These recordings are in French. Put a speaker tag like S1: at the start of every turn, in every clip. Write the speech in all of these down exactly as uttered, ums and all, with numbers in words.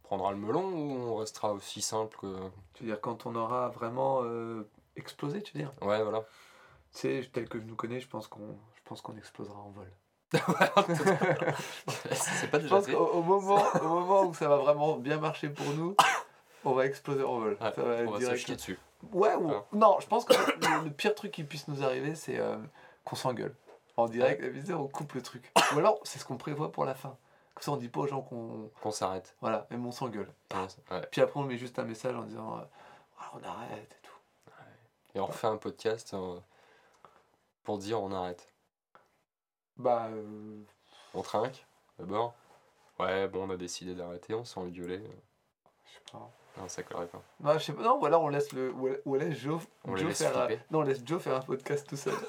S1: prendra le melon ou on restera aussi simple que...
S2: Tu veux dire quand on aura vraiment euh, explosé, tu veux dire?
S1: Ouais, voilà.
S2: Tu sais, tel que je nous connais, je pense qu'on, je pense qu'on explosera en vol.
S1: C'est pas
S2: Je
S1: déjà
S2: pense
S1: fait.
S2: qu'au au moment, au moment où ça va vraiment bien marcher pour nous, on va exploser en vol.
S1: Ouais,
S2: Ça va être
S1: on va se
S2: direct.
S1: chier dessus.
S2: Ouais, ou...
S1: Ah.
S2: non, je pense que le, le pire truc qui puisse nous arriver, c'est euh, qu'on s'engueule. En direct, ouais. On coupe le truc. Ou alors, c'est ce qu'on prévoit pour la fin. Comme ça, on dit pas aux gens qu'on...
S1: Qu'on s'arrête.
S2: Voilà, même on s'engueule.
S1: Ouais.
S2: Puis après, on met juste un message en disant euh, ah, on arrête et tout.
S1: Ouais. Et on refait un podcast euh, pour dire on arrête.
S2: Bah... Euh...
S1: On trinque, d'abord. Ouais, bon, on a décidé d'arrêter, on s'est engueulé.
S2: Je sais pas.
S1: Non, ça collerait pas.
S2: Non, je sais pas. Non, ou alors on laisse le, ou on laisse Joe,
S1: on
S2: Joe
S1: laisse
S2: faire. Un, non, on laisse Joe faire un podcast tout seul.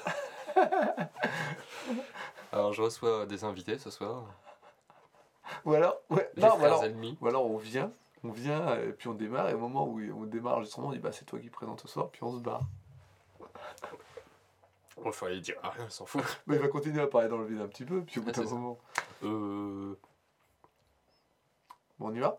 S1: Alors je reçois des invités ce soir.
S2: Ou alors, ouais,
S1: Les
S2: non,
S1: frères
S2: ou alors,
S1: ennemis.
S2: ou alors on vient, on vient et puis on démarre et au moment où on démarre l'enregistrement, on dit bah c'est toi qui présente ce soir, puis on se barre.
S1: Il fallait dire ah rien, s'en fout.
S2: Mais il va continuer à parler dans le vide un petit peu, puis au bout
S1: Ah,
S2: d'un moment.
S1: Euh.
S2: Bon, on y va.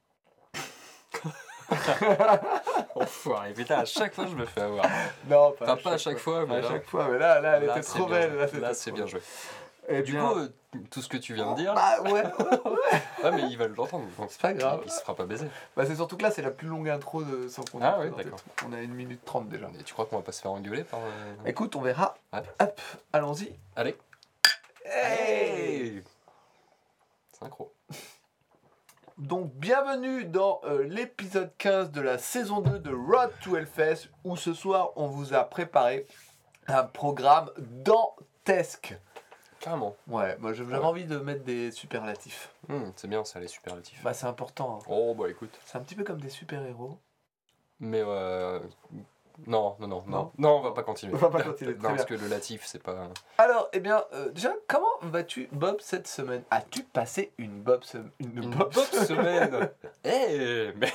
S1: Enfoiré, putain, à chaque fois je me fais avoir.
S2: Non, pas,
S1: enfin,
S2: à,
S1: pas à chaque
S2: fois,
S1: fois, mais
S2: à
S1: là,
S2: chaque fois, mais là, là, elle
S1: là,
S2: était trop belle. Là,
S1: là c'est bien joué.
S2: Et
S1: du
S2: bien...
S1: coup, euh, tout ce que tu viens de dire.
S2: Bah ouais, ouais, ouais.
S1: Ah, mais il va l'entendre.
S2: C'est pas grave.
S1: Il, il se fera pas baiser.
S2: Bah, c'est surtout que là, c'est la plus longue intro de sans compter.
S1: Ah, ouais, d'accord.
S2: On a une minute trente déjà.
S1: Et tu crois qu'on va pas se faire engueuler par. Euh...
S2: Écoute, on verra.
S1: Ouais.
S2: Hop, allons-y.
S1: Allez.
S2: Hey,
S1: Synchro.
S2: Donc, bienvenue dans euh, l'épisode quinze de la saison deux de Road to Hellfest, où ce soir, on vous a préparé un programme dantesque.
S1: Carrément.
S2: Ouais, moi j'avais ouais. envie de mettre des superlatifs.
S1: Mmh, c'est bien ça, les superlatifs.
S2: Bah, c'est important. Hein.
S1: Oh, bah écoute.
S2: C'est un petit peu comme des super-héros.
S1: Mais euh. Non, non, non, non,
S2: non,
S1: non, on va pas continuer.
S2: On va pas continuer.
S1: Non, parce que le latif, c'est pas.
S2: Alors, eh bien, euh, déjà, comment vas-tu, Bob, cette semaine? As-tu passé une Bob semaine?
S1: Une, une Bob, Bob semaine. Eh, hey, mais.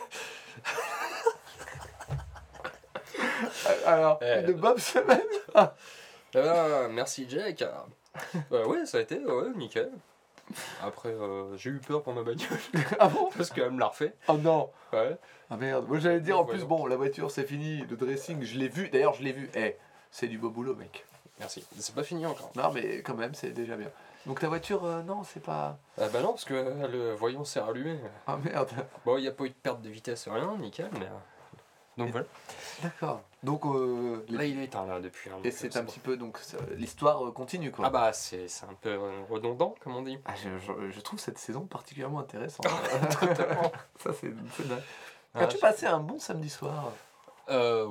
S2: Alors, hey. Une Bob semaine. Ah.
S1: Ah, merci, Jack. Euh, ouais, ça a été, ouais, nickel. Après, euh, j'ai eu peur pour ma bagnole.
S2: Ah bon?
S1: Parce qu'elle me l'a refait.
S2: Oh non.
S1: Ouais.
S2: Ah merde. Moi j'allais dire en
S1: ouais,
S2: plus,
S1: non.
S2: bon, la voiture c'est fini, le dressing, je l'ai vu. D'ailleurs, je l'ai vu. Eh, hey, c'est du beau boulot, mec.
S1: Merci. C'est pas fini encore.
S2: Non, mais quand même, c'est déjà bien. Donc ta voiture, euh, non, c'est pas.
S1: Ah bah non, parce que euh, le voyant s'est rallumé.
S2: Ah merde.
S1: Bon, il n'y a pas eu de perte de vitesse, rien, nickel, mais. Donc
S2: et...
S1: voilà.
S2: D'accord. Donc euh,
S1: là, il est éteint là depuis. Hein,
S2: et c'est un petit peu donc l'histoire continue quoi.
S1: Ah bah c'est un peu redondant comme on dit.
S2: Ah, je, je, je trouve cette saison particulièrement intéressante. Totalement. Ça c'est dingue. Ah, As-tu je... passé un bon samedi soir?
S1: Euh.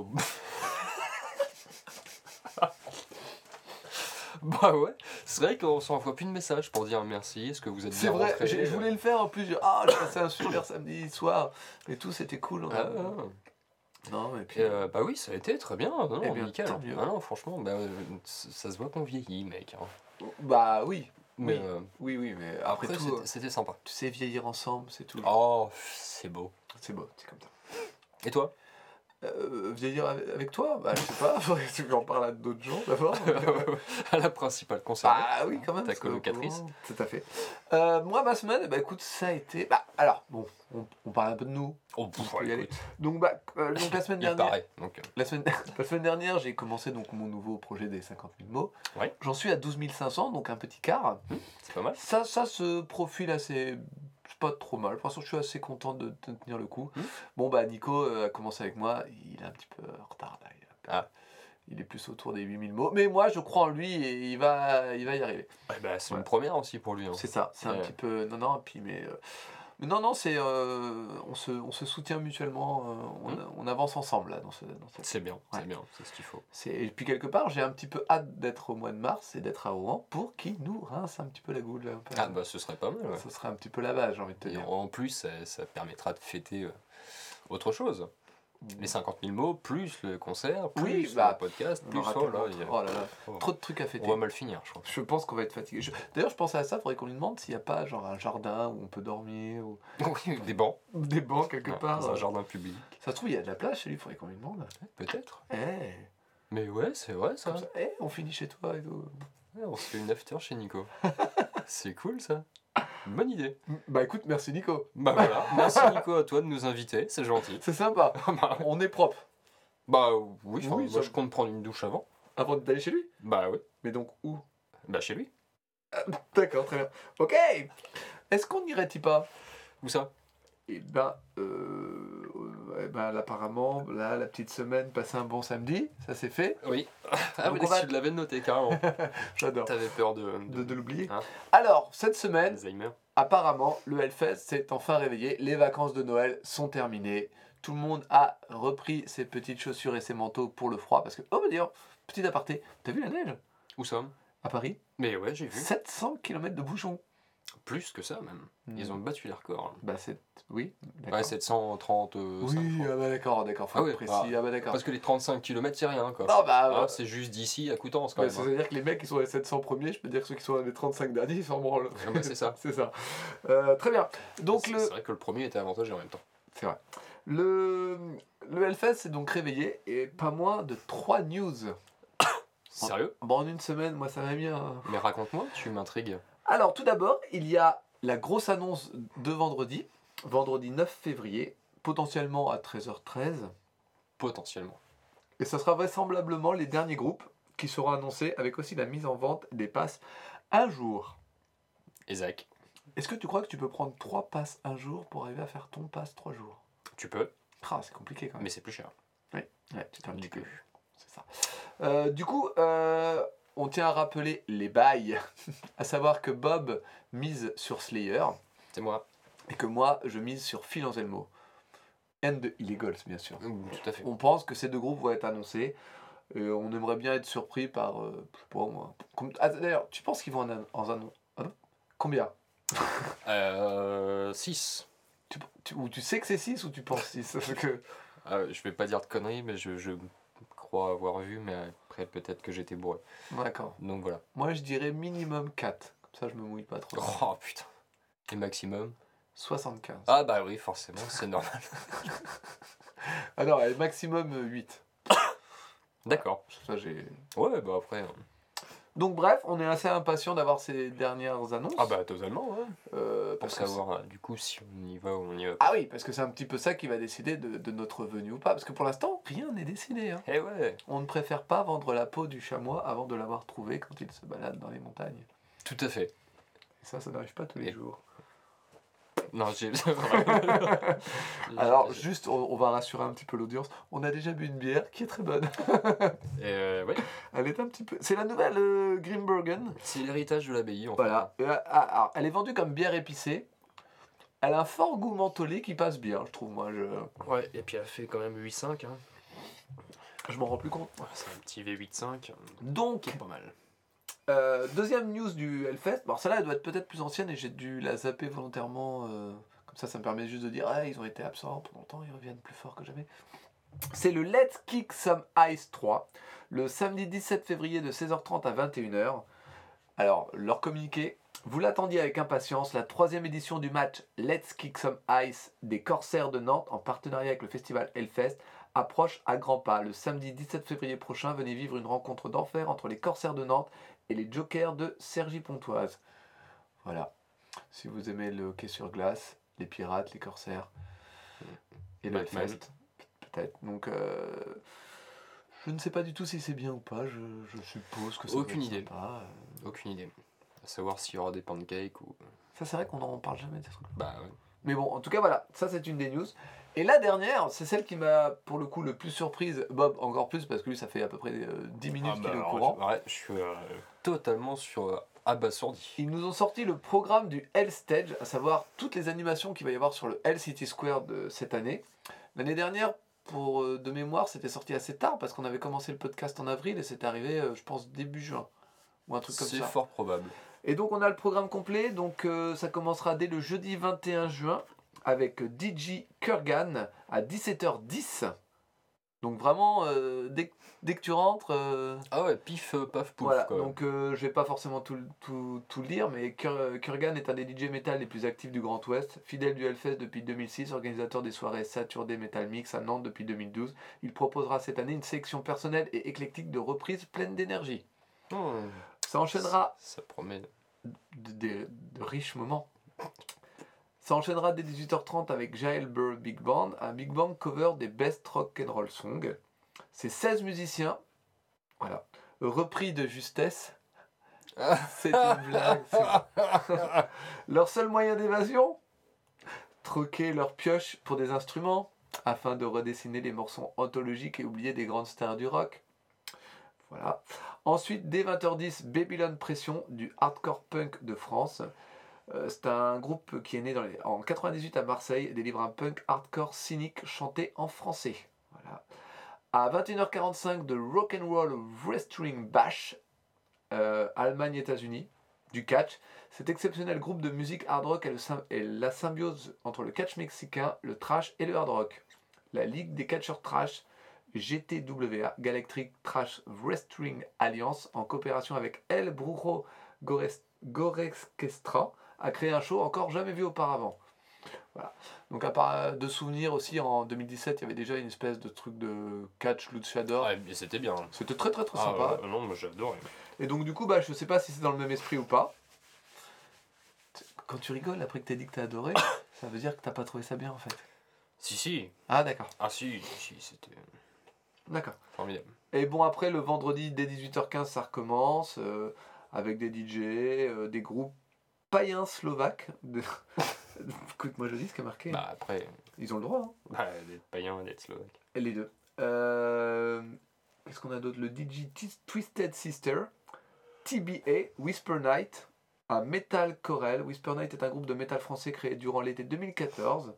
S1: Bah ouais, c'est vrai qu'on s'envoie plus de messages pour dire merci, est-ce que vous êtes bien rentrés?
S2: C'est vrai, je voulais le faire en plus, je... ah j'ai passé un super samedi soir et tout, c'était cool.
S1: Ah,
S2: a... Non, mais puis...
S1: Et euh, bah oui, ça a été très bien, non,
S2: eh bien,
S1: nickel.
S2: Ah
S1: non, franchement, bah, ça se voit qu'on vieillit, mec. Hein.
S2: Bah oui,
S1: mais
S2: oui,
S1: euh...
S2: oui, oui, mais après, après
S1: tout, c'était sympa.
S2: Tu sais vieillir ensemble, c'est tout.
S1: Oh, c'est beau.
S2: C'est beau, c'est comme ça.
S1: Et toi?
S2: Euh, vieillir avec toi, bah je sais pas, faudrait que j'en parle à d'autres gens d'abord.
S1: À la principale concernée.
S2: Ah oui, quand même.
S1: Ta colocatrice.
S2: Tout à fait. Euh, moi, ma semaine, bah écoute, ça a été. Bah alors, bon, on, on parle un peu de nous.
S1: Oh, pff, ouais,
S2: y aller. Donc, bah, euh, donc la semaine dernière.
S1: Paraît, donc, euh...
S2: la, semaine, la semaine dernière, j'ai commencé donc mon nouveau projet des cinquante mille mots.
S1: Ouais.
S2: J'en suis à douze mille cinq cents, donc un petit quart.
S1: Mmh, c'est pas mal.
S2: Ça, ça se profile assez. C'est pas trop mal. Pour l'instant, je suis assez content de, de tenir le coup. Mmh. Bon, bah, Nico euh, a commencé avec moi. Il est un petit peu en retard, là. Il, peu... ah. il est plus autour des huit mille mots. Mais moi, je crois en lui et il va, il va y arriver.
S1: Eh ben, c'est
S2: ouais.
S1: une première aussi pour lui. Hein.
S2: C'est ça. C'est ouais. un petit peu... Non, non, puis, mais... Euh... mais non, non, c'est... Euh... On, se, on se soutient mutuellement. Euh, on, mmh. on avance ensemble, là, dans ce... Dans cette...
S1: C'est bien, ouais. c'est bien. C'est ce qu'il faut.
S2: Et puis, quelque part, j'ai un petit peu hâte d'être au mois de mars et d'être à Rouen pour qu'il nous rince un petit peu la goule. Un peu.
S1: Ah, bah, ce serait pas mal, ouais.
S2: Ce serait un petit peu la base, j'ai envie de te
S1: et
S2: dire.
S1: En plus, ça, ça permettra de fêter euh, autre chose. Les cinquante mille mots, plus le concert, plus
S2: oui, bah,
S1: le podcast, plus oh là, il y a...
S2: oh là là, oh. Trop de trucs à fêter.
S1: On va mal finir, je crois.
S2: Je pense qu'on va être fatigué. Je... D'ailleurs, je pensais à ça, il faudrait qu'on lui demande s'il n'y a pas genre un jardin où on peut dormir. Ou...
S1: Oui, des bancs.
S2: Des bancs quelque
S1: ouais,
S2: part.
S1: Dans un jardin public.
S2: Ça se trouve, il y a de la place chez lui, il faudrait qu'on lui demande.
S1: Peut-être.
S2: Hey.
S1: Mais ouais, c'est vrai ça.
S2: ça. Hey, on finit chez toi et tout.
S1: Ouais, on se fait une after chez Nico. C'est cool ça. Bonne idée.
S2: Bah écoute, merci Nico.
S1: Bah voilà, merci Nico à toi de nous inviter, c'est gentil.
S2: C'est sympa.
S1: bah,
S2: On est propre.
S1: bah oui, enfin,
S2: Oui,
S1: moi
S2: ça-
S1: je compte prendre une douche avant.
S2: Avant d'aller chez lui.
S1: Bah oui,
S2: Mais donc où?
S1: bah chez lui.
S2: D'accord, très bien. Ok. Est-ce qu'on n'irait-il pas?
S1: Où ça?
S2: Eh ben, euh, eh ben, là, apparemment, là, la petite semaine, passer un bon samedi, ça c'est fait.
S1: Oui. Ah
S2: Donc
S1: oui,
S2: on va-
S1: tu l'avais noté carrément.
S2: J'adore.
S1: T'avais peur de...
S2: De, de l'oublier.
S1: Hein,
S2: Alors, cette semaine,
S1: Alzheimer.
S2: apparemment, le Hellfest s'est enfin réveillé. Les vacances de Noël sont terminées. Tout le monde a repris ses petites chaussures et ses manteaux pour le froid. Parce que, oh, bah dire, petit aparté, t'as vu la neige
S1: Où ça?
S2: à Paris?
S1: Mais ouais, j'ai vu.
S2: sept cents kilomètres de bouchons.
S1: Plus que ça même. Ils
S2: Hmm.
S1: ont battu les records.
S2: Bah, c'est. Oui, d'accord.
S1: Ouais, sept cent trente. euh, cinq,
S2: Oui,
S1: je crois.
S2: ah bah d'accord, d'accord, faut
S1: Ah
S2: être
S1: oui,
S2: précis.
S1: bah,
S2: Ah bah d'accord.
S1: Parce que les trente-cinq kilomètres, c'est rien quoi.
S2: Non, bah.
S1: Ah,
S2: euh,
S1: c'est juste d'ici à Coutances quand
S2: bah,
S1: même.
S2: ça
S1: hein.
S2: veut dire que les mecs qui sont les sept cents premiers, je peux dire que ceux qui sont les trente-cinq derniers, ils s'en branlent.
S1: Ah bah, c'est ça.
S2: C'est ça. Euh, très bien. Donc
S1: C'est
S2: le.
S1: c'est vrai que le premier était avantageux en même temps.
S2: C'est vrai. Le, le Hellfest s'est donc réveillé et pas moins de trois news.
S1: Sérieux?
S2: Bon, en une semaine, moi ça m'a mis un...
S1: Mais raconte-moi, tu m'intrigues.
S2: Alors, tout d'abord, il y a la grosse annonce de vendredi, vendredi neuf février, potentiellement à treize heures treize.
S1: Potentiellement.
S2: Et ce sera vraisemblablement les derniers groupes qui seront annoncés avec aussi la mise en vente des passes un jour.
S1: Isaac,
S2: Est-ce que tu crois que tu peux prendre trois passes un jour pour arriver à faire ton passe trois jours?
S1: tu peux,
S2: Ah, c'est compliqué quand même.
S1: mais c'est plus cher.
S2: Ouais, c'est un petit
S1: Du
S2: peu.
S1: coup.
S2: C'est ça. Euh, du coup, euh, on tient à rappeler les bails, à savoir que Bob mise sur Slayer
S1: C'est moi.
S2: et que moi je mise sur Phil Anselmo. And the Illegals, bien sûr.
S1: Mmh, tout à fait.
S2: On pense que ces deux groupes vont être annoncés. Et on aimerait bien être surpris par. Euh, je sais pas moi. com- Ah, d'ailleurs, tu penses qu'ils vont en, an- en annoncer combien?
S1: Euh. six.
S2: tu, tu- Ou tu sais que c'est six ou tu penses six? Parce que.
S1: Euh, je vais pas dire de conneries, mais je, je crois avoir vu, mais après peut-être que j'étais bourré.
S2: D'accord.
S1: Donc voilà.
S2: Moi je dirais minimum quatre. Comme ça je me mouille pas trop.
S1: Oh putain. Et maximum?
S2: soixante-quinze.
S1: Ah bah oui, forcément, c'est normal.
S2: Alors, et maximum euh, huit.
S1: D'accord.
S2: Ça, j'ai...
S1: Ouais, bah après. euh,
S2: Donc bref, on est assez impatient d'avoir ces dernières annonces.
S1: Ah bah totalement, ouais.
S2: Euh,
S1: Pour
S2: parce que
S1: savoir euh, du coup si on y va ou on y va pas.
S2: Ah oui, parce que c'est un petit peu ça qui va décider de, de notre venue ou pas. Parce que pour l'instant, rien n'est décidé. Hein.
S1: Eh ouais.
S2: On ne préfère pas vendre la peau du chamois avant de l'avoir trouvé quand il se balade dans les montagnes.
S1: Tout à fait.
S2: Et ça, ça n'arrive pas tous les
S1: Et-
S2: jours.
S1: Non, j'ai.
S2: Alors, juste, on, on va rassurer un petit peu l'audience. On a déjà bu une bière qui est très bonne.
S1: Euh, ouais.
S2: Elle est un petit peu... C'est la nouvelle euh, Grimbergen.
S1: C'est l'héritage de l'abbaye en
S2: Voilà. Et, ah, ah, alors, elle est vendue comme bière épicée. Elle a un fort goût mentholé qui passe bien, je trouve. Moi, je,
S1: fait. Ouais, et puis elle fait quand même huit cinq. Hein.
S2: je m'en rends plus compte.
S1: Ouais, c'est un petit V huit cinq.
S2: Donc,
S1: Qui est pas mal.
S2: euh, deuxième news du Hellfest. Bon, celle-là, elle doit être peut-être plus ancienne et j'ai dû la zapper volontairement. euh, comme ça, ça me permet juste de dire ah, ils ont été absents pendant longtemps, ils reviennent plus fort que jamais. C'est le Let's Kick Some Ice trois, le samedi dix-sept février de seize heures trente à vingt et une heures. Alors, leur communiqué. Vous l'attendiez avec impatience, la troisième édition du match Let's Kick Some Ice des Corsaires de Nantes en partenariat avec le festival Hellfest approche à grands pas. Le samedi dix-sept février prochain, venez vivre une rencontre d'enfer entre les Corsaires de Nantes et les Jokers de Cergy-Pontoise. Voilà. Si vous aimez le hockey sur glace, les pirates, les Corsaires et le
S1: Batman.
S2: Hellfest, peut-être. Donc, euh, je ne sais pas du tout si c'est bien ou pas. Je, je suppose que ça doit
S1: Aucune
S2: être
S1: idée.
S2: sympa.
S1: Aucune idée. À savoir s'il y aura des pancakes ou.
S2: Ça, c'est vrai qu'on n'en parle jamais de ces trucs.
S1: Bah ouais.
S2: Mais bon, en tout cas, voilà, ça c'est une des news. Et la dernière, c'est celle qui m'a pour le coup le plus surprise, Bob encore plus, parce que lui ça fait à peu près euh, dix minutes
S1: Ah
S2: qu'il
S1: bah
S2: est au
S1: alors,
S2: courant.
S1: je, ouais, je suis euh, totalement sur euh, abasourdi.
S2: Ils nous ont sorti le programme du Hell Stage, à savoir toutes les animations qu'il va y avoir sur le Hell City Square de cette année. L'année dernière, pour euh, de mémoire, c'était sorti assez tard, parce qu'on avait commencé le podcast en avril et c'est arrivé, euh, je pense, début juin. Ou un truc comme
S1: C'est
S2: ça.
S1: fort probable.
S2: Et donc on a le programme complet, donc euh, ça commencera dès le jeudi vingt et un juin avec D J Kurgan à dix-sept heures dix. Donc vraiment, euh, dès, dès que tu rentres... euh,
S1: Ah ouais, pif, euh, paf, pouf.
S2: voilà,
S1: quoi.
S2: donc euh, je vais pas forcément tout, tout, tout lire, mais Kur- Kurgan est un des D J metal les plus actifs du Grand Ouest, fidèle du Hellfest depuis deux mille six, organisateur des soirées Saturday Metal Mix à Nantes depuis deux mille douze. Il proposera cette année une sélection personnelle et éclectique de reprises pleines d'énergie.
S1: Hmm.
S2: Ça enchaînera
S1: Ça, ça promet.
S2: de, de- de riches moments. Ça enchaînera dès dix-huit heures trente avec Jailbird Big Band, un big band cover des best rock and roll songs. C'est seize musiciens, voilà, repris de justesse. C'est une blague. C'est... Leur seul moyen d'évasion, troquer leurs pioches pour des instruments afin de redessiner les morceaux anthologiques et oublier des grandes stars du rock. Voilà. Ensuite, dès vingt heures dix, Babylon Pression du hardcore punk de France. Euh, c'est un groupe qui est né dans les, en quatre-vingt-dix-huit à Marseille et délivre un punk hardcore cynique chanté en français. Voilà. À vingt et une heures quarante-cinq, de Rock'n'Roll Wrestling Bash, euh, Allemagne-États-Unis, du catch. Cet exceptionnel groupe de musique hard rock est, le, est la symbiose entre le catch mexicain, le thrash et le hard rock. La Ligue des catcheurs trash, G T W A, Galactic Trash Wrestling Alliance, en coopération avec El Brujo Goreskestra, a créé un show encore jamais vu auparavant. Voilà. Donc à part de souvenirs aussi, en deux mille dix-sept, il y avait déjà une espèce de truc de catch luchador.
S1: Ouais, mais c'était bien.
S2: C'était très très très
S1: ah,
S2: sympa.
S1: Ouais, non, moi j'adore.
S2: Et donc du coup, bah, je sais pas si c'est dans le même esprit ou pas. Quand tu rigoles après que t'as dit que t'as adoré, ça veut dire que t'as pas trouvé ça bien en fait.
S1: Si, si.
S2: Ah d'accord.
S1: Ah si, si, c'était...
S2: D'accord.
S1: Formidable.
S2: Et bon, après, le vendredi, dès dix-huit heures quinze, ça recommence, euh, avec des D J, euh, des groupes païens slovaques. De... Écoute, moi je dis ce qui a marqué.
S1: Bah après...
S2: Ils ont le droit, hein.
S1: Bah, d'être païen et d'être slovaque.
S2: Et les deux. Euh... Qu'est-ce qu'on a d'autre? Le D J Twisted Sister, T B A, Whisper Night, un metal chorel. Whisper Night est un groupe de métal français créé durant l'été deux mille quatorze.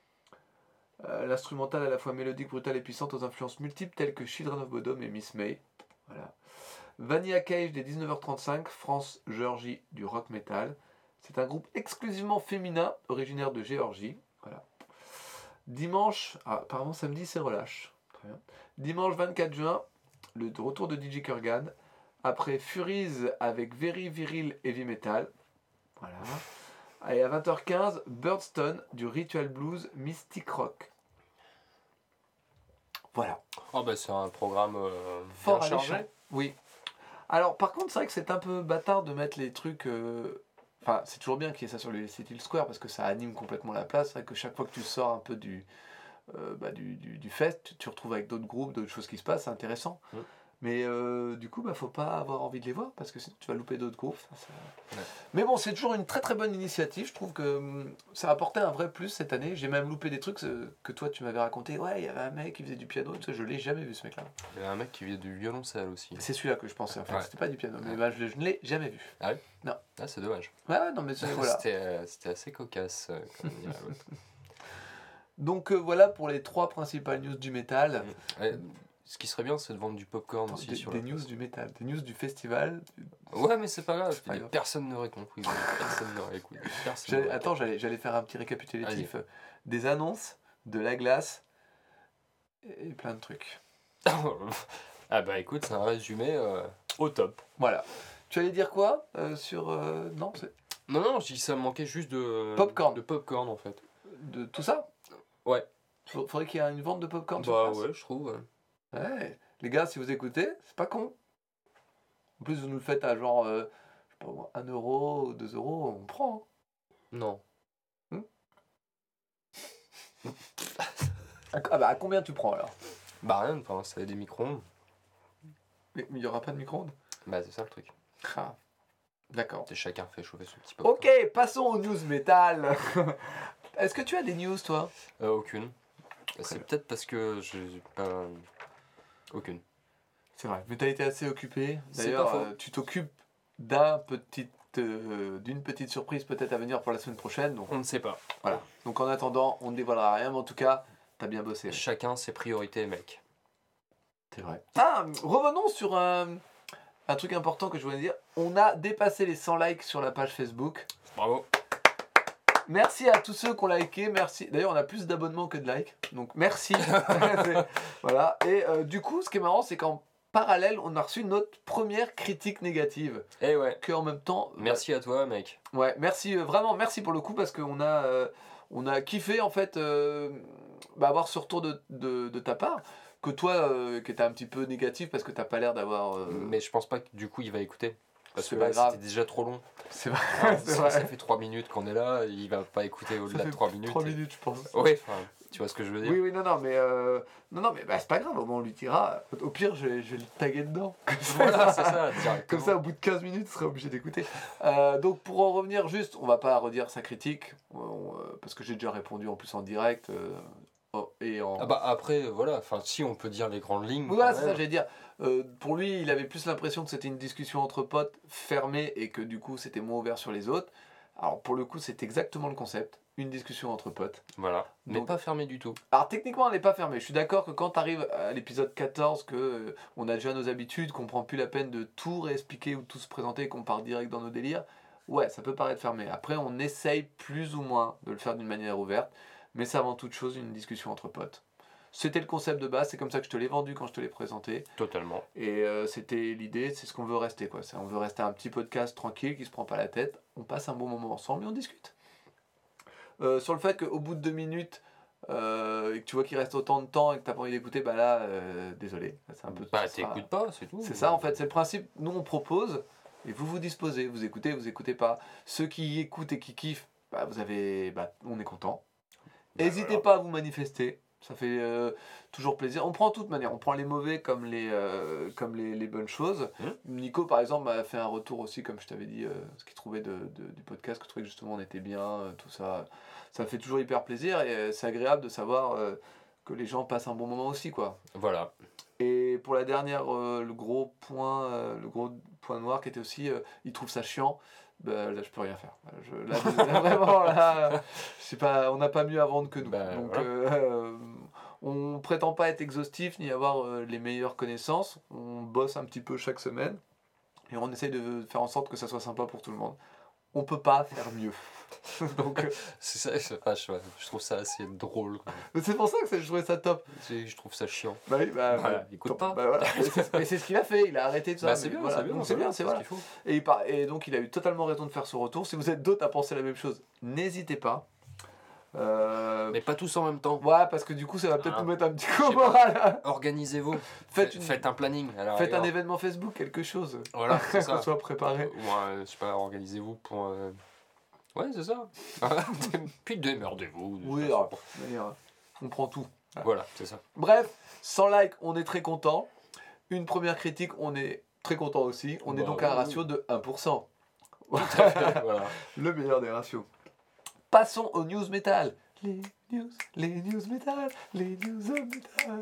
S2: Euh, L'instrumental à la fois mélodique, brutale et puissante aux influences multiples telles que Children of Bodom et Miss May. Voilà. Vanilla Cage dès dix-neuf heures trente-cinq, France, Géorgie, du rock metal. C'est un groupe exclusivement féminin, originaire de Géorgie. Voilà. Dimanche, ah, apparemment samedi c'est relâche. Très bien. Dimanche vingt-quatre juin, le retour de D J Kurgan. Après Furies avec Very Viril Heavy Metal. Voilà. Et à vingt heures quinze, Birdstone du Ritual Blues Mystic Rock. Voilà.
S1: Oh bah c'est un programme euh,
S2: Fort
S1: bien chargé.
S2: alléchant. Oui. Alors par contre c'est vrai que c'est un peu bâtard de mettre les trucs... Euh... Enfin c'est toujours bien qu'il y ait ça sur le City Square parce que ça anime complètement la place. C'est vrai que chaque fois que tu sors un peu du, euh, bah, du, du, du fest, tu te retrouves avec d'autres groupes, d'autres choses qui se passent, c'est intéressant. Mm. Mais euh, du coup, bah, faut pas avoir envie de les voir parce que sinon tu vas louper d'autres groupes. Ça, ça... Ouais. Mais bon, c'est toujours une très très bonne initiative. Je trouve que hum, ça a apporté un vrai plus cette année. J'ai même loupé des trucs euh, que toi tu m'avais raconté. Ouais, il y avait un mec qui faisait du piano. Je l'ai jamais vu ce mec-là.
S1: Il y avait un mec qui faisait du violoncelle aussi.
S2: C'est celui-là que je pensais. En fait, ouais. C'était pas du piano. Mais
S1: ouais.
S2: bah, je, je ne l'ai jamais vu.
S1: Ah oui.
S2: Non.
S1: Ah, c'est dommage.
S2: Ouais, ouais non, mais c'est, voilà.
S1: c'était, euh, c'était assez cocasse. Euh, comme dirait l'autre.
S2: Donc euh, voilà pour les trois principales news du métal.
S1: Mmh. Ouais. Ce qui serait bien, c'est de vendre du popcorn aussi
S2: des,
S1: sur
S2: des
S1: la
S2: news
S1: place.
S2: du métal, des news du festival.
S1: Ouais, mais c'est pas grave.
S2: Pas grave.
S1: Personne n'aurait compris. Personne n'aurait écouté. Personne
S2: J'allais,
S1: n'aurait
S2: attends, j'allais, j'allais faire un petit récapitulatif.
S1: Allez.
S2: Des annonces, de la glace et plein de trucs.
S1: Ah bah écoute, c'est un résumé euh, au top.
S2: Voilà. Tu allais dire quoi euh, sur... Euh, non, c'est...
S1: non, non, je dis ça me manquait juste de...
S2: Popcorn.
S1: De popcorn en fait.
S2: De tout ça?
S1: Ouais.
S2: Faudrait qu'il y ait une vente de popcorn
S1: bah,
S2: sur place.
S1: ouais, je trouve. Ouais.
S2: Ouais. Les gars, si vous écoutez, c'est pas con. En plus, vous nous le faites à genre, euh, je sais pas moi, un euro ou deux euros, on prend. Hein.
S1: Non.
S2: Hmm ah bah, à combien tu prends alors?
S1: Bah rien, enfin, ça a des micro-ondes.
S2: Mais il n'y aura pas de micro-ondes?
S1: Bah c'est ça le truc.
S2: Ah. D'accord.
S1: Et chacun fait chauffer son petit popcorn.
S2: Ok, passons aux news métal. Est-ce que tu as des news, toi?
S1: euh, Aucune. C'est peut-être parce que je j'ai pas... Aucune.
S2: C'est vrai, mais tu as été assez occupé.
S1: C'est
S2: D'ailleurs,
S1: pas faux.
S2: euh, tu t'occupes d'un petit, euh, d'une petite surprise peut-être à venir pour la semaine prochaine. Donc,
S1: On ne sait pas.
S2: voilà. Donc en attendant, on ne dévoilera rien, mais en tout cas, tu as bien bossé.
S1: Chacun ses priorités, mec.
S2: C'est vrai. Ah, revenons sur un, un truc important que je voulais dire. On a dépassé les cent likes sur la page Facebook.
S1: Bravo.
S2: Merci à tous ceux qui ont liké, merci. D'ailleurs, on a plus d'abonnements que de likes, donc merci. Voilà. Et euh, du coup, ce qui est marrant, c'est qu'en parallèle, on a reçu notre première critique négative.
S1: Et ouais.
S2: Que en même temps.
S1: Merci à toi, mec.
S2: Ouais, merci, euh, vraiment merci pour le coup, parce qu'on a, euh, on a kiffé en fait euh, bah, avoir ce retour de, de, de ta part. Que toi, euh, qui étais un petit peu négatif parce que t'as pas l'air d'avoir. Euh...
S1: Mais je pense pas que du coup il va écouter. Parce
S2: C'est
S1: que
S2: pas
S1: là,
S2: grave.
S1: c'était déjà trop long.
S2: C'est vrai.
S1: Ah,
S2: c'est
S1: ça,
S2: vrai.
S1: ça fait trois minutes qu'on est là, il va pas écouter
S2: Ça
S1: au-delà
S2: fait
S1: de trois minutes.
S2: trois
S1: et-
S2: minutes, je pense.
S1: Oui, enfin, tu vois ce que je veux dire.
S2: Oui, oui, non, non, mais, euh, non, non, mais bah, c'est pas grave, au moins on lui dira. Au pire, je vais, je vais le taguer dedans. Comme ça,
S1: Voilà, c'est ça, directement.
S2: Comme ça, au bout de quinze minutes, tu seras obligé d'écouter. Euh, donc, pour en revenir juste, on va pas redire sa critique, on- euh, parce que j'ai déjà répondu en plus en direct. euh, oh, et en...
S1: Ah bah après, euh, voilà, enfin, si on peut dire les grandes lignes.
S2: Oui, voilà,
S1: quand
S2: c'est ça,
S1: même.
S2: j'allais dire. Euh, pour lui, il avait plus l'impression que c'était une discussion entre potes fermée et que du coup, c'était moins ouvert sur les autres. Alors, pour le coup, c'est exactement le concept. Une discussion entre potes.
S1: Voilà, mais
S2: Donc-
S1: pas fermé du tout.
S2: Alors techniquement, elle n'est pas fermée. Je suis d'accord que quand tu arrives à l'épisode quatorze, que euh, on a déjà nos habitudes, qu'on prend plus la peine de tout réexpliquer ou tout se présenter, qu'on part direct dans nos délires, ouais, ça peut paraître fermé. Après, on essaye plus ou moins de le faire d'une manière ouverte, mais c'est avant toute chose une discussion entre potes. C'était le concept de base, c'est comme ça que je te l'ai vendu quand je te l'ai présenté.
S1: Totalement.
S2: Et euh, c'était l'idée, c'est ce qu'on veut rester, quoi. C'est- On veut rester un petit podcast tranquille, qui se prend pas la tête. On passe un bon moment ensemble et on discute. Euh, sur le fait qu'au bout de deux minutes, euh, et que tu vois qu'il reste autant de temps et que t'as pas envie d'écouter, bah là, euh, désolé. C'est un peu.
S1: Bah,
S2: ça sera-
S1: t'écoutes pas, c'est tout.
S2: C'est ça en fait, c'est le principe. Nous on propose et vous vous disposez. Vous écoutez, vous écoutez pas. Ceux qui écoutent et qui kiffent, bah vous avez, bah on est content.
S1: Bah,
S2: N'hésitez
S1: voilà.
S2: pas à vous manifester. Ça fait euh, toujours plaisir. On prend de toute manière. On prend les mauvais comme les, euh, comme les, les bonnes choses.
S1: Mmh.
S2: Nico, par exemple, m'a fait un retour aussi, comme je t'avais dit, euh, ce qu'il trouvait de, de- du podcast, qu'il trouvait que justement on était bien, euh, tout ça. Ça fait toujours hyper plaisir et euh, c'est agréable de savoir euh, que les gens passent un bon moment aussi, quoi.
S1: Voilà.
S2: Et pour la dernière, euh, le gros point, euh, le gros point noir qui était aussi, euh, il trouve ça chiant. Bah, là, je peux rien faire. Je, là, là, vraiment, là, je sais pas, on n'a pas mieux à vendre que nous.
S1: Bah,
S2: Donc,
S1: voilà.
S2: euh, euh, on prétend pas être exhaustif ni avoir euh, les meilleures connaissances. On bosse un petit peu chaque semaine et on essaye de faire en sorte que ça soit sympa pour tout le monde. On peut pas faire mieux. Donc, euh,
S1: C'est ça, je, enfin, je, je trouve ça assez drôle. quoi.
S2: c'est pour ça que c'est- je trouvais ça top.
S1: C'est- Je trouve ça chiant.
S2: Bah oui, bah,
S1: Voilà,
S2: bah,
S1: écoute
S2: tant-
S1: pas.
S2: bah voilà. Mais c'est mais c'est ce qu'il a fait, il a arrêté tout ça.
S1: Bah, c'est
S2: mais
S1: bien,
S2: voilà.
S1: c'est bien.
S2: Donc, c'est bien, c'est
S1: ce
S2: voilà.
S1: qu'il faut.
S2: Et, il par- et donc il a eu totalement raison de faire ce retour. Si vous êtes d'autres à penser la même chose, n'hésitez pas. Euh...
S1: Mais pas tous en même temps.
S2: Ouais, parce que du coup ça va peut-être
S1: Ah.
S2: nous mettre un petit
S1: Je
S2: coup au
S1: sais pas.
S2: moral.
S1: Organisez-vous.
S2: Faites
S1: Faites,
S2: une-
S1: faites un planning. à la
S2: Faites un
S1: rigueur.
S2: événement Facebook, quelque chose.
S1: Voilà, c'est ça.
S2: Qu'on soit préparé.
S1: Ou un- je sais pas, organisez-vous pour. euh, Ouais, c'est ça. Puis démerdez-vous. de toute
S2: Oui,
S1: façon.
S2: alors, de manière, on prend tout.
S1: Voilà, c'est ça.
S2: Bref, cent likes, on est très content. Une première critique, on est très content aussi. On est
S1: Bah
S2: donc à un
S1: oui.
S2: ratio de un pour cent.
S1: Voilà.
S2: Le meilleur des ratios. Passons aux news metal. Les news, les news metal, les news of metal.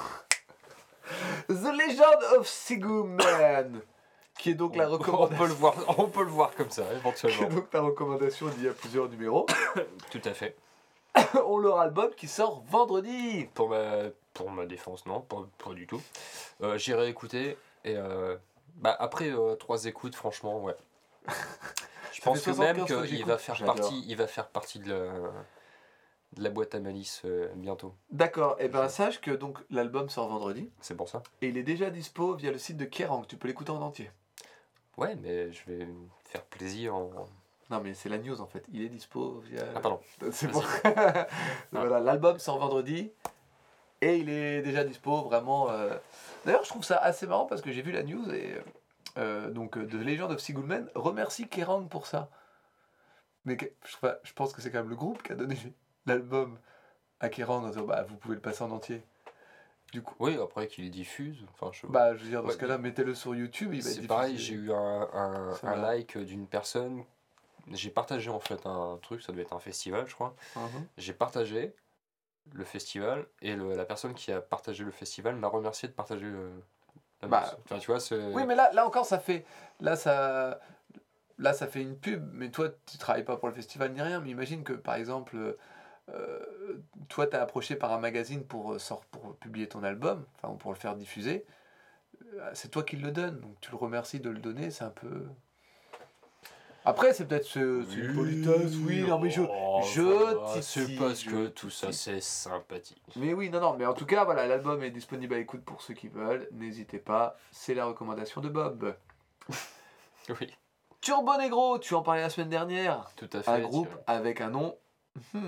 S2: The Legend of Sigurd, qui est donc la
S1: On peut
S2: recommandation.
S1: le voir, on peut le voir comme ça,
S2: Qui est
S1: éventuellement.
S2: donc la recommandation d'il y a plusieurs numéros.
S1: Tout à fait.
S2: On leur album qui sort vendredi.
S1: Pour ma, pour ma défense, non, pas, pas du tout. Euh, J'irai écouter et euh, bah, après euh, trois écoutes, franchement, ouais. Je pense que même
S2: soixante-quinze fois que
S1: qu'il
S2: j'écoute.
S1: va faire
S2: J'adore.
S1: partie, il va faire partie de la, de la boîte à malice euh, bientôt.
S2: D'accord, et ben sache que donc l'album sort vendredi
S1: C'est pour ça.
S2: et il est déjà dispo via le site de Kerrang. Tu peux l'écouter en entier.
S1: Ouais, mais je vais me faire plaisir en.
S2: Non mais c'est la news en fait. Il est dispo via.
S1: Ah pardon.
S2: C'est bon. Voilà, l'album sort vendredi et il est déjà dispo vraiment. euh. D'ailleurs, je trouve ça assez marrant parce que j'ai vu la news et euh, donc euh, The Legend of Sigurd remercie Kerrang pour ça. Mais que- je, sais pas, je pense que c'est quand même le groupe qui a donné l'album à Kerrang en disant bah vous pouvez le passer en entier. Du coup,
S1: Oui, après qu'il diffuse. Enfin, je...
S2: bah je veux dire dans
S1: Ouais,
S2: ce cas-là, mettez-le sur YouTube. Il va être
S1: C'est pareil,
S2: diffusé.
S1: j'ai eu un, un,
S2: Ça
S1: un
S2: va.
S1: like d'une personne. J'ai partagé en fait un truc, ça devait être un festival, je crois.
S2: Mhm.
S1: J'ai partagé le festival et le- la personne qui a partagé le festival m'a remercié de partager le. la
S2: Bah,
S1: news. Enfin, tu vois, c'est.
S2: Oui, mais là, là encore, ça fait. Là, ça. Là, ça fait une pub, mais toi, tu travailles pas pour le festival ni rien. Mais imagine que, par exemple, euh, toi, tu es approché par un magazine pour, euh, sort, pour publier ton album, enfin, ou pour le faire diffuser. Euh, C'est toi qui le donne, donc tu le remercies de le donner, c'est un peu. Après, c'est peut-être ce, c'est une politesse, oui, non, mais je.
S1: Oh,
S2: je
S1: voilà,
S2: titille,
S1: c'est parce
S2: je
S1: que tout ça,
S2: titille.
S1: c'est sympathique.
S2: Mais oui, non, non, mais en tout cas, voilà, l'album est disponible à écoute pour ceux qui veulent. N'hésitez pas, c'est la recommandation de Bob.
S1: Oui,
S2: Turbo Negro, tu en parlais la semaine dernière.
S1: tout à fait.
S2: Un groupe
S1: tu-
S2: avec un nom hmm,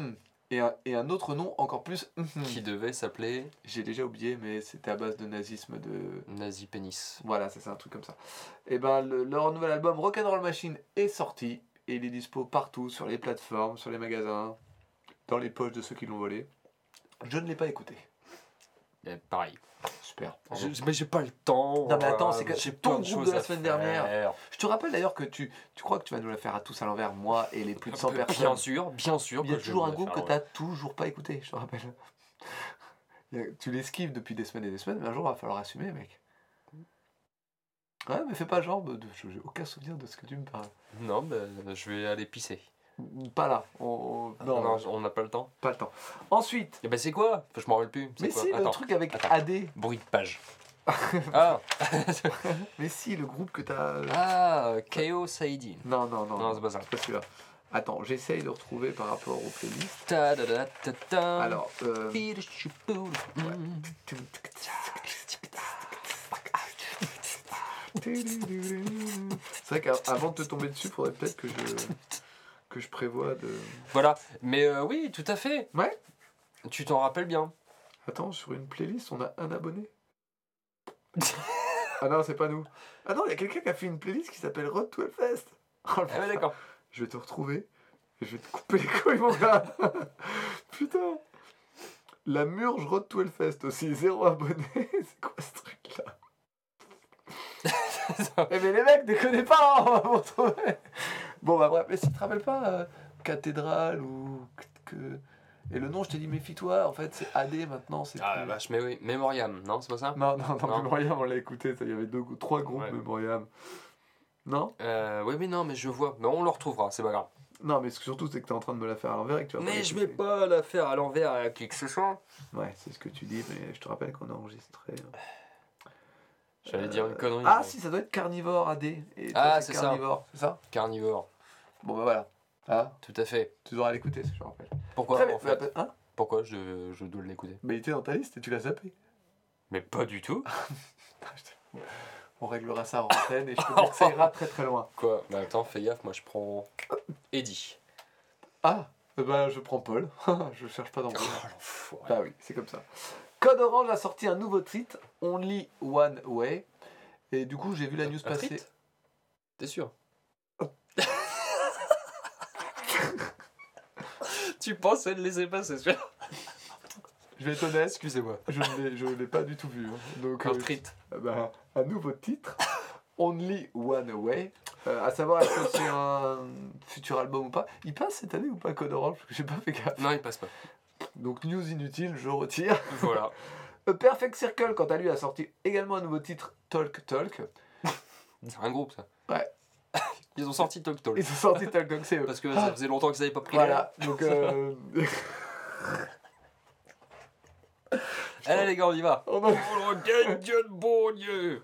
S2: Et un, et un autre nom encore plus...
S1: Qui devait s'appeler
S2: J'ai déjà oublié, mais c'était à base de nazisme de...
S1: Nazi Pénis.
S2: Voilà, c'est ça, un truc comme ça. Et ben, le- leur nouvel album Rock'n'Roll Machine est sorti. Et il est dispo partout, sur les plateformes, sur les magasins, dans les poches de ceux qui l'ont volé. Je ne l'ai pas écouté.
S1: Et pareil.
S2: Super.
S1: Je- mais j'ai pas le temps.
S2: Non mais attends,
S1: voilà,
S2: c'est que
S1: j'ai
S2: c'est ton
S1: plein de
S2: groupe
S1: choses
S2: de la
S1: à
S2: semaine
S1: faire.
S2: dernière. Je te rappelle d'ailleurs que tu, tu crois que tu vas nous la faire à tous à l'envers, moi et les plus de cent
S1: Bien
S2: personnes.
S1: sûr, bien sûr.
S2: Il y a
S1: que je
S2: toujours
S1: vais
S2: un
S1: le
S2: groupe que
S1: faire,
S2: tu n'as toujours pas écouté, je te rappelle. Il y a- Tu l'esquives depuis des semaines et des semaines, mais un jour il va falloir assumer, mec. Ouais, mais fais pas genre, de, de- j'ai aucun souvenir de ce que tu me parles.
S1: ouais. Non, ben, je vais aller pisser.
S2: Pas là, on, on-
S1: Ah,
S2: non,
S1: non, on n'a pas le temps.
S2: pas le temps. Ensuite,
S1: Et ben c'est quoi Je m'en rappelle plus. C'est
S2: mais
S1: quoi
S2: si, le
S1: Attends,
S2: truc avec
S1: attends.
S2: A D.
S1: Bruit de page. ah
S2: Mais si, le groupe que t'as...
S1: Ah, K O Saidi.
S2: Non, non, non,
S1: Non, c'est pas ça.
S2: c'est pas celui-là. Attends, j'essaye de retrouver par rapport aux playlists.
S1: Ta da da ta ta.
S2: Alors, euh...
S1: Mm.
S2: C'est vrai qu'avant de te tomber dessus, il faudrait peut-être que je, que je prévoie de...
S1: Voilà, mais euh, oui, tout à fait.
S2: Ouais.
S1: Tu t'en rappelles bien.
S2: Attends, sur une playlist, on a un abonné. Ah non, c'est pas nous. Ah non, il y a quelqu'un qui a fait une playlist qui s'appelle Road to Hellfest. Oh, le
S1: Ah ouais, d'accord.
S2: Je vais te retrouver et je vais te couper les couilles, mon gars. Putain. La Murge Road to Hellfest aussi, zéro abonné. C'est quoi ce truc-là? Eh mais les mecs, déconnez pas, hein, on va vous retrouver. Bon bah bref, mais si tu te rappelles pas, euh, cathédrale ou que... Et le nom, je t'ai dit méfie-toi, en fait c'est A D maintenant, c'est
S1: Ah
S2: plus-
S1: la vache, mais oui, Memoriam, non, c'est pas ça
S2: Non, non, non,
S1: Non.
S2: Memoriam, on l'a écouté, ça, il y avait deux, trois groupes
S1: Ouais.
S2: Memoriam. Non?
S1: euh, Oui, mais non, mais je vois. Mais on le retrouvera, c'est pas grave.
S2: Non, mais ce que surtout, c'est que t'es en train de me la faire à l'envers et que tu vas pas
S1: Mais je vais
S2: l'écouter.
S1: pas la faire à l'envers à qui que ce soit.
S2: Ouais, c'est ce que tu dis, mais je te rappelle qu'on a enregistré... euh,
S1: J'allais dire une connerie.
S2: Ah
S1: mais-
S2: si, ça doit être Carnivore A D. Et toi,
S1: Ah, c'est ça.
S2: Carnivore, c'est ça?
S1: Carnivore,
S2: Bon bah voilà. Ah,
S1: tout à fait.
S2: tu devras l'écouter, je te rappelle.
S1: Pourquoi
S2: Très bien.
S1: en fait
S2: Bah, hein?
S1: Pourquoi je, je dois l'écouter
S2: Mais il était dans ta liste et tu l'as zappé.
S1: Mais pas du tout.
S2: On réglera ça en antenne et je peux dire que ça ira très très loin.
S1: Quoi Bah attends, fais gaffe, moi je prends Eddie.
S2: Ah, eh ben je prends Paul. Je cherche pas d'embrouille.
S1: Oh l'enfoiré.
S2: Bah oui, c'est comme ça. Code Orange a sorti un nouveau titre, Only One Way. Et du coup, j'ai vu la news
S1: Un
S2: passer.
S1: treat T'es sûr Tu pensais le laisser passer, c'est sûr.
S2: Je vais être honnête,
S1: Excusez-moi.
S2: je ne l'ai- je l'ai pas du tout vu. hein. Donc,
S1: Un
S2: euh,
S1: treat.
S2: eh ben, un nouveau titre, Only One Way. Euh, à savoir, est-ce que c'est un futur album ou pas? Il passe cette année ou pas, Code Orange? Parce que j'ai pas fait gaffe.
S1: Non, il passe pas.
S2: Donc, news inutile, je retire.
S1: Voilà.
S2: A Perfect Circle, quant à lui, a sorti également un nouveau titre, Talk Talk.
S1: C'est un groupe ça.
S2: Ouais.
S1: Ils ont sorti Talk Talk.
S2: Ils ont sorti Talk Talk, c'est eux.
S1: Parce que
S2: Ah.
S1: ça faisait longtemps qu'ils avaient pas pris
S2: Voilà, donc... Euh...
S1: l'air. Allez les gars, on y va.
S2: on en-
S1: Oh le Dieu de bon Dieu.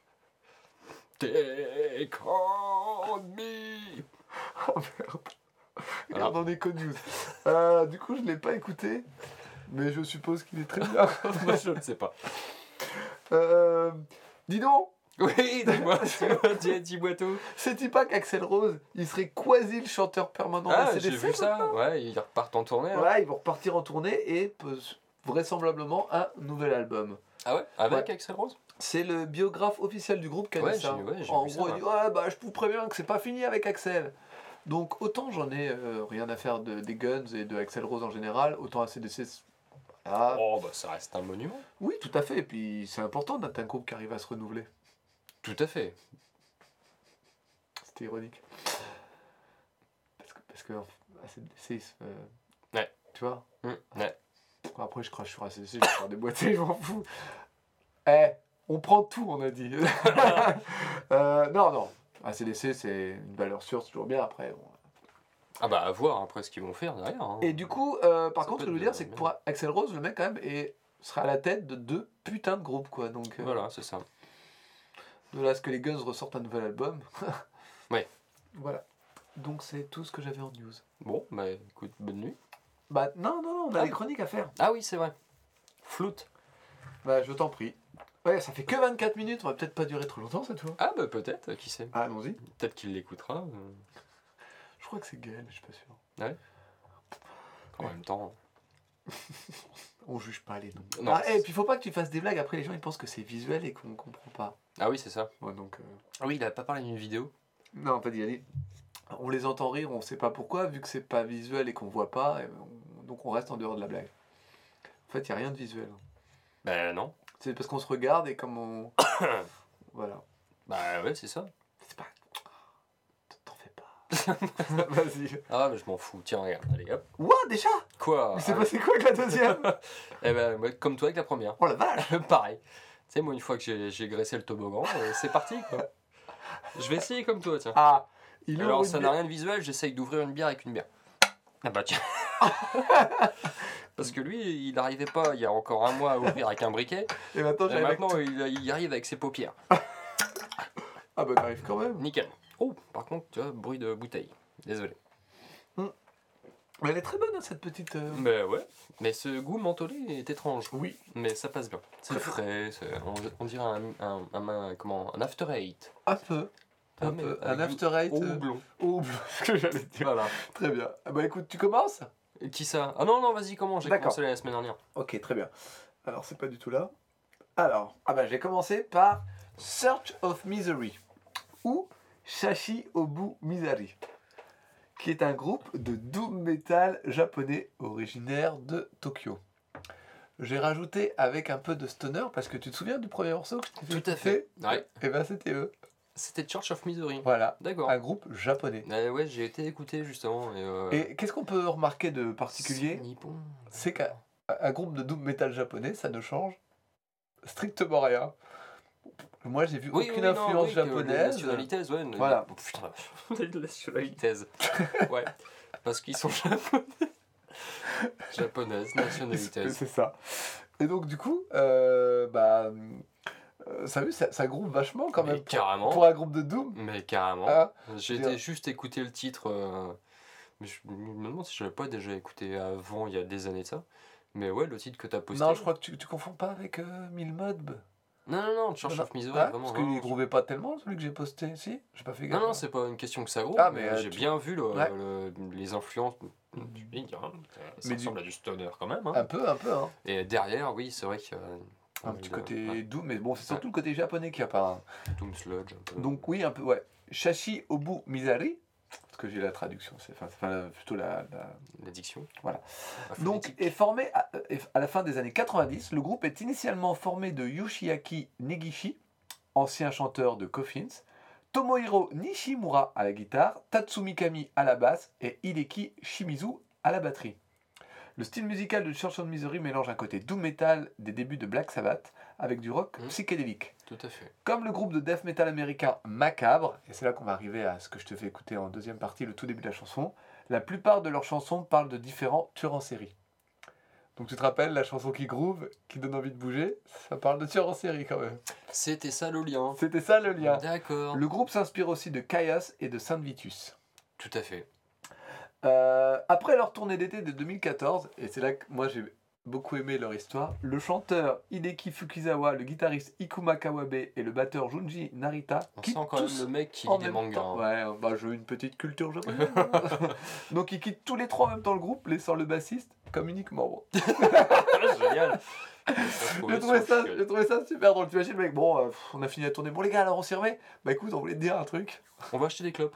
S1: Take on me.
S2: Oh merde. Regarde, on est connu. Euh, du coup, je l'ai pas écouté, mais je suppose qu'il est très bien.
S1: Moi je ne sais pas.
S2: Euh, dis donc,
S1: Oui, dis-moi, dis-moi, dis- dis-moi tout.
S2: sais-tu pas qu'Axel Rose, il serait quasi le chanteur permanent
S1: Ah,
S2: de
S1: j'ai
S2: A C D C
S1: vu ça. Ouais, ils repartent en tournée. hein.
S2: Ouais, ils vont repartir en tournée et peut- vraisemblablement un nouvel album.
S1: Ah ouais Avec
S2: Ouais.
S1: Axel Rose
S2: C'est le biographe officiel du groupe qui a
S1: Ouais,
S2: dit ça.
S1: j'ai- ouais, j'ai
S2: En
S1: vu ça,
S2: gros, il
S1: ouais.
S2: dit ouais, bah je vous préviens que c'est pas fini avec Axel. Donc autant j'en ai euh, rien à faire de, des Guns et de Axel Rose en général, autant A C D C. c'est- Ah,
S1: Oh bah ça reste un monument.
S2: oui, tout à fait. Et puis c'est important d'être un groupe qui arrive à se renouveler.
S1: Tout à fait.
S2: C'était ironique. Parce que, parce que A C D C, euh,
S1: Ouais.
S2: tu vois.
S1: Hum, ouais.
S2: Après, je crache sur A C D C, je vais faire des boîtiers, je m'en fous. Eh, on prend tout, on a dit. Euh, non, non. A C D C, c'est une valeur sûre, c'est toujours bien. Après, bon.
S1: Ah bah à voir après ce qu'ils vont faire derrière. hein.
S2: Et du coup, euh, par
S1: Ça
S2: contre, ce
S1: peut
S2: que je veux
S1: être
S2: dire, c'est que
S1: bien.
S2: pour Axel Rose, le mec, quand même, est, sera à la tête de deux putains de groupes, quoi. Donc, euh,
S1: Voilà, c'est ça.
S2: de là à ce que les Guns ressortent un nouvel album.
S1: Ouais.
S2: Voilà. Donc, c'est tout ce que j'avais en news.
S1: Bon, bah écoute, bonne nuit.
S2: Bah, non, non, non, on a
S1: Ah.
S2: des chroniques à faire.
S1: Ah oui, c'est vrai. Floute.
S2: Bah, je t'en prie. Ouais, ça fait que vingt-quatre minutes, on va peut-être pas durer trop longtemps cette fois.
S1: Ah bah peut-être, qui sait.
S2: Ah, allons-y.
S1: Peut-être qu'il l'écoutera. euh.
S2: Je crois que c'est Gaël, je suis pas sûr.
S1: Ouais. En même temps.
S2: On juge pas les noms.
S1: Non,
S2: Ah,
S1: c'est-
S2: et puis faut pas que tu fasses des blagues, après les gens ils pensent que c'est visuel et qu'on comprend pas.
S1: Ah oui, c'est ça.
S2: Ouais, donc, euh,
S1: Ah oui, il a pas parlé d'une vidéo.
S2: non, pas d'y aller. On les entend rire, on sait pas pourquoi, vu que c'est pas visuel et qu'on voit pas, et on- donc on reste en dehors de la blague. En fait, il y a rien de visuel.
S1: Ben non.
S2: C'est parce qu'on se regarde et comme on. Voilà.
S1: Bah ouais, c'est ça.
S2: C'est pas. T'en fais pas. Vas-y.
S1: Ah, mais je m'en fous. Tiens, regarde. Allez, hop.
S2: Ouah, déjà
S1: Quoi?
S2: Mais c'est
S1: Ah,
S2: passé quoi avec la deuxième?
S1: Eh ben, moi, comme toi avec la première.
S2: Oh la vache.
S1: Pareil. Tu sais, moi, une fois que j'ai j'ai graissé le toboggan, euh, c'est parti, quoi. Je vais essayer comme toi, tiens.
S2: Ah, il ouvre
S1: Alors,
S2: une
S1: ça n'a
S2: bière.
S1: rien de visuel, j'essaye d'ouvrir une bière avec une bière. Ah bah tiens. Parce que lui, il n'arrivait pas, il y a encore un mois, à ouvrir avec un briquet.
S2: Et maintenant,
S1: Et
S2: j'arrive avec
S1: maintenant,
S2: tout.
S1: il, il y arrive avec ses paupières.
S2: Ah bah t'arrives quand même.
S1: Nickel. Oh, par contre, tu vois, bruit de bouteille. Désolé.
S2: Mais elle est très bonne, hein, cette petite. euh,
S1: Mais ouais. Mais ce goût mentholé est étrange.
S2: Oui.
S1: Mais ça passe bien. C'est
S2: Très
S1: frais, c'est- on, on dirait un, un, un, un- comment, un after eight.
S2: Un peu. Un
S1: Ah, mais
S2: peu.
S1: avec
S2: Un
S1: du-
S2: after eight.
S1: Au
S2: euh,
S1: houblon.
S2: Au houblon, ce que j'allais dire.
S1: Voilà.
S2: Très bien. Ah bah écoute, tu commences?
S1: Et qui ça? Ah non, non, vas-y, comment? J'ai
S2: D'accord.
S1: commencé la semaine dernière.
S2: Ok, très bien. Alors, c'est pas du tout là. Alors, ah bah, j'ai commencé par Search of Misery ou Shashi Obu Misery, qui est un groupe de doom metal japonais originaire de Tokyo. J'ai rajouté avec un peu de stoner parce que tu te souviens du premier morceau que je t'ai
S1: Tout à
S2: écouter
S1: fait. Ouais.
S2: Et ben c'était eux.
S1: C'était Church of Misery.
S2: Voilà,
S1: D'accord.
S2: un groupe japonais.
S1: Euh, ouais, j'ai été écouté justement. Et, euh,
S2: Et qu'est-ce qu'on peut remarquer de particulier?
S1: c'est nippon.
S2: C'est qu'un un groupe de doom metal japonais, ça ne change strictement rien. Moi, j'ai vu
S1: Oui,
S2: aucune
S1: oui, non,
S2: influence
S1: oui, que les
S2: japonaise.
S1: nationalités, ouais. ne-
S2: Voilà.
S1: Oh, putain, les nationalités. Ouais. Parce qu'ils sont japonais. Japonaises, nationalités.
S2: C'est ça. Et donc, du coup, euh, bah, euh, ça, vu, ça, ça groupe vachement quand
S1: Mais
S2: même. Pour,
S1: carrément.
S2: pour un groupe de doom.
S1: Mais carrément.
S2: Hein,
S1: J'ai
S2: je veux
S1: été
S2: dire-
S1: juste écouter le titre. euh, Mais je me demande si je l'avais pas déjà écouté avant, il y a des années de ça. Mais ouais, le titre que t'as posté.
S2: non, je crois que tu, tu confonds pas avec euh, Milmod.
S1: Non, non, non, Church
S2: Non,
S1: of Misery,
S2: Hein,
S1: vraiment.
S2: parce
S1: vraiment,
S2: qu'il grouvait pas tellement, celui que j'ai posté. Si, j'ai pas fait gaffe.
S1: Non, non, c'est pas une question que ça gros.
S2: Ah,
S1: mais
S2: mais, euh,
S1: j'ai
S2: tu-
S1: bien vu le,
S2: Ouais.
S1: le- les influences du big. Hein. Ça, ça
S2: Mais du-
S1: ressemble à du stoner quand même. Hein.
S2: Un peu, un peu, hein.
S1: Et derrière, oui, c'est vrai qu'il y a
S2: Un
S1: pas
S2: petit
S1: mal de-
S2: côté
S1: ouais,
S2: doom, mais bon, c'est surtout le côté japonais qui a pas. Hein.
S1: Doom Sludge. Un peu.
S2: Donc, oui, un peu, ouais. Shashi Obu Misery, parce que j'ai la traduction, c'est enfin, c'est enfin, plutôt la- la,
S1: L'addiction.
S2: Voilà.
S1: La
S2: Donc,
S1: phonétique.
S2: est formé à, à la fin des années quatre-vingt-dix. Le groupe est initialement formé de Yoshiaki Negishi, ancien chanteur de Coffins, Tomohiro Nishimura à la guitare, Tatsumi Kami à la basse et Hideki Shimizu à la batterie. Le style musical de Church of Misery mélange un côté doom metal des débuts de Black Sabbath avec du rock
S1: Mm.
S2: psychédélique.
S1: Tout à fait.
S2: Comme le groupe de death metal américain Macabre, et c'est là qu'on va arriver à ce que je te fais écouter en deuxième partie, le tout début de la chanson, la plupart de leurs chansons parlent de différents tueurs en série. Donc tu te rappelles, la chanson qui groove, qui donne envie de bouger, ça parle de tueurs en série quand même.
S1: C'était ça le lien.
S2: C'était ça le lien.
S1: D'accord.
S2: Le groupe s'inspire aussi de Chaos et de Saint Vitus.
S1: Tout à fait.
S2: Euh, après leur tournée d'été de deux mille quatorze, et c'est là que moi j'ai beaucoup aimé leur histoire, le chanteur Hideki Fukizawa, le guitariste Ikuma Kawabe et le batteur Junji Narita
S1: On
S2: quittent
S1: sent quand
S2: tous
S1: même le mec qui
S2: en
S1: lit des
S2: même
S1: mangas.
S2: temps.
S1: hein.
S2: Ouais, bah j'ai une petite culture japonaise. Donc ils quittent tous les trois en même temps le groupe, laissant le bassiste comme unique membre.
S1: Génial.
S2: J'ai trouvé, ça, j'ai trouvé ça super drôle. Tu imagines le mec, bon, euh, pff, on a fini la tournée. Bon les gars, alors on s'y remet. Bah écoute, on voulait te dire un truc.
S1: On va acheter des clopes.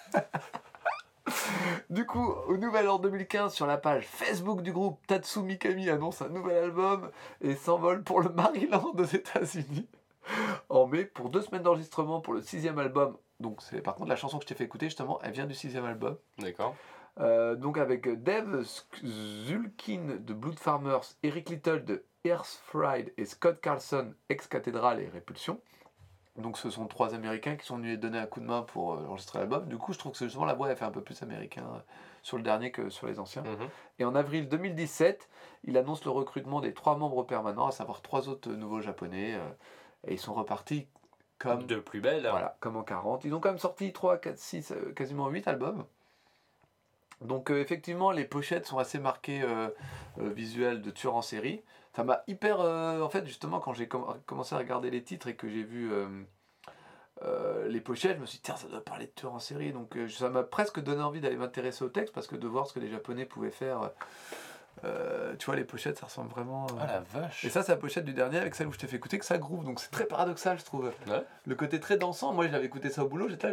S2: Du coup, au nouvel an deux mille quinze, sur la page Facebook du groupe, Tatsumi Kami annonce un nouvel album et s'envole pour le Maryland aux États-Unis en mai pour deux semaines d'enregistrement pour le sixième album. Donc, c'est par contre la chanson que je t'ai fait écouter, justement, elle vient du sixième album.
S1: D'accord.
S2: Euh, donc, avec Dave Zulkin de Blood Farmers, Eric Little de Earth Fried et Scott Carlson, ex-Cathédrale et Répulsion. Donc ce sont trois Américains qui sont venus donner un coup de main pour euh, enregistrer l'album. Du coup, je trouve que justement la voix elle fait un peu plus américain euh, sur le dernier que sur les anciens.
S1: Mhm.
S2: Et en avril deux mille dix-sept, il annonce le recrutement des trois membres permanents, à savoir trois autres nouveaux japonais. euh, et ils sont repartis comme,
S1: De plus belle.
S2: voilà, comme en quarante. Ils ont quand même sorti trois, quatre, six, euh, quasiment huit albums. Donc euh, effectivement, les pochettes sont assez marquées euh, euh, visuelles de tueurs en série. Ça m'a hyper... euh, en fait, justement, quand j'ai com- commencé à regarder les titres et que j'ai vu... euh, euh, les pochettes, je me suis dit, tiens, ça doit parler de tueurs en série. Donc euh, ça m'a presque donné envie d'aller m'intéresser au texte parce que de voir ce que les Japonais pouvaient faire. Euh, tu vois, les pochettes, ça ressemble vraiment. Euh...
S1: Ah la vache!
S2: Et ça, c'est la pochette du dernier avec celle où je t'ai fait écouter que ça groove. Donc c'est très paradoxal, je trouve.
S1: Ouais.
S2: Le côté très dansant, moi, j'avais écouté ça au boulot, j'étais là.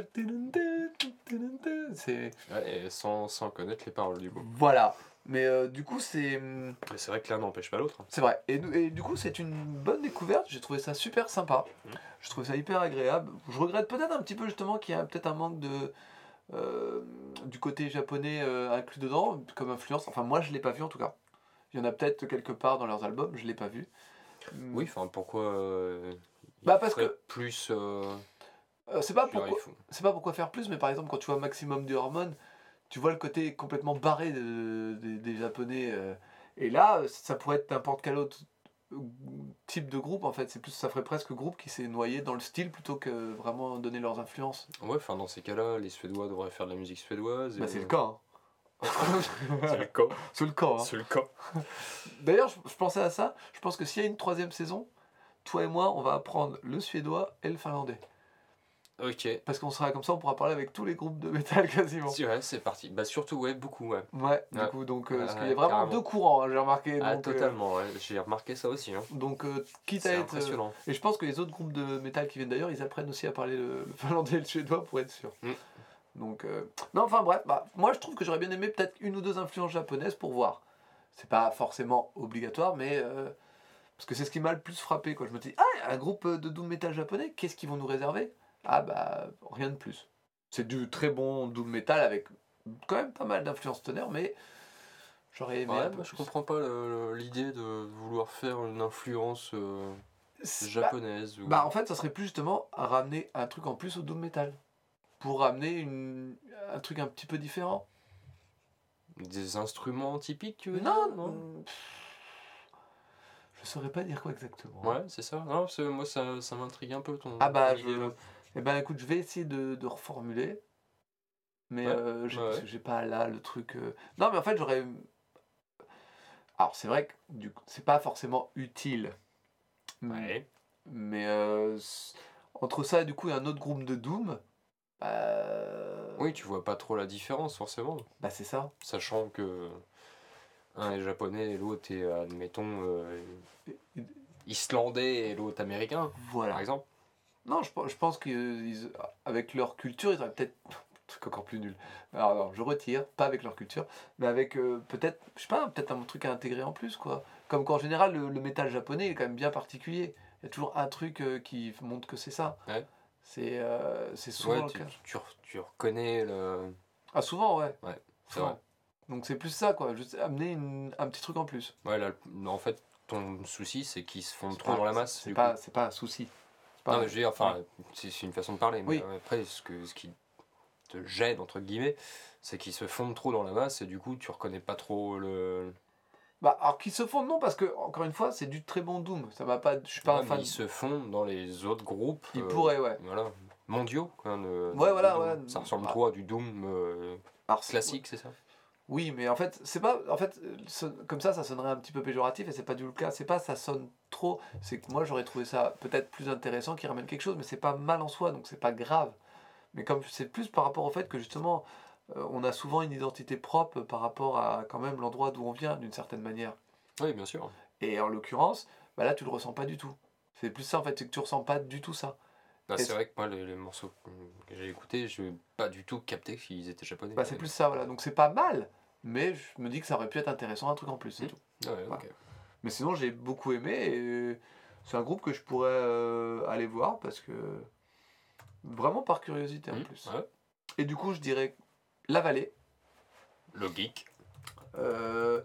S2: C'est.
S1: Ouais, et sans, sans connaître les paroles du coup.
S2: Voilà. Mais euh, du coup, c'est.
S1: Mais c'est vrai que l'un n'empêche pas l'autre.
S2: C'est vrai. Et, et du coup, c'est une bonne découverte. J'ai trouvé ça super sympa. Mmh. Je trouve ça hyper agréable. Je regrette peut-être un petit peu justement qu'il y a peut-être un manque de. Euh, du côté japonais euh, inclus dedans, comme influence. Enfin, moi, je l'ai pas vu en tout cas. Il y en a peut-être quelque part dans leurs albums, je l'ai pas vu.
S1: Oui, enfin, pourquoi. Euh,
S2: bah, parce que.
S1: Plus. Euh,
S2: euh, c'est pas pourquoi. C'est pas pourquoi faire plus, mais par exemple, quand tu vois Maximum du Hormone, tu vois le côté complètement barré de, de, des Japonais. Euh, et là, ça pourrait être n'importe quel autre type de groupe en fait. C'est plus, ça ferait presque groupe qui s'est noyé dans le style plutôt que vraiment donner leurs influences.
S1: Ouais, enfin dans ces cas-là, les Suédois devraient faire de la musique suédoise. Et
S2: bah, c'est le cas. Hein.
S1: c'est le cas.
S2: C'est le cas. Hein.
S1: C'est le cas.
S2: D'ailleurs, je, je pensais à ça. Je pense que s'il y a une troisième saison, toi et moi, on va apprendre le suédois et le finlandais.
S1: Ok.
S2: Parce qu'on sera comme ça, on pourra parler avec tous les groupes de métal quasiment.
S1: Ouais, c'est parti. Bah surtout, ouais, beaucoup, ouais.
S2: Ouais, du ouais. coup, donc, euh,
S1: ouais,
S2: parce qu'il y a vraiment carrément. deux courants, hein, j'ai remarqué.
S1: Ah,
S2: donc,
S1: totalement, euh... ouais, j'ai remarqué ça aussi. Hein.
S2: Donc, euh, quitte
S1: c'est
S2: à être...
S1: impressionnant.
S2: Euh, et je pense que les autres groupes de métal qui viennent d'ailleurs, ils apprennent aussi à parler le, le finlandais et le suédois pour être sûr. Mm. Donc, euh... non, enfin bref, bah, moi je trouve que j'aurais bien aimé peut-être une ou deux influences japonaises pour voir. C'est pas forcément obligatoire, mais... Euh... Parce que c'est ce qui m'a le plus frappé, quoi. Je me dis, ah, un groupe de doom metal japonais, qu'est-ce qu'ils vont nous réserver ? Ah bah, rien de plus. C'est du très bon doom metal avec quand même pas mal d'influences tonnerre, mais j'aurais aimé
S1: ouais,
S2: un peu
S1: bah,
S2: plus.
S1: Je comprends pas l'idée de vouloir faire une influence euh, japonaise.
S2: Bah,
S1: ou...
S2: bah en fait, ça serait plus justement à ramener un truc en plus au doom metal. Pour ramener une, un truc un petit peu différent.
S1: Des instruments typiques, tu veux
S2: non,
S1: dire, non
S2: je saurais pas dire quoi exactement.
S1: Ouais, c'est ça. Non, moi, ça, ça m'intrigue un peu ton.
S2: Ah bah,
S1: ton
S2: je...
S1: idée, là.
S2: Eh ben écoute, je vais essayer de, de reformuler. Mais ouais, euh, j'ai, ouais, parce que j'ai pas là le truc. Euh... Non, mais en fait, j'aurais. Alors, c'est vrai que du coup, c'est pas forcément utile.
S1: Ouais.
S2: Mais euh, entre ça et du coup, il y a un autre groupe de Doom. Euh...
S1: Oui, tu vois pas trop la différence, forcément.
S2: Bah, c'est ça.
S1: Sachant que. Un est japonais et l'autre est, admettons, euh, islandais et l'autre américain, voilà. Par exemple.
S2: Non, je, je pense qu'avec leur culture, ils auraient peut-être un truc encore plus nul. Alors, non, je retire, pas avec leur culture, mais avec euh, peut-être, je sais pas, peut-être un truc à intégrer en plus, quoi. Comme qu'en général, le, le métal japonais est quand même bien particulier. Il y a toujours un truc euh, qui montre que c'est ça.
S1: Ouais.
S2: C'est euh, souvent
S1: ouais,
S2: le
S1: tu,
S2: cas.
S1: Tu, tu reconnais le...
S2: Ah, souvent, ouais.
S1: Ouais, c'est
S2: souvent.
S1: vrai.
S2: Donc c'est plus ça, quoi. Juste amener une, un petit truc en plus.
S1: Ouais, là, en fait, ton souci, c'est qu'ils se font trop
S2: pas,
S1: dans la masse.
S2: C'est pas, c'est pas un souci.
S1: Pas non, mais je veux dire, enfin, ouais. c'est une façon de parler. Mais
S2: oui.
S1: après, ce, que, ce qui te gêne, entre guillemets, c'est qu'ils se fondent trop dans la masse et du coup, tu reconnais pas trop le...
S2: Bah, alors qu'ils se fondent, non, parce que, encore une fois, c'est du très bon Doom. Ça va pas... Je suis pas
S1: ouais,
S2: un fan.
S1: Ils se fondent dans les autres groupes.
S2: Ils euh, pourraient, ouais.
S1: Voilà. Mondiaux, quoi. De,
S2: ouais,
S1: de,
S2: voilà,
S1: de
S2: ouais.
S1: Ça ressemble ah. trop à du Doom euh, alors, classique, c'est ça ?
S2: Oui, mais en fait, c'est pas. En fait, comme ça, ça sonnerait un petit peu péjoratif et c'est pas du tout le cas. C'est pas ça sonne trop. C'est que moi, j'aurais trouvé ça peut-être plus intéressant qui ramène quelque chose, mais c'est pas mal en soi, donc c'est pas grave. Mais comme c'est plus par rapport au fait que justement, euh, on a souvent une identité propre par rapport à quand même l'endroit d'où on vient, d'une certaine manière.
S1: Oui, bien sûr.
S2: Et en l'occurrence, bah là, tu le ressens pas du tout. C'est plus ça en fait, c'est que tu ressens pas du tout ça.
S1: Bah, c'est vrai que moi, les, les morceaux que j'ai écoutés, je n'ai pas du tout capté qu'ils étaient japonais.
S2: Bah, c'est plus ça, voilà. Donc c'est pas mal. Mais je me dis que ça aurait pu être intéressant, un truc en plus, c'est mmh. tout.
S1: Ouais, voilà. Okay.
S2: Mais sinon, j'ai beaucoup aimé et c'est un groupe que je pourrais euh, aller voir parce que vraiment par curiosité en mmh. plus.
S1: Ouais.
S2: Et du coup, je dirais La Vallée.
S1: Le geek.
S2: Euh,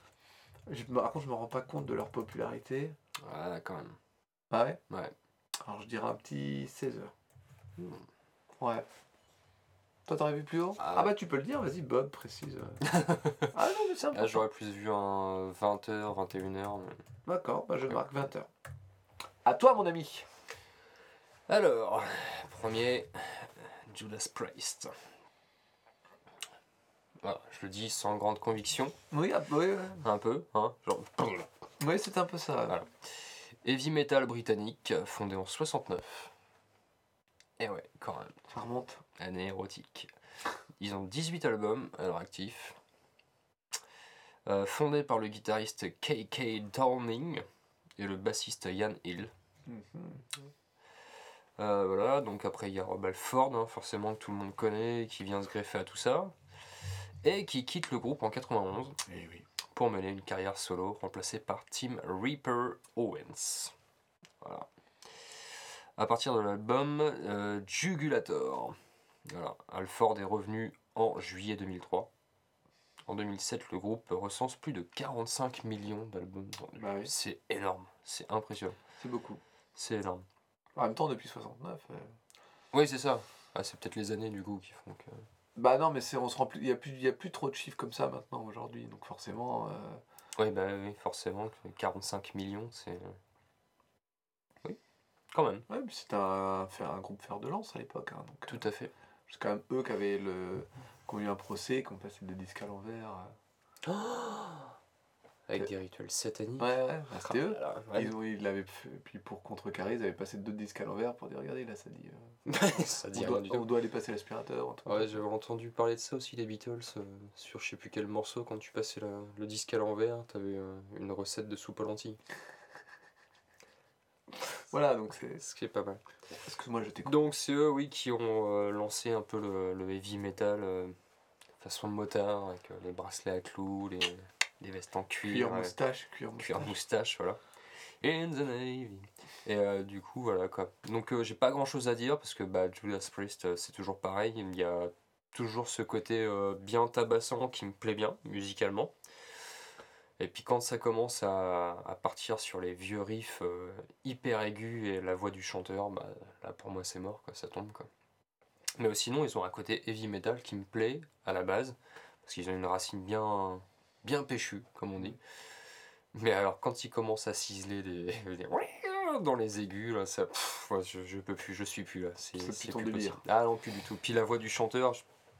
S2: je, par contre, je me rends pas compte de leur popularité.
S1: Ah, quand même.
S2: Ah ouais ?
S1: Ouais.
S2: Alors, je dirais un petit seize heures.
S1: Mmh.
S2: Ouais. Toi, t'aurais vu plus haut ? ah, ah bah tu peux le dire, vas-y Bob, précise. ah non, mais c'est important.
S1: Ah, j'aurais plus vu un vingt heures, vingt et une heures. Mais...
S2: D'accord, bah je marque vingt heures. À toi, mon ami.
S1: Alors, premier, Judas Priest. Voilà, je le dis sans grande conviction.
S2: Oui, ah, oui, oui.
S1: Un peu, hein, genre...
S2: Oui, c'est un peu ça.
S1: Voilà. Heavy metal britannique, fondé en soixante-neuf. Et ouais, quand même.
S2: Ça remonte.
S1: Année érotique. Ils ont dix-huit albums à leur actif. Euh, fondé par le guitariste K K Downing et le bassiste Ian Hill.
S2: Mm-hmm.
S1: Euh, voilà, donc après il y a Rob Halford, hein, forcément que tout le monde connaît, qui vient se greffer à tout ça. Et qui quitte le groupe en quatre-vingt-onze.
S2: Et oui.
S1: Pour mener une carrière solo, remplacé par Tim Reaper Owens. Voilà. À partir de l'album euh, Jugulator. Voilà. Halford est revenu en juillet deux mille trois. En deux mille sept, le groupe recense plus de quarante-cinq millions d'albums vendus.
S2: Bah oui.
S1: C'est énorme, c'est impressionnant.
S2: C'est beaucoup.
S1: C'est énorme.
S2: En même temps, depuis soixante-neuf. Euh...
S1: Oui, c'est ça. Ah, c'est peut-être les années du coup qui font que.
S2: Bah non, mais c'est, on se rend plus, il y a plus, il y a plus trop de chiffres comme ça maintenant aujourd'hui, donc forcément. Euh...
S1: Oui, bah oui, forcément, quarante-cinq millions, c'est. Oui, quand même.
S2: Ouais, puis c'était un, un groupe fer de lance à l'époque. Hein, donc,
S1: Tout à fait.
S2: euh, c'est quand même eux qui avaient le, qui ont eu un procès, qui ont passé le disque à l'envers. Euh...
S1: Oh Avec des rituels sataniques.
S2: Ouais, ouais, bah, c'était eux.
S1: Ah, là, ouais.
S2: Ils, ont, ils l'avaient fait, puis pour contrecarrer, ils avaient passé deux disques à l'envers pour dire regardez là ça dit. Euh,
S1: ça dit
S2: on,
S1: rien
S2: doit,
S1: du tout.
S2: on doit aller passer l'aspirateur.
S1: Ouais, j'avais entendu parler de ça aussi, les Beatles, euh, sur je sais plus quel morceau, quand tu passais la, le disque à l'envers, t'avais euh, une recette de soupe aux lentilles.
S2: Voilà, donc c'est.
S1: Ce qui est pas mal.
S2: Excuse-moi, je t'écoute.
S1: Donc c'est eux, oui, qui ont euh, lancé un peu le, le heavy metal euh, façon motard, avec euh, les bracelets à clous, les, les vestes en cuir.
S2: Cuir moustache, cuir moustache.
S1: Cuir moustache, voilà. In the Navy. Et euh, du coup, voilà quoi. Donc euh, j'ai pas grand chose à dire parce que bah, Judas Priest, euh, c'est toujours pareil. Il y a toujours ce côté euh, bien tabassant qui me plaît bien, musicalement. Et puis quand ça commence à, à partir sur les vieux riffs euh, hyper aigus et la voix du chanteur, bah, là pour moi c'est mort, quoi, ça tombe quoi. Mais euh, sinon ils ont un côté heavy metal qui me plaît à la base, parce qu'ils ont une racine bien, bien péchue, comme on dit. Mais alors quand ils commencent à ciseler des, des dans les aigus, là, ça, pff, ouais, je, je peux plus, je suis plus là, c'est,
S2: C'est
S1: c'est
S2: plus ton
S1: plus
S2: délire.
S1: possible. Ah non, plus du tout. Puis la voix du chanteur, je,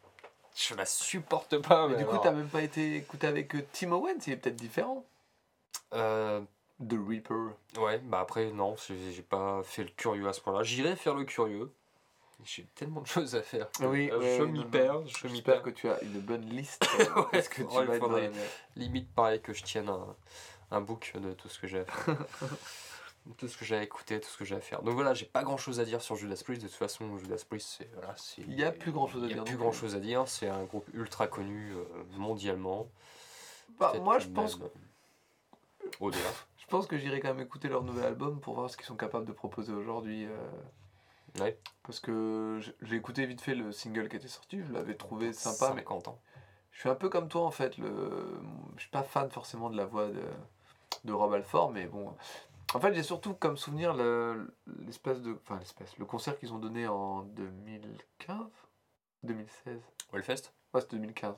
S1: je la supporte pas.
S2: Mais,
S1: Mais
S2: du coup,
S1: alors,
S2: t'as même pas été écouté avec euh, Tim Owens, il est peut-être différent.
S1: euh,
S2: The Reaper.
S1: Ouais, bah après, non, j'ai, j'ai pas fait le curieux à ce point-là. J'irai faire le curieux. J'ai tellement de choses à faire. que,
S2: Oui,
S1: euh,
S2: ouais,
S1: je
S2: ouais,
S1: m'y
S2: non,
S1: perds,
S2: non.
S1: je m'y
S2: J'espère
S1: perds.
S2: que tu as une bonne liste. Euh,
S1: Ouais,
S2: parce que tu
S1: faudrait-
S2: vas être
S1: faudrait.
S2: dans la-
S1: Limite pareil que je tienne un, un book de tout ce que j'ai à faire. Tout ce que j'ai à écouter, tout ce que j'ai à faire. Donc voilà, j'ai pas grand chose à dire sur Judas Priest. De toute façon, Judas Priest, c'est. Voilà, c'est
S2: Il y a plus grand chose à
S1: il y a
S2: dire
S1: plus
S2: non
S1: grand
S2: plus.
S1: chose à dire. C'est un groupe ultra connu euh, mondialement.
S2: Bah,
S1: Peut-être
S2: moi,
S1: que
S2: je pense,
S1: même, euh, au-delà.
S2: je pense que j'irai quand même écouter leur nouvel album pour voir ce qu'ils sont capables de proposer aujourd'hui. euh,
S1: Ouais.
S2: Parce que j- j'ai écouté vite fait le single qui était sorti, je l'avais trouvé sympa, mais
S1: cinquante ans.
S2: je suis un peu comme toi en fait. Le... Je suis pas fan forcément de la voix de, de Rob Halford, mais bon. En fait, j'ai surtout comme souvenir le- l'espèce de. Enfin, l'espèce. Le concert qu'ils ont donné en deux mille quinze deux mille seize.
S1: Wellfest
S2: Ouais, c'était deux mille quinze.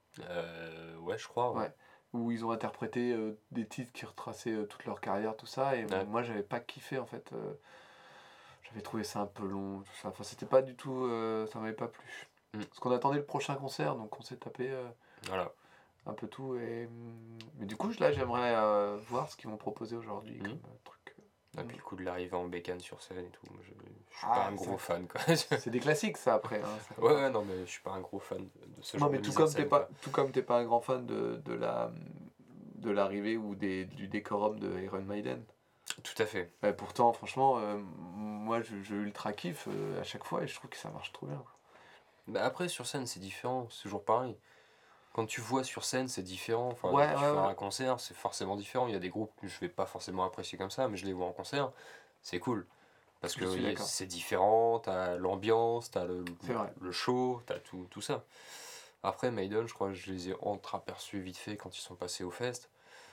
S1: euh, Ouais, je crois. Ouais.
S2: Ouais. Où ils ont interprété euh, des titres qui retraçaient euh, toute leur carrière, tout ça. Et
S1: Ouais.
S2: moi, j'avais pas kiffé en fait. euh, J'avais trouvé ça un peu long, tout ça. Enfin, c'était pas du tout. euh, Ça m'avait pas plu.
S1: Mm.
S2: Parce qu'on attendait le prochain concert, donc on s'est tapé euh,
S1: Voilà.
S2: un peu tout. Et... hum, Mais du coup, là, j'aimerais euh, voir ce qu'ils vont proposer aujourd'hui
S1: Mm.
S2: comme euh, truc.
S1: Et puis le coup de l'arrivée en bécane sur scène et tout. Moi, je, je suis
S2: Ah,
S1: pas un gros
S2: ça-
S1: fan, quoi.
S2: C'est des classiques, ça, après. Hein, ça fait
S1: Ouais,
S2: partie.
S1: ouais, non, mais je suis pas un gros fan de, de ce
S2: Non,
S1: genre
S2: mais
S1: de
S2: tout
S1: mise en
S2: comme t'es
S1: scène,
S2: pas,
S1: quoi.
S2: tout comme t'es pas un grand fan de, de la de l'arrivée ou des, du décorum de Iron Maiden.
S1: Tout à fait.
S2: Ouais, pourtant, franchement, euh, moi, je, je ultra kiffe euh, à chaque fois et je trouve que ça marche trop bien. Quoi.
S1: Bah après, sur scène, c'est différent. C'est toujours pareil. Quand tu vois sur scène, c'est différent. Enfin,
S2: Ouais,
S1: tu
S2: ouais,
S1: vas à
S2: ouais.
S1: un concert, c'est forcément différent. Il y a des groupes que je vais pas forcément apprécier comme ça, mais je les vois en concert. C'est cool. Parce
S2: Je
S1: que
S2: suis
S1: y a-
S2: d'accord.
S1: c'est différent, t'as l'ambiance, t'as le,
S2: C'est vrai.
S1: le show, t'as tout, tout ça. Après, Maiden, je crois que je les ai entreaperçus vite fait quand ils sont passés au fest.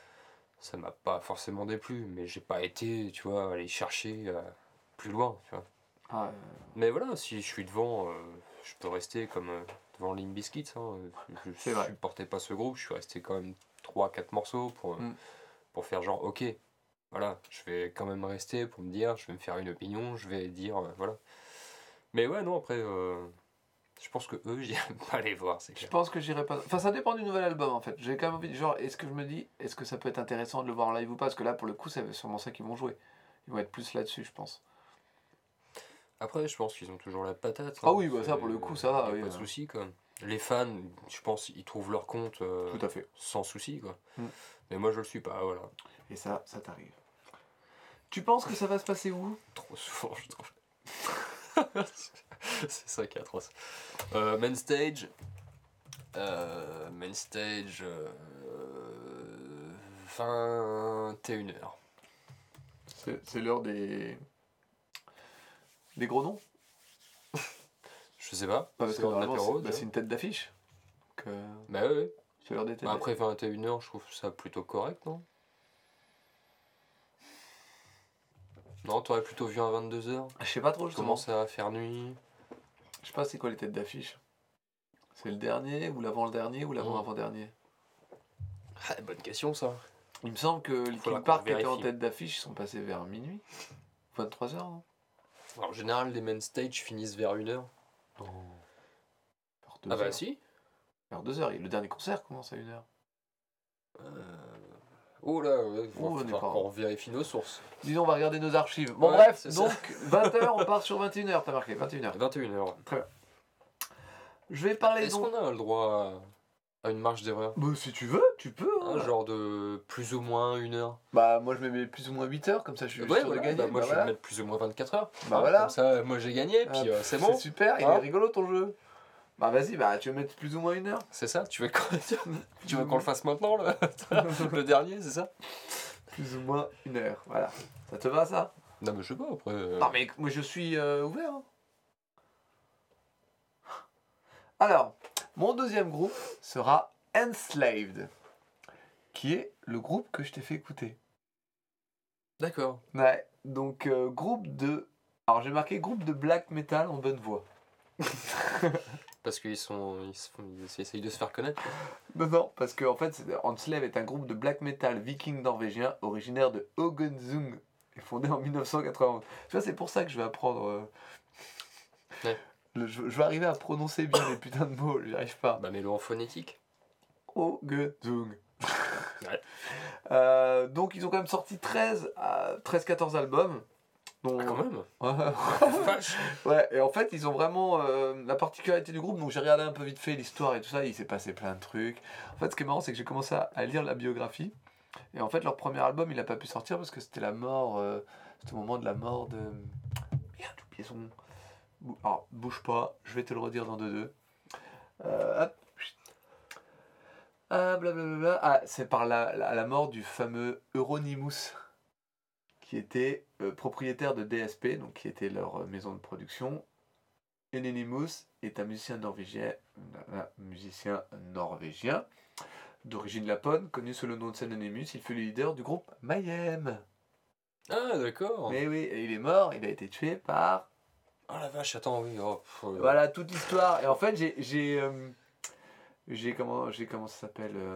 S1: Ça m'a pas forcément déplu, mais j'ai pas été, tu vois, aller chercher euh, plus loin, tu vois.
S2: Ah, euh,
S1: Mais voilà, si je suis devant, euh, je peux rester comme euh, devant Limp Bizkit. Hein. Je
S2: C'est vrai.
S1: supportais pas ce groupe, je suis resté quand même trois quatre morceaux pour, euh,
S2: Mm.
S1: pour faire genre, ok, voilà, je vais quand même rester pour me dire, je vais me faire une opinion, je vais dire, euh, voilà. Mais ouais, non, après, euh, je pense que eux, j'irai pas les voir, c'est
S2: je
S1: clair.
S2: pense que j'irai pas. Enfin, ça dépend du nouvel album en fait. J'ai quand même envie. Genre, est-ce que je me dis, est-ce que ça peut être intéressant de le voir en live ou pas? Parce que là, pour le coup, c'est sûrement ça qu'ils vont jouer. Ils vont être plus là-dessus, je pense.
S1: Après, je pense qu'ils ont toujours la patate.
S2: Ah
S1: hein.
S2: oui, bah ça,
S1: C'est-
S2: pour le coup, ça va,
S1: y a
S2: oui,
S1: pas de
S2: hein.
S1: souci, quoi. Les fans, je pense, ils trouvent leur compte euh,
S2: Tout à fait.
S1: sans souci, quoi.
S2: Mm.
S1: Mais moi, je le suis pas, voilà.
S2: Et ça, ça t'arrive. Tu penses que ça va se passer où?
S1: Trop souvent, je trouve. C'est ça qui est atroce. Euh, main stage. Euh, main stage. Euh, vingt et une heures.
S2: C'est c'est l'heure des... des gros noms?
S1: Je sais pas.
S2: Pas parce
S1: c'est
S2: que
S1: l'heure de
S2: normalement,
S1: l'apéro,
S2: c'est bah,
S1: déjà.
S2: c'est une tête d'affiche. Donc, euh,
S1: Bah ouais, ouais.
S2: c'est l'heure des têtes
S1: Bah,
S2: d'affiche.
S1: après vingt et une heures, je trouve ça plutôt correct, non? Non, t'aurais plutôt vu un vingt-deux heures.
S2: Je sais pas trop, justement.
S1: Commence à faire nuit.
S2: Je sais pas c'est quoi les têtes d'affiche. C'est le dernier, ou l'avant-le-dernier, ou l'avant-avant-dernier?
S1: Ah, bonne question, ça.
S2: Il me semble que
S1: Faudra
S2: Linkin
S1: qu'on
S2: Park était en
S1: vérifie.
S2: tête d'affiche, ils sont passés vers minuit. vingt-trois heures, non?
S1: Alors, en général, les main stage finissent vers une heure.
S2: Non. Vers deux
S1: Ah bah
S2: heures.
S1: si.
S2: Vers deux heures. Et le dernier concert commence à une heure.
S1: Euh... Oh là, ouais, il
S2: Oh,
S1: va
S2: on est
S1: falloir
S2: pas-
S1: qu'on vérifie nos sources.
S2: Disons, on va regarder nos archives. Bon,
S1: Ouais,
S2: bref,
S1: c'est ça.
S2: donc vingt heures, on part sur vingt et une heures, t'as marqué, vingt et une heures.
S1: vingt et une heures.
S2: Je vais parler
S1: Est-ce
S2: donc.
S1: qu'on a le droit à, à une marge d'erreur?
S2: Bah, si tu veux, tu peux. hein.
S1: Un genre de plus ou moins une heure.
S2: Bah, moi je me mets plus ou moins huit heures, comme ça je suis
S1: Ouais,
S2: sûr
S1: voilà,
S2: de gagner.
S1: bah, moi
S2: bah,
S1: je vais
S2: voilà.
S1: me mettre plus ou moins vingt-quatre heures.
S2: Bah,
S1: Hein,
S2: voilà.
S1: Comme ça, moi j'ai gagné, puis
S2: Ah,
S1: euh, c'est bon.
S2: super, il
S1: Hein
S2: est rigolo ton jeu. Bah, vas-y, bah, tu veux mettre plus ou moins une heure?
S1: C'est ça? Tu veux qu'on tu veux qu'on le fasse maintenant, le, le dernier, c'est ça?
S2: Plus ou moins une heure, voilà. Ça te va ça?
S1: Non, mais je sais pas, après. euh,
S2: Non, mais moi je suis euh, ouvert. hein. Alors, mon deuxième groupe sera Enslaved, qui est le groupe que je t'ai fait écouter.
S1: D'accord.
S2: Ouais, donc euh, groupe de. Alors j'ai marqué groupe de black metal en bonne voie.
S1: Parce qu'ils sont, ils, se font- ils essayent de se faire connaître.
S2: Non, non, parce que en fait, c'est- Enslaved est un groupe de black metal viking norvégien originaire de Haugesund et fondé en mille neuf cent quatre-vingt-onze. Tu vois, c'est pour ça que je vais apprendre. euh,
S1: Ouais.
S2: le- je, je vais arriver à prononcer bien les putains de mots, j'y arrive pas.
S1: Bah, mets-le en phonétique.
S2: Haugesund.
S1: Ouais.
S2: Euh, donc ils ont quand même sorti treize à treize quatorze albums. Dont...
S1: Ah, quand même.
S2: Ouais.
S1: Vache.
S2: Ouais, et en fait, ils ont vraiment euh, la particularité du groupe. Donc, j'ai regardé un peu vite fait l'histoire et tout ça. Il s'est passé plein de trucs. En fait, ce qui est marrant, c'est que j'ai commencé à, à lire la biographie. Et en fait, leur premier album, il n'a pas pu sortir parce que c'était la mort. Euh, c'était au moment de la mort de. Merde, j'ai oublié son nom. Bou- Alors, bouge pas, je vais te le redire dans deux deux. Euh, hop. Ah, blablabla. Ah, c'est par la, la, la mort du fameux Euronymous, qui était euh, propriétaire de D S P, donc qui était leur euh, maison de production. Euronymous est un musicien norvégien, un musicien norvégien d'origine lapone, connu sous le nom de scène Anonymous. Il fut le leader du groupe Mayhem.
S1: Ah, d'accord.
S2: Mais oui, et il est mort, il a été tué par...
S1: Oh la vache, attends, oui. Oh, pff, euh,
S2: Voilà, toute l'histoire. Et en fait, j'ai... J'ai, euh, j'ai comment, j'ai comment ça s'appelle euh,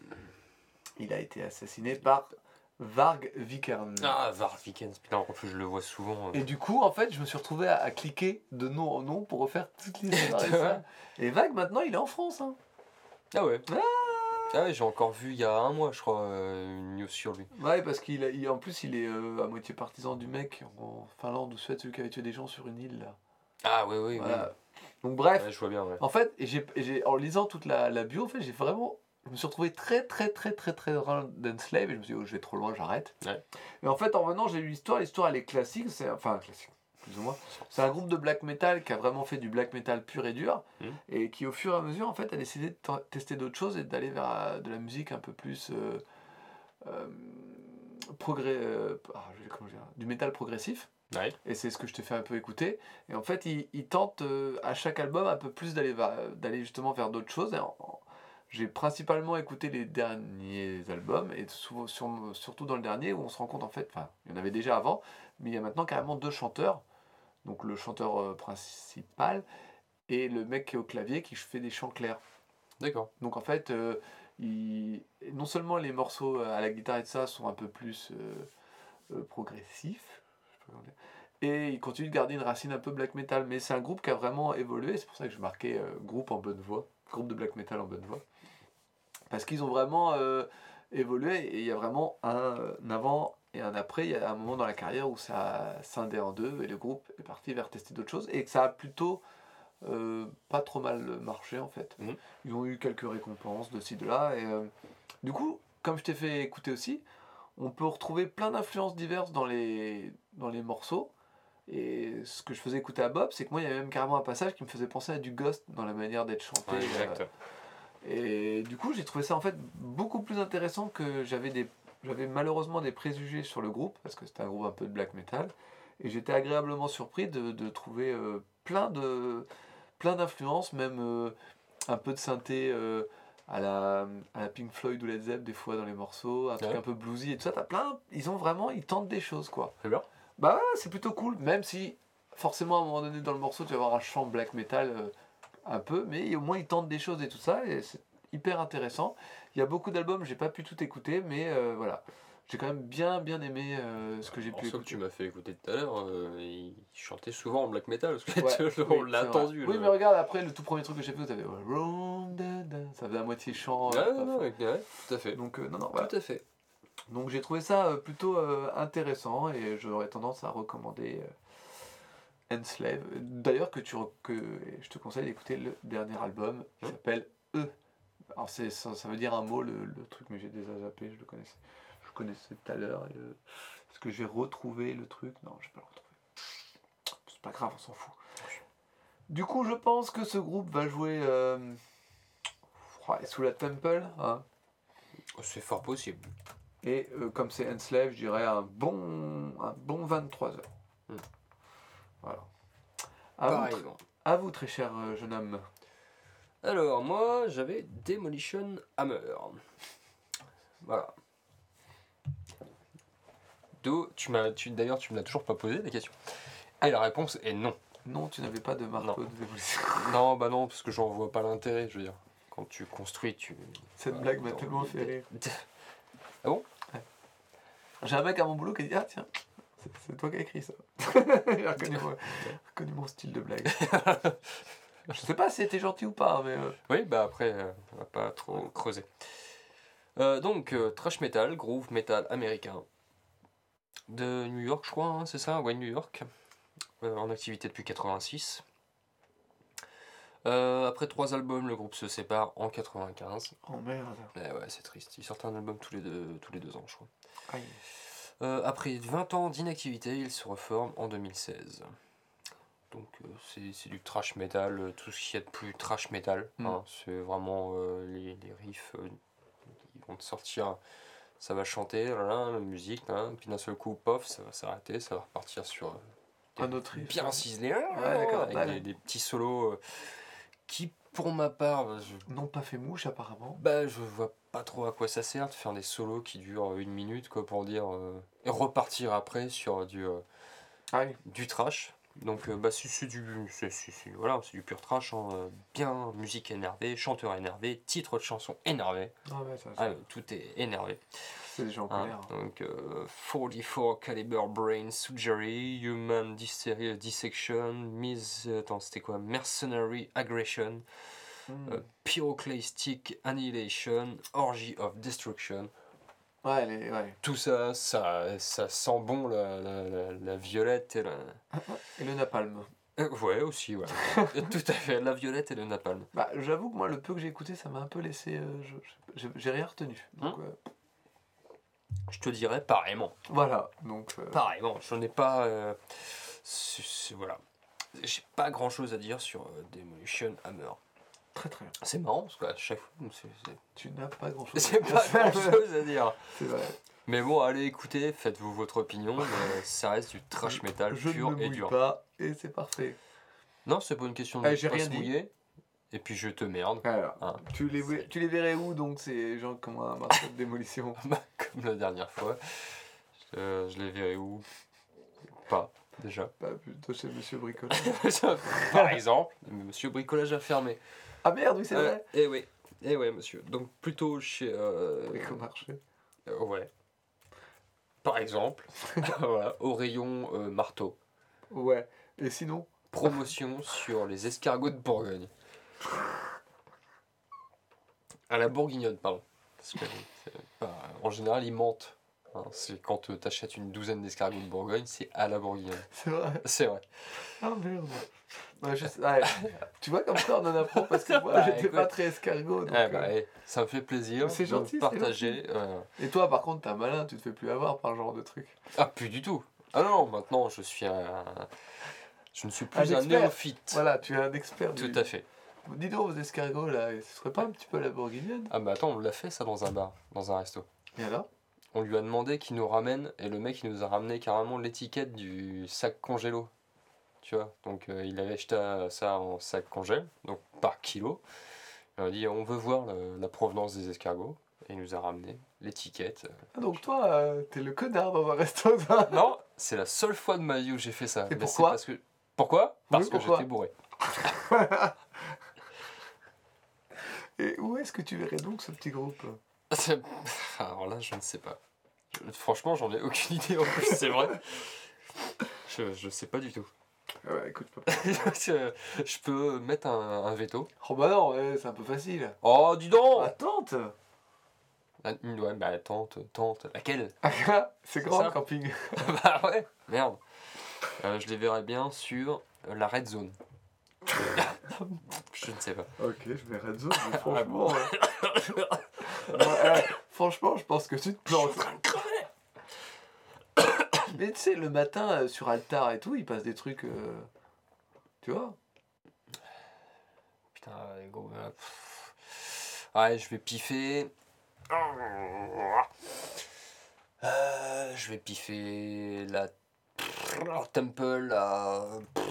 S2: il a été assassiné par Varg Vikernes.
S1: Ah, Varg Vikernes. Putain, en plus, je le vois souvent. euh.
S2: Et du coup, en fait, je me suis retrouvé à, à cliquer de nom en nom pour refaire toute l'histoire. et, ça. Et Varg, maintenant, il est en France. Hein.
S1: Ah ouais. Ah ouais, j'ai encore vu il y a un mois, je crois, euh, une news sur lui.
S2: Ouais, parce qu'il a- il- en plus, il est euh, à moitié partisan du mec en Finlande, ou Suède, celui qui avait tué des gens sur une île, là.
S1: Ah oui, oui,
S2: Voilà. Donc
S1: oui.
S2: bref,
S1: Ouais, je vois bien, ouais.
S2: en fait, et j'ai, et j'ai- en lisant toute la, la bio, en fait, j'ai vraiment... Je me suis retrouvé très, très, très, très, très loin d'Enslave, et je me suis dit, oh, je vais trop loin, j'arrête.
S1: Ouais.
S2: Et en fait, en venant, j'ai lu l'histoire, l'histoire, elle est classique, c'est... Enfin, classique, plus ou moins. C'est un groupe de black metal qui a vraiment fait du black metal pur et dur,
S1: Mm.
S2: et qui, au fur et à mesure, en fait, a décidé de t- tester d'autres choses et d'aller vers euh, de la musique un peu plus... euh, euh, progrès... euh, ah, je vais- comment dire, du métal progressif.
S1: Ouais.
S2: Et c'est ce que je te fais un peu écouter. Et en fait, il, il tente euh, à chaque album un peu plus d'aller va- d'aller justement vers d'autres choses. Et en- en- j'ai principalement écouté les derniers albums, et souvent, sur- surtout dans le dernier, où on se rend compte en fait, enfin, il y en avait déjà avant, mais il y a maintenant carrément deux chanteurs. Donc le chanteur euh, principal et le mec qui est au clavier qui fait des chants clairs.
S1: D'accord.
S2: Donc en fait, euh, il- non seulement les morceaux à la guitare et tout ça sont un peu plus euh, euh, progressifs, je sais pas comment dire, et il continue de garder une racine un peu black metal. Mais c'est un groupe qui a vraiment évolué, c'est pour ça que je marquais euh, groupe en bonne voie, groupe de black metal en bonne voie. Parce qu'ils ont vraiment euh, évolué, et il y a vraiment un, un avant et un après. Il y a un moment dans la carrière où ça a scindé en deux, et le groupe serais parti vers tester d'autres choses et que ça a plutôt euh, pas trop mal marché en fait.
S1: Mhm.
S2: Ils ont eu quelques récompenses de ci, de là. Et euh, du coup, comme je t'ai fait écouter aussi, on peut retrouver plein d'influences diverses dans les, dans les morceaux. Et ce que je faisais écouter à Bob, c'est que moi, il y avait même carrément un passage qui me faisait penser à du Ghost dans la manière d'être chanté.
S1: Ouais, exact.
S2: euh, et du coup, j'ai trouvé ça en fait beaucoup plus intéressant que j'avais des j'avais malheureusement des préjugés sur le groupe parce que c'était un groupe un peu de black metal et j'étais agréablement surpris de, de trouver euh, plein de plein d'influences, même euh, un peu de synthé euh, à la à la Pink Floyd ou Led Zepp des fois dans les morceaux, un truc
S1: Ouais.
S2: un peu bluesy et tout ça. T'as plein, ils ont vraiment, ils tentent des choses quoi.
S1: C'est bien.
S2: Bah ouais, c'est plutôt cool, même si forcément à un moment donné dans le morceau tu vas avoir un chant black metal. euh, un peu, mais au moins ils tentent des choses et tout ça, et c'est hyper intéressant. Il y a beaucoup d'albums, j'ai pas pu tout écouter, mais euh, voilà. J'ai quand même bien bien aimé euh, ce que j'ai
S1: Le
S2: pu
S1: morceau que
S2: écouter.
S1: tu m'as fait écouter tout à l'heure, euh, il chantait souvent en black metal, parce que
S2: Ouais,
S1: tu-
S2: oui,
S1: on l'a
S2: c'est vrai.
S1: attendu.
S2: Oui,
S1: là.
S2: mais regarde, après le tout premier truc que j'ai fait, vous avez ça faisait à moitié chant.
S1: Ouais,
S2: euh,
S1: ouais,
S2: pas
S1: non,
S2: fort.
S1: ouais, ouais, tout à fait.
S2: Donc euh, non, non, voilà.
S1: Tout à fait.
S2: Donc j'ai trouvé ça euh, plutôt euh, intéressant et j'aurais tendance à recommander euh, Enslave. D'ailleurs que tu re- que je te conseille d'écouter le dernier album qui
S1: Hmm.
S2: s'appelle E. Alors c'est, ça, ça veut dire un mot, le, le truc, mais j'ai déjà zappé, je le connaissais. Je le connaissais tout à l'heure. et le- Est-ce que je vais retrouver le truc? Non, je vais pas le retrouver. C'est pas grave, on s'en fout. Du coup, je pense que ce groupe va jouer euh, ouais, sous la Temple. Hein.
S1: C'est fort possible.
S2: Et euh, comme c'est Enslave, je dirais un bon, un bon vingt-trois heures.
S1: Hmm.
S2: Voilà. À vous, tr-
S1: Pareillement.
S2: à vous, très cher euh, jeune homme.
S1: Alors, moi, j'avais Demolition Hammer. Voilà. D'où, tu m'as, tu, d'ailleurs, tu me l'as toujours pas posé la question. Et la réponse est non.
S2: Non, tu n'avais pas de marteau
S1: Non.
S2: de démolition.
S1: Non, bah non, parce que j'en vois pas l'intérêt, je veux dire. Quand tu construis, tu.
S2: Cette
S1: bah,
S2: blague m'a
S1: dans
S2: tellement fait
S1: l'idée-
S2: rire.
S1: Ah bon?
S2: J'ai un mec à mon boulot qui a dit ah tiens, c'est, c'est toi qui as écrit ça. Il a reconnu, moi- reconnu mon style de blague. Je sais pas si c'était gentil ou pas, mais euh,
S1: Oui, bah après, euh, on va pas trop creuser. Euh, donc, euh, thrash metal, groove metal américain. De New York, je crois, hein, c'est ça? Ouais, New York. Euh, en activité depuis quatre-vingt-six. Euh, après trois albums, le groupe se sépare en quatre-vingt-quinze.
S2: oh merde.
S1: Eh ouais, c'est triste. Ils sortent un album tous les deux, tous les deux ans, je crois.
S2: Aïe.
S1: Euh, après vingt ans d'inactivité, ils se reforment en deux mille seize. Donc euh, c'est, c'est du trash metal, euh, tout ce qu'il y a de plus trash metal.
S2: Mm.
S1: Hein. C'est vraiment euh, les, les riffs, euh, ils vont te sortir, ça va chanter, là, là, la musique, là, puis d'un seul coup, pof, ça va s'arrêter, ça va repartir sur euh, des-
S2: Un autre riff,
S1: bien
S2: ouais.
S1: ciselé,
S2: Ouais, d'accord,
S1: avec
S2: ouais.
S1: des, des petits solos euh, qui, pour ma part, bah, je,
S2: Non pas fait mouche apparemment.
S1: bah, je vois pas trop à quoi ça sert de faire des solos qui durent une minute, quoi, pour dire, euh, et repartir après sur du, euh,
S2: Ah oui.
S1: du trash. Donc euh, bah, c'est, c'est du, c'est, c'est- c'est- voilà, c'est du pur trash, hein, euh, bien musique énervée, chanteur énervé, titre de chanson énervé,
S2: Ah ouais, ça, ça,
S1: ah, euh, tout est énervé.
S2: c'est des gens en
S1: Hein.
S2: colère. hein.
S1: Donc euh, quarante-quatre caliber brain surgery, human dis- dissection, mise, attends c'était quoi, mercenary aggression,
S2: Mm.
S1: euh, pyroclastic annihilation, orgy of destruction.
S2: Ouais, les, ouais.
S1: Tout ça, ça, ça sent bon la, la, la, la violette et la...
S2: Et le napalm.
S1: Euh, ouais, aussi, ouais. Tout à fait, la violette et le napalm.
S2: Bah, j'avoue que moi, le peu que j'ai écouté, ça m'a un peu laissé. euh, je- je- j'ai, j'ai rien retenu. Donc,
S1: Hum.
S2: euh,
S1: Je te dirais pareillement.
S2: voilà. Donc, euh,
S1: Pareillement, je n'ai pas... euh, c'est- c'est- voilà. J'ai pas grand chose à dire sur euh, Demolition Hammer.
S2: très très bien.
S1: C'est marrant, parce qu'à chaque fois, c'est, c'est-
S2: Tu n'as pas grand chose.
S1: c'est pas grand chose à dire.
S2: C'est vrai.
S1: Mais bon, allez écouter, faites-vous votre opinion, mais ça reste du trash metal
S2: Je
S1: pur
S2: ne me
S1: et
S2: mouille
S1: dur.
S2: pas et c'est parfait.
S1: Non, c'est pas une question de
S2: Eh, j'ai
S1: pas
S2: rien
S1: se
S2: dit.
S1: mouiller, et puis je te merde.
S2: Alors,
S1: Hein.
S2: tu, les, ver- tu les verrais où donc ces gens comme un marteau de démolition?
S1: Comme la dernière fois. Je, je les verrai où? Pas, déjà.
S2: Pas plutôt chez Monsieur Bricolage.
S1: Par exemple, monsieur bricolage a fermé.
S2: Ah merde, oui, c'est
S1: Euh,
S2: vrai.
S1: Eh oui, eh ouais, monsieur. Donc plutôt chez. Euh,
S2: Bricomarché.
S1: euh, ouais. Par exemple, voilà, au rayon euh, marteau.
S2: Ouais. Et sinon?
S1: Promotion sur les escargots de Bourgogne. À la bourguignonne, pardon. Parce que, euh, pas- en général, ils mentent Hein, c'est quand euh, t'achètes une douzaine d'escargots de Bourgogne, c'est à la bourguignonne.
S2: C'est vrai.
S1: C'est vrai.
S2: Ah merde. Ouais, je sais- ouais. Tu vois, comme ça, on en apprend parce que moi,
S1: Bah,
S2: j'étais
S1: écoute.
S2: pas très escargot. Donc,
S1: Eh bah,
S2: euh,
S1: eh, ça me fait plaisir
S2: C'est
S1: de
S2: gentil, c'est
S1: partager. euh,
S2: Et toi, par contre, t'es malin, tu te fais plus avoir par ce genre de truc.
S1: Ah, plus du tout. Ah non, maintenant je suis un... Je ne suis
S2: Un
S1: plus un,
S2: expert.
S1: néophyte.
S2: Voilà, tu es un expert
S1: Tout
S2: du...
S1: à fait.
S2: Dis donc, vos escargots, là, ce serait pas un petit peu la bourguignonne?
S1: Ah bah attends, on l'a fait ça dans un bar, dans un resto.
S2: Et alors?
S1: On lui a demandé qu'il nous ramène, et le mec il nous a ramené carrément l'étiquette du sac congélo. Tu vois, donc euh, il avait acheté euh, ça en sac congèle, donc par kilo. Il a dit on veut voir le- la provenance des escargots, et il nous a ramené l'étiquette.
S2: Ah, donc toi, euh, t'es le connard dans un resto, toi.
S1: Non, c'est la seule fois de ma vie où j'ai fait ça.
S2: Et
S1: mais c'est
S2: pourquoi
S1: parce que... Pourquoi Parce que
S2: pourquoi
S1: j'étais bourré.
S2: Et où est-ce que tu verrais donc ce petit groupe?
S1: Alors là, je ne sais pas. Je- franchement, j'en ai aucune idée en plus, c'est vrai. Je, je sais pas du tout.
S2: Ah ouais, écoute, je peux pas.
S1: je, je peux mettre un, un veto.
S2: Oh bah non, ouais, c'est un peu facile.
S1: Oh, dis donc
S2: Ah, tante.
S1: Ah, ouais, bah tante, tante, laquelle
S2: C'est grand
S1: ça
S2: le camping.
S1: Bah ouais, merde. Euh, je les verrais bien sur euh, la red zone. Je ne sais pas.
S2: Ok, je vais red zone, mais franchement... ouais. Ouais, ouais, franchement, je pense que tu te plantes. Mais tu sais, le matin, euh, sur Altar et tout, il passe des trucs... euh, Tu vois?
S1: Putain, ouais, gros, euh, pff. Ouais, je vais piffer. Euh, je vais piffer la Temple à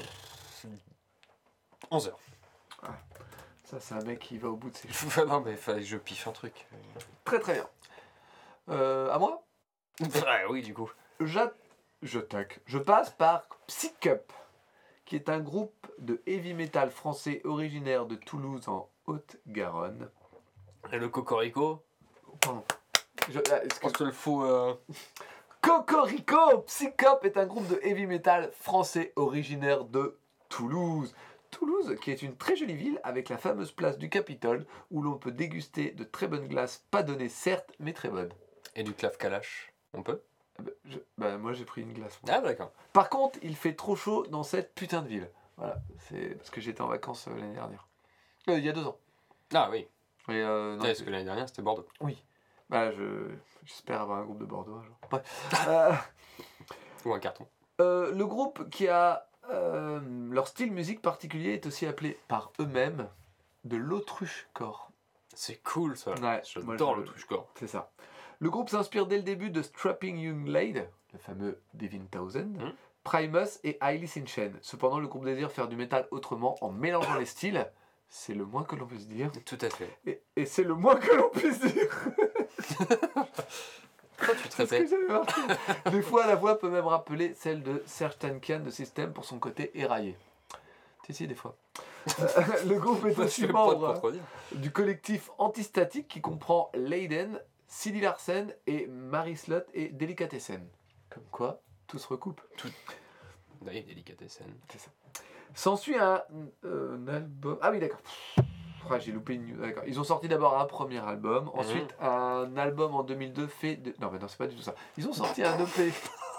S1: onze heures.
S2: Ça, c'est un mec qui va au bout de ses choses.
S1: Non, mais fallait que je piffe un truc.
S2: Très très bien. Euh, à moi?
S1: Ouais, oui, du coup.
S2: J'a- Je tac. Je passe par Psycup, qui est un groupe de heavy metal français originaire de Toulouse en Haute-Garonne.
S1: Et le Cocorico,
S2: Pardon. Je, ah, excuse-
S1: on te le fout. Euh...
S2: Cocorico! Psycup est un groupe de heavy metal français originaire de Toulouse. Toulouse, qui est une très jolie ville avec la fameuse place du Capitole, où l'on peut déguster de très bonnes glaces, pas données certes, mais très bonnes.
S1: Et du clave calache, on peut
S2: Ah bah, je- bah, moi j'ai pris une glace. moi.
S1: Ah, d'accord.
S2: Par contre, il fait trop chaud dans cette putain de ville. Voilà, c'est parce que j'étais en vacances euh, l'année dernière. Euh, il y a deux ans.
S1: Ah, oui.
S2: Et, euh, non,
S1: Ouais, parce que l'année dernière, c'était Bordeaux.
S2: bah, je, j'espère avoir un groupe de Bordeaux un jour. Bref. Euh,
S1: Ou un carton.
S2: euh, le groupe qui a euh, leur style musique particulier est aussi appelé par eux-mêmes de l'autruche-core.
S1: C'est cool, ça.
S2: Ouais, moi,
S1: J'adore
S2: je-
S1: le touche-corps.
S2: C'est ça. Le groupe s'inspire dès le début de Strapping Young Lad, le fameux Devin Townsend,
S1: Hmm.
S2: Primus et Alice in Chains. Cependant, le groupe désire faire du métal autrement en mélangeant les styles. C'est le moins que l'on puisse dire.
S1: Tout à fait.
S2: Et, et c'est le moins que l'on puisse dire.
S1: Pourquoi tu te
S2: C'est ce que
S1: répètes
S2: j'avais marqué. Des fois, la voix peut même rappeler celle de Serge Tankian de System pour son côté éraillé. Si, si, des fois. Euh, le groupe est
S1: Je
S2: aussi
S1: sais pas de
S2: membre
S1: quoi trop dire.
S2: du collectif Antistatique qui comprend Leiden, Sidi Larsen et Marie Slot et Delicatessen. Comme quoi, tout se recoupe.
S1: D'ailleurs, délicatessen.
S2: C'est ça. S'ensuit un, euh, un album. Ah oui, d'accord. Ah, j'ai loupé une news. D'accord. Ils ont sorti d'abord un premier album, ensuite un album en deux mille deux fait de. Non, mais non, c'est pas du tout ça. Ils ont sorti un E P.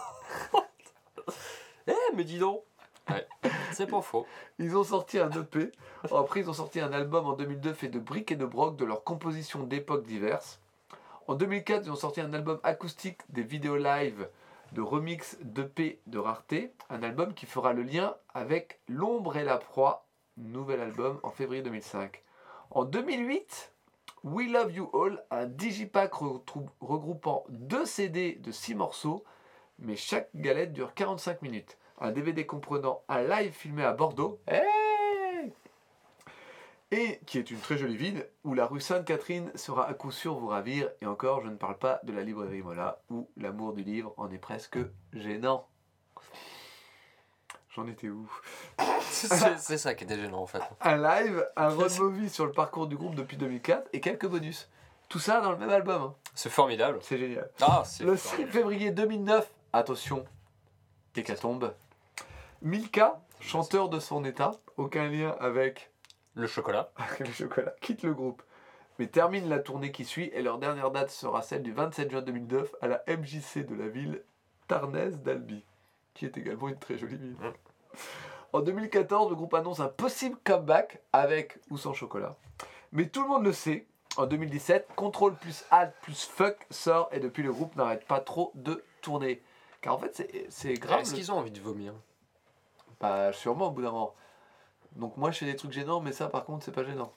S1: Eh, mais dis donc Ouais, c'est pas faux.
S2: Ils ont sorti un E P. Après, ils ont sorti un album en deux mille deux fait de briques et de broc de leurs compositions d'époques diverses. En deux mille quatre, ils ont sorti un album acoustique des vidéos live de remix d'E P de rareté. Un album qui fera le lien avec L'ombre et la proie, nouvel album en février deux mille cinq. En deux mille huit, We Love You All, un digipack retrou- regroupant deux C D de six morceaux, mais chaque galette dure quarante-cinq minutes. Un D V D comprenant un live filmé à Bordeaux, hey et qui est une très jolie ville, où la rue Sainte-Catherine sera à coup sûr vous ravir, et encore je ne parle pas de la librairie Mola, où l'amour du livre en est presque gênant. J'en étais où?
S1: C'est c'est ça qui était gênant en fait.
S2: Un live, un road movie sur le parcours du groupe depuis deux mille quatre, et quelques bonus. Tout ça dans le même album, hein.
S1: C'est formidable.
S2: C'est génial.
S1: Ah, c'est
S2: Le six
S1: formidable.
S2: février deux mille neuf, attention, hécatombe, Milka, chanteur de son état, aucun lien avec
S1: Le chocolat.
S2: le chocolat, quitte le groupe. mais terminent la tournée qui suit et leur dernière date sera celle du vingt-sept juin deux mille neuf à la M J C de la ville Tarnaise d'Albi, qui est également une très jolie ville.
S1: Mm.
S2: En deux mille quatorze, le groupe annonce un possible comeback avec ou sans chocolat. Mais tout le monde le sait, en deux mille dix-sept, Control plus Alt plus Fuck sort et depuis le groupe n'arrête pas trop de tourner. Car en fait, c'est, c'est grave.
S1: Est-ce
S2: le-
S1: qu'ils ont envie de vomir?
S2: Bah, sûrement au bout d'un moment. Donc moi, je fais des trucs gênants, mais ça, par contre, c'est pas gênant.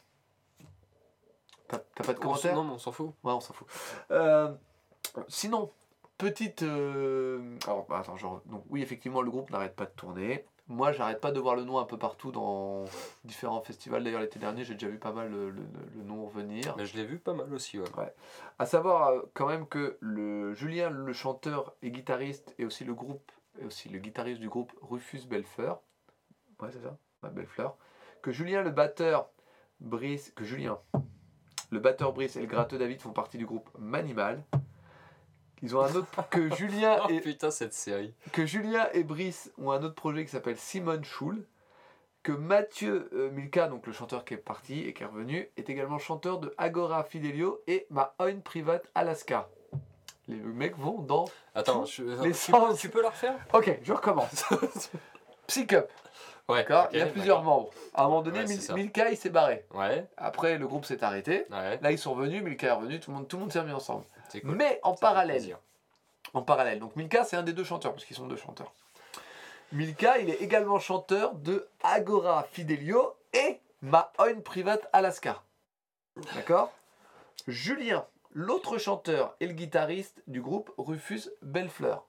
S2: T'as, t'as pas de
S1: On s'en-
S2: commentaires?
S1: Non, mais on s'en fout.
S2: Ouais, on s'en fout. Euh, sinon, petite. euh, Alors, bah, attends, genre. Donc, oui, effectivement, le groupe n'arrête pas de tourner. Moi, j'arrête pas de voir le nom un peu partout dans différents festivals. D'ailleurs, l'été dernier, j'ai déjà vu pas mal le, le- le nom revenir.
S1: Mais je l'ai vu pas mal aussi, ouais.
S2: À savoir euh, quand même que le Julien, le chanteur et guitariste, et aussi le groupe, et aussi le guitariste du groupe Rufus Belfleur. Ouais, c'est ça, ouais, Belfleur. Que Julien, le batteur, Brice, que Julien, le batteur Brice et le gratteux David font partie du groupe Manimal. Ils ont un autre que Julien
S1: Oh
S2: et
S1: putain, cette série.
S2: que Julien et Brice ont un autre projet qui s'appelle Simon Schul. Que Mathieu euh, Milka, donc le chanteur qui est parti et qui est revenu, est également chanteur de Agora Fidelio et Ma Own Private Alaska. Les mecs vont dans.
S1: Attends,
S2: Tous
S1: je-
S2: les
S1: tu,
S2: sens.
S1: peux, tu peux la refaire?
S2: Ok, je recommence. Psy Cup,
S1: Ouais.
S2: d'accord.
S1: ok,
S2: Il y a plusieurs
S1: d'accord.
S2: membres. À un moment donné,
S1: Ouais, c'est
S2: Mil-
S1: ça.
S2: Milka il s'est barré.
S1: Ouais,
S2: Après, le groupe s'est arrêté.
S1: ouais,
S2: Là, ils sont revenus. Milka est revenu. Tout le monde, tout le monde s'est remis ensemble.
S1: c'est cool.
S2: Mais en
S1: Ça fait
S2: parallèle,
S1: plaisir.
S2: en parallèle. Donc Milka, c'est un des deux chanteurs, parce qu'ils sont deux chanteurs. Milka, il est également chanteur de Agora Fidelio et Ma Own Private Alaska. D'accord. Julien, l'autre chanteur et le guitariste du groupe Rufus Belfleur.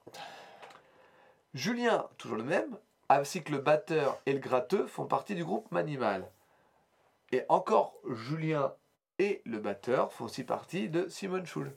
S2: Julien, toujours le même, ainsi que le batteur et le gratteux font partie du groupe Manimal. Et encore Julien et le batteur font aussi partie de Simon Schul.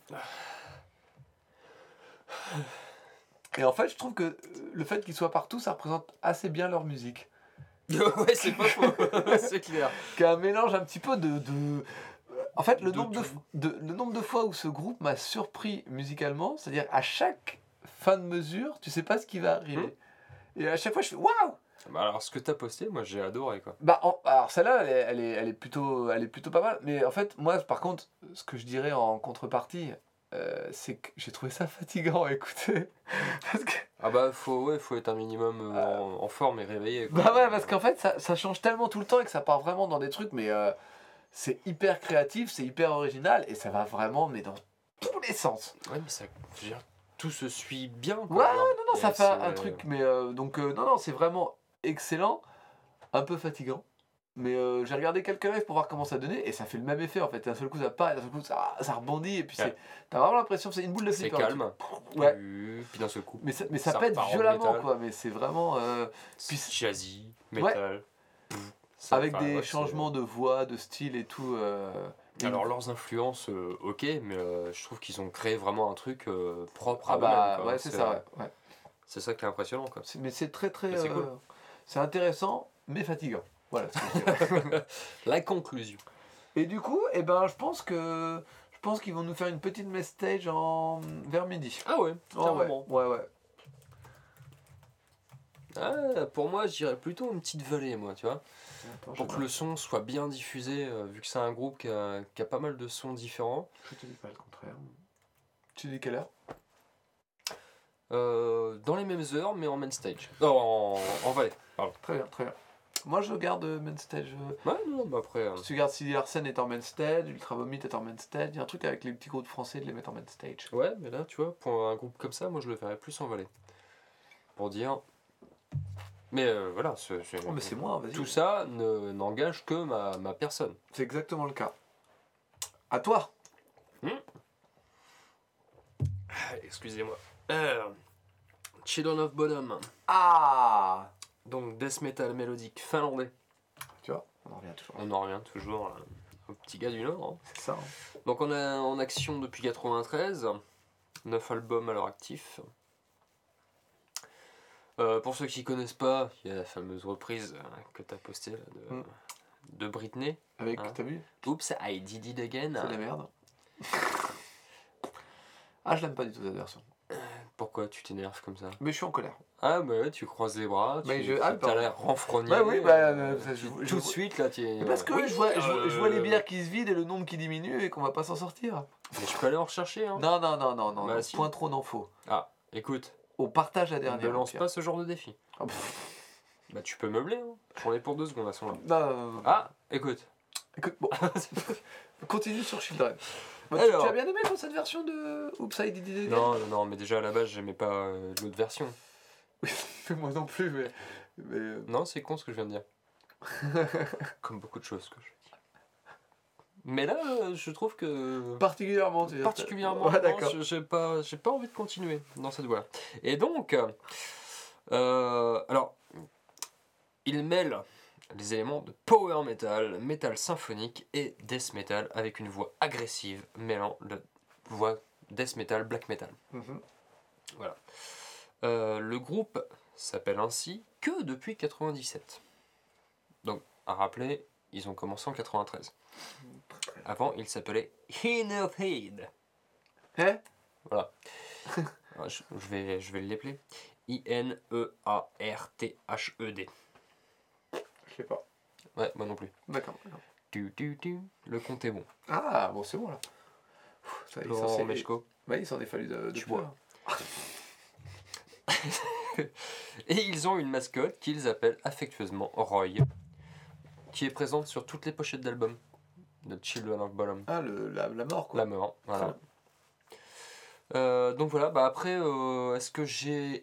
S2: Et en fait, je trouve que euh, le fait qu'ils soient partout, ça représente assez bien leur musique.
S1: Ouais, c'est pas faux. C'est clair.
S2: Qui a un mélange un petit peu de... de... En fait, le
S1: De
S2: nombre de,
S1: tout.
S2: de- le nombre de fois où ce groupe m'a surpris musicalement, c'est-à-dire à chaque fin de mesure, tu sais pas ce qui va arriver. Et à chaque fois, je fais waouh.
S1: Bah alors, ce que t'as posté, moi j'ai adoré quoi.
S2: Bah, en- alors celle-là, elle est, elle, est, elle, est plutôt, elle est plutôt pas mal. Mais en fait, moi, par contre, ce que je dirais en contrepartie, euh, c'est que j'ai trouvé ça fatigant à écouter. Parce que,
S1: Ah bah, faut, ouais, faut être un minimum euh, en, en forme et réveillé. Quoi.
S2: bah ouais, parce qu'en fait, ça, ça change tellement tout le temps et que ça part vraiment dans des trucs, mais euh, c'est hyper créatif, c'est hyper original et ça va vraiment, mais dans tous les sens.
S1: Ouais, mais ça. Je veux dire, tout se suit bien. Quoi.
S2: Ouais,
S1: Alors,
S2: non, non,
S1: et
S2: ça fait
S1: c'est-
S2: un, un truc, mais euh, donc, euh, non, non, c'est vraiment excellent, un peu fatigant. Mais euh, j'ai regardé quelques lives pour voir comment ça donnait et ça fait le même effet en fait. D'un seul coup ça part et d'un seul coup ça, ça rebondit et puis
S1: Ouais.
S2: c'est, t'as vraiment l'impression que c'est une boule de
S1: C'est
S2: flipper.
S1: calme.
S2: Ouais.
S1: Puis, puis d'un seul coup.
S2: Mais ça, mais ça,
S1: Ça
S2: pète
S1: repart en
S2: violemment
S1: métal.
S2: quoi. Mais c'est vraiment euh,
S1: C'est
S2: puis-
S1: jazzy, métal. Ça-
S2: avec
S1: enfin,
S2: des
S1: ouais,
S2: changements de voix, de style et tout. euh,
S1: c'est- Alors leurs influences, euh, ok, mais euh, je trouve qu'ils ont créé vraiment un truc euh, propre à
S2: ah bah
S1: eux-mêmes, quoi.
S2: ouais c'est ça. Ouais. Ouais.
S1: C'est ça qui est impressionnant quoi.
S2: C'est- mais c'est très très.
S1: Mais c'est
S2: euh,
S1: cool.
S2: c'est intéressant mais fatigant. Voilà. Ce que je dirais.
S1: La conclusion.
S2: Et du coup, eh ben, je pense que je pense qu'ils vont nous faire une petite mess stage en vers midi.
S1: Ah ouais,
S2: Oh, ouais,
S1: carrément.
S2: ouais, ouais.
S1: Ah, pour moi, je dirais plutôt une petite vallée, moi, tu vois.
S2: Attends,
S1: Pour
S2: je,
S1: que le son soit bien diffusé, euh, vu que c'est un groupe qui a, qui a pas mal de sons différents.
S2: je te dis pas le contraire. Tu dis quelle heure?
S1: Euh, dans les mêmes heures, mais en main stage. Non, en, en vallée, pardon.
S2: Très bien, très bien. Moi, je garde euh, main stage. euh,
S1: Ouais, non, bah après. euh,
S2: Si tu regardes Silly Larsen est en main stage, Ultra Vomit est en main stage. Il y a un truc avec les petits groupes français de les mettre en main stage.
S1: Ouais, mais là, tu vois, pour un groupe comme ça, moi, je le ferais plus en vallée. Pour dire. Mais euh, voilà, c'est- c'est-
S2: Oh, mais c'est moi, vas-y.
S1: tout ça ne- n'engage que ma, ma personne.
S2: C'est exactement le cas. À toi.
S1: Ah, excusez-moi. Euh, Children of Bodom.
S2: Ah.
S1: Donc death metal mélodique finlandais.
S2: Tu vois, on en revient toujours.
S1: On en revient toujours euh, au petit gars du Nord. hein.
S2: C'est ça. hein.
S1: Donc on est en action depuis quatre-vingt-treize. neuf albums à leur actif. Euh, pour ceux qui connaissent pas, il y a la fameuse reprise euh, que tu as postée là, de,
S2: Mm.
S1: de Britney.
S2: Avec,
S1: Hein.
S2: t'as vu?
S1: Oops, I did it again.
S2: C'est de la merde. Ah, je l'aime pas du tout cette version.
S1: Pourquoi tu t'énerves comme ça?
S2: Mais je suis en colère.
S1: Ah bah ouais, tu croises les bras,
S2: Mais
S1: tu
S2: je- ah,
S1: as l'air renfrogné.
S2: Bah oui, bah,
S1: euh,
S2: euh, ça, je-
S1: tu-
S2: je-
S1: tout de
S2: je-
S1: suite là tu es...
S2: Mais parce que
S1: Oui,
S2: je, vois, je, vois, je vois les
S1: euh,
S2: bières qui se vident et le nombre qui diminue et qu'on va pas s'en sortir.
S1: Mais je peux aller en rechercher hein.
S2: Non, non, non, non, non,
S1: Bah
S2: non.
S1: si.
S2: Point trop, non faux.
S1: Ah, écoute,
S2: On partage la
S1: ne
S2: dernière.
S1: lance
S2: Pierre.
S1: pas ce genre de défi.
S2: Oh, pff.
S1: Bah tu peux meubler, hein. J'en ai pour deux secondes à ce moment-là.
S2: Non, non, non, non.
S1: Ah, écoute.
S2: Écoute, bon, continue sur Children. Bah, tu-
S1: Alors.
S2: Tu as bien aimé toi, cette version de Oops, I Did It Again?
S1: Non, non, non, mais déjà à la base j'aimais pas euh, l'autre version.
S2: Oui, moi non plus, mais. mais euh,
S1: Non, c'est con ce que je viens de dire. Comme beaucoup de choses que je dis. Mais là, euh, je trouve que...
S2: particulièrement, tu veux dire,
S1: Particulièrement,
S2: Ouais,
S1: non,
S2: d'accord.
S1: je- j'ai pas, j'ai pas envie de continuer dans cette voie. Et donc, euh, alors, il mêle les éléments de power metal, metal symphonique et death metal avec une voix agressive mêlant la voix death metal, black metal.
S2: Mhm.
S1: Voilà. Euh, le groupe s'appelle ainsi que depuis quatre-vingt-dix-sept. Donc, à rappeler, ils ont commencé en quatre-vingt-treize. Avant, ils s'appelaient In of Head.
S2: Hein?
S1: Voilà. Alors, je, je vais, je vais l'épeler. I N E A R T H E D.
S2: Je sais pas.
S1: Ouais, moi non plus.
S2: D'accord. d'accord.
S1: Tu, tu, tu. Le compte est bon.
S2: Ah, bon, c'est bon là. Pff, Ça, il s'en
S1: Laurent
S2: s'est-
S1: Meshko.
S2: Ouais, il s'en est fallu de, de
S1: Tu
S2: peu,
S1: vois.
S2: hein.
S1: Et ils ont une mascotte qu'ils appellent affectueusement Roy, qui est présente sur toutes les pochettes d'albums de Children of Bodom.
S2: Ah, le, la, la mort quoi.
S1: La mort, voilà. Euh, donc voilà, bah après, euh, est-ce que j'ai...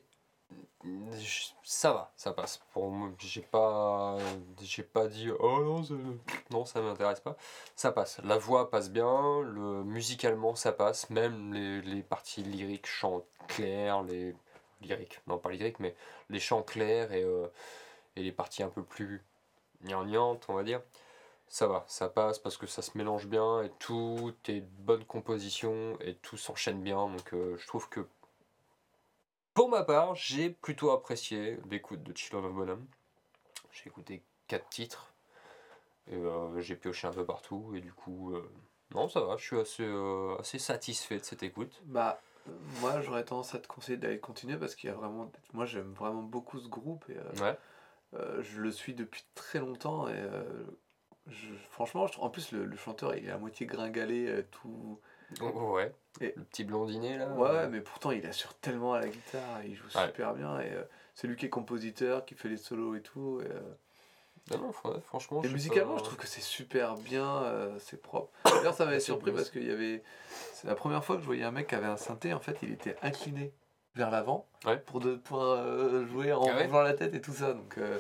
S1: j- Ça va, ça passe. Pour moi, j'ai pas, j'ai pas dit oh non, ça, non, ça m'intéresse pas. Ça passe. La voix passe bien, le musicalement ça passe, même les, les parties lyriques, chants clairs, les lyriques, non pas lyriques, mais les chants clairs et, euh, et les parties un peu plus gnangnantes, on va dire. Ça va, ça passe parce que ça se mélange bien et tout est de bonne composition et tout s'enchaîne bien. Donc euh, je trouve que pour ma part, j'ai plutôt apprécié l'écoute de Children of Bodom. J'ai écouté quatre titres et euh, j'ai pioché un peu partout et du coup, euh, non, ça va, je suis assez, euh, assez satisfait de cette écoute.
S2: Bah, euh, moi j'aurais tendance à te conseiller d'aller continuer parce qu'il y a vraiment. Moi j'aime vraiment beaucoup ce groupe et euh,
S1: Ouais,
S2: euh, je le suis depuis très longtemps et euh, je- franchement, je trouve- en plus le, le chanteur il est à moitié gringalé, euh, tout.
S1: oh, oh, ouais.
S2: Et-
S1: Le petit blondinet là.
S2: Ouais,
S1: euh,
S2: mais pourtant il assure tellement à la guitare, il joue
S1: Ouais.
S2: super bien et euh, c'est lui qui est compositeur, qui fait les solos et tout. Et, euh,
S1: Non, non, ouais, franchement.
S2: et
S1: sais
S2: musicalement,
S1: pas-
S2: je trouve que c'est super bien, euh, c'est propre. D'ailleurs, ça m'avait
S1: C'est
S2: surpris
S1: bien,
S2: parce qu'il y avait. C'est la première fois que je voyais un mec qui avait un synthé, en fait, il était incliné vers l'avant
S1: Ouais.
S2: pour de, pouvoir euh, jouer en
S1: Ah ouais
S2: bougeant la tête et tout ça. Donc, euh,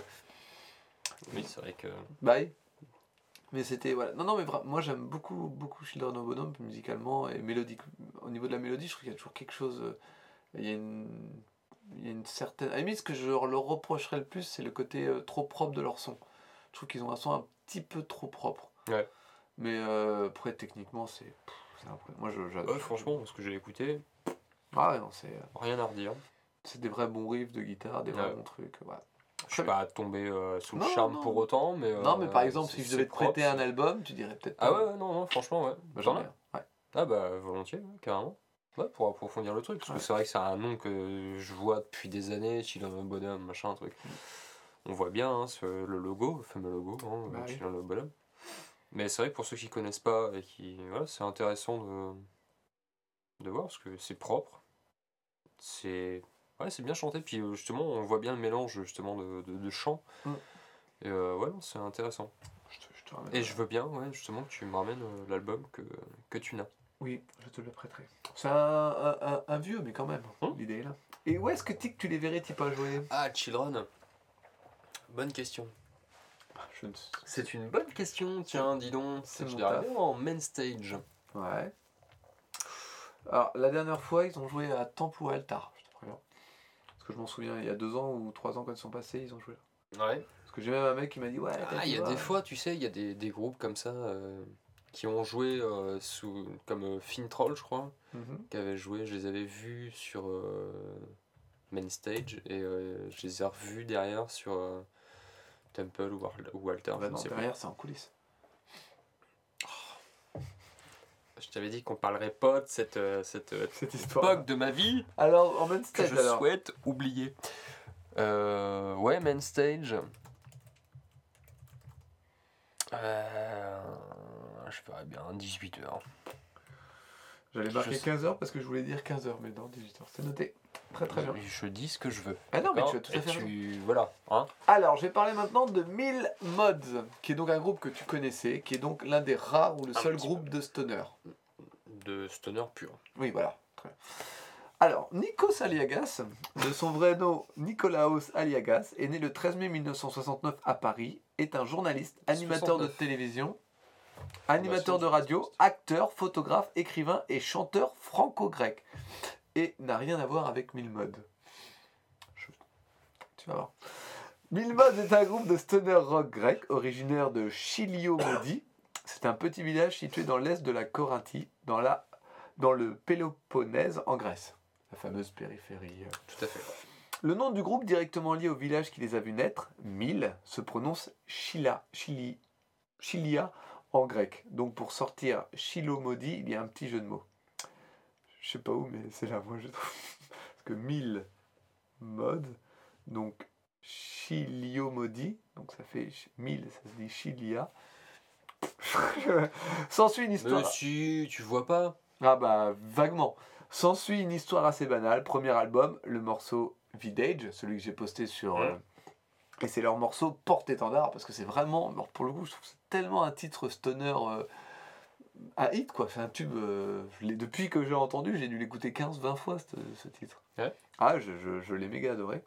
S1: Oui, c'est vrai que.
S2: bye. Mais c'était. Voilà. Non, non, mais vra- moi j'aime beaucoup, beaucoup Children of Bodom musicalement et mélodique. Au niveau de la mélodie, je trouve qu'il y a toujours quelque chose. euh, Il y a une. Il y a une certaine. À la limite, ce que je leur reprocherais le plus, c'est le côté euh, trop propre de leur son. Je trouve qu'ils ont un son un petit peu trop propre.
S1: Ouais.
S2: Mais euh, après, techniquement, c'est. pff, c'est impressionnant. Moi, je, j'adore.
S1: Ouais, franchement, ce que j'ai écouté,
S2: Ah ouais, non, c'est, euh,
S1: rien à redire.
S2: c'est des vrais bons riffs de guitare, des vrais
S1: Ouais.
S2: bons trucs. Voilà.
S1: Je suis pas tombé euh, sous le
S2: Non,
S1: charme
S2: non.
S1: pour autant, mais.
S2: non, mais par
S1: euh,
S2: exemple,
S1: c'est-
S2: si je
S1: c'est
S2: devais te
S1: propre,
S2: prêter un
S1: c'est-
S2: album, tu dirais peut-être
S1: Ah
S2: pas.
S1: ouais, ouais, non, non, franchement, ouais.
S2: Bah,
S1: T'en
S2: j'en
S1: as
S2: ai un. Ouais.
S1: Ah bah volontiers, ouais, carrément. Ouais, pour approfondir le truc, parce que
S2: Ouais.
S1: c'est vrai que c'est un nom que je vois depuis des années, Children of Bodom, machin, truc. On voit bien hein, ce- le logo, le fameux logo, hein,
S2: Bah oui.
S1: Children of Bodom. Mais c'est vrai que pour ceux qui connaissent pas et qui. Voilà, c'est intéressant de, de voir, parce que c'est propre. C'est. Ouais, c'est bien chanté, puis euh, justement, on voit bien le mélange justement de, de, de chants.
S2: Mm.
S1: Et euh, ouais, non, c'est intéressant.
S2: Je te, je te ramène.
S1: Et je veux bien, ouais, justement, que tu me ramènes euh, l'album que, que tu n'as.
S2: Oui, je te le prêterai. C'est un, un, un- un vieux, mais quand même,
S1: Hum.
S2: l'idée est là. Et où est-ce que tu tu les verrais, tu pas jouer?
S1: Ah, Children. Bonne question.
S2: Je ne
S1: C'est une bonne question, tiens, dis donc.
S2: c'est
S1: Je
S2: mon
S1: l'ai regardé en main stage.
S2: Ouais. Alors, la dernière fois, ils ont joué à Temple Altar, je te préviens. Parce que je m'en souviens, il y a deux ans ou trois ans, quand ils sont passés, ils ont joué là.
S1: Ouais.
S2: Parce que j'ai même un mec qui m'a dit, ouais, t'as
S1: Ah,
S2: été
S1: il y a
S2: voir.
S1: des fois, tu sais, il y a des, des groupes comme ça euh, qui ont joué euh, sous, comme euh, Fintroll, je crois,
S2: Mhm.
S1: qui avaient joué. Je les avais vus sur euh, main stage et euh, je les ai revus derrière sur euh, Temple ou, War- ou Altar.
S2: Bah
S1: je ne
S2: non,
S1: sais pas.
S2: derrière, c'est en coulisses.
S1: Je t'avais dit qu'on parlerait pas de cette, euh, cette, euh,
S2: Cette histoire.
S1: époque de ma vie
S2: Alors, en main
S1: que
S2: stage,
S1: je
S2: alors.
S1: souhaite oublier. Euh, ouais, main stage. Euh, je ferais bien dix-huit heures.
S2: J'allais
S1: Je
S2: marquer
S1: sais.
S2: quinze heures parce que je voulais dire quinze heures, mais non, dix-huit heures. C'est noté. Très très bien.
S1: Je, je dis ce que je veux.
S2: Ah non, mais
S1: d'accord
S2: tu as tout à
S1: Et
S2: fait raison.
S1: tu... Voilà. Hein
S2: Alors, je vais parler maintenant de mille Mods, qui est donc un groupe que tu connaissais, qui est donc l'un des rares ou le
S1: Un
S2: seul
S1: petit
S2: groupe de stoner.
S1: de stoner pur.
S2: Oui, voilà. Très bien. Alors, Nikos Aliagas, de son vrai nom Nikolaos Aliagas, est né le treize mai mille neuf cent soixante-neuf à Paris, est un journaliste, animateur de
S1: soixante-neuf.
S2: télévision, animateur
S1: Bah,
S2: de radio, acteur, photographe, écrivain et chanteur franco-grec. Et n'a rien à voir avec Milmod. Je- Tu vas voir. Milmod est un groupe de stoner rock grec originaire de Chiliomodi. C'est un petit village situé dans l'est de la Corinthie, dans, la, dans le Péloponnèse en Grèce. La fameuse périphérie. euh.
S1: Tout à fait.
S2: Le nom du groupe directement lié au village qui les a vus naître, Mil, se prononce Chila, Chili, Chilia en grec. Donc pour sortir Chilomodi, il y a un petit jeu de mots. Je sais pas où, mais c'est là, moi je trouve. Parce que Mil mode, donc Chiliomodi, donc ça fait Mil, ça se dit Chilia. S'ensuit une histoire.
S1: Mais si, tu vois pas.
S2: Ah bah vaguement. S'ensuit une histoire assez banale. Premier album, le morceau Vidage, celui que j'ai posté sur. euh, et c'est leur morceau porte-étendard parce que c'est vraiment, alors pour le coup, je trouve que c'est tellement un titre stoner, euh, un hit quoi. C'est un tube. euh, je l'ai- depuis que j'ai entendu, j'ai dû l'écouter quinze vingt fois ce, ce titre.
S1: Ouais.
S2: Ah, je, je, je l'ai méga adoré.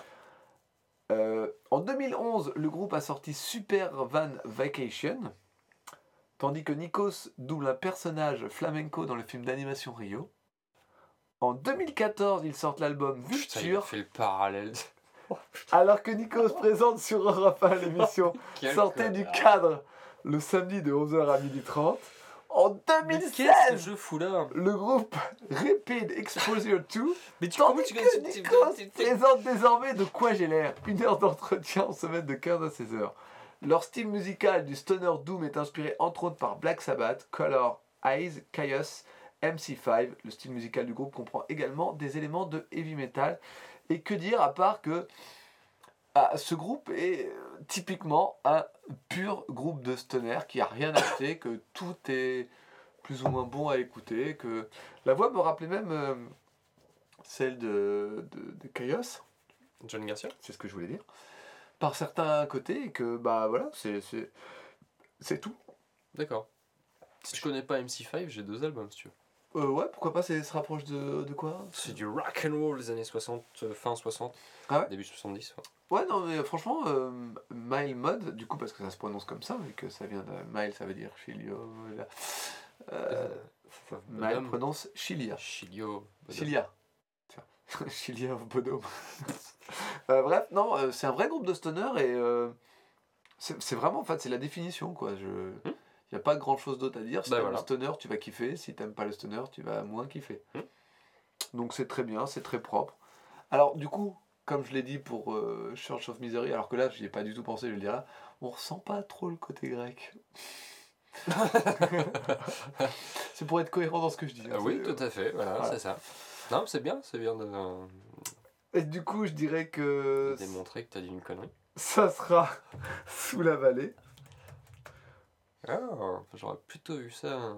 S2: Euh, en deux mille onze, le groupe a sorti Super Van Vacation, tandis que Nikos double un personnage flamenco dans le film d'animation Rio. En deux mille quatorze, ils sortent l'album
S1: Putain, il a
S2: Vulture,
S1: fait le parallèle.
S2: alors que Nikos présente sur Europe un l'émission
S1: Quel
S2: Sortez du
S1: connard.
S2: cadre le samedi de onze heures à midi trente. En
S1: Mais qu'est-ce que
S2: deux mille seize,
S1: je fous là?
S2: le groupe Rapid Exposure deux,
S1: Mais tu
S2: tandis
S1: comment tu
S2: que
S1: tu- tu-
S2: Nikos
S1: tu- tu-
S2: présente désormais De quoi j'ai l'air, une heure d'entretien en semaine de quinze à seize heures. Leur style musical du stoner doom est inspiré entre autres par Black Sabbath, Color, Eyes, Chaos, M C cinq. Le style musical du groupe comprend également des éléments de heavy metal. Et que dire à part que ah, ce groupe est euh, typiquement un pur groupe de stoner qui a rien acheté, que tout est plus ou moins bon à écouter, que la voix me rappelait même euh, celle de, de, de Chaos,
S1: John Garcia?
S2: c'est ce que je voulais dire, par certains côtés, et que bah voilà, c'est, c'est, c'est tout.
S1: D'accord. Si tu connais pas M C cinq, j'ai deux albums si tu veux.
S2: Euh, ouais, pourquoi pas, c'est se rapproche de, de quoi?
S1: C'est du rock and roll des années soixante, euh, fin soixante,
S2: Ah ouais
S1: début soixante-dix. Ouais.
S2: Ouais, non, mais franchement, euh, Mile Mod, du coup, parce que ça se prononce comme ça, vu que ça vient de Mile, ça veut dire Chilio. Voilà. Euh,
S1: Euh,
S2: Mile
S1: Bonhomme.
S2: prononce Chilia.
S1: Chilio. Bonhomme.
S2: Chilia. Tiens, Chilia of Bonhomme. Euh, bref, non, euh, c'est un vrai groupe de stoner et euh, c'est c'est vraiment, en fait, c'est la définition, quoi. Je...
S1: Hmm.
S2: Il n'y a pas grand chose d'autre à dire. Si
S1: Bah
S2: t'aimes
S1: voilà.
S2: le stoner, tu vas kiffer. Si t'aimes pas le stoner, tu vas moins kiffer.
S1: Hmm.
S2: Donc c'est très bien, c'est très propre. Alors du coup, comme je l'ai dit pour euh, Church of Misery, alors que là, j'y ai pas du tout pensé, je vais le dire là, on ressent pas trop le côté grec. C'est pour être cohérent dans ce que je dis. hein,
S1: Ah oui,
S2: c'est-
S1: tout à fait, voilà,
S2: voilà.
S1: c'est ça. Non, c'est bien, c'est bien de euh,
S2: Et du coup, je dirais que
S1: démontrer que t'as dit une connerie.
S2: ça sera sous la vallée.
S1: Ah, j'aurais plutôt vu ça. euh,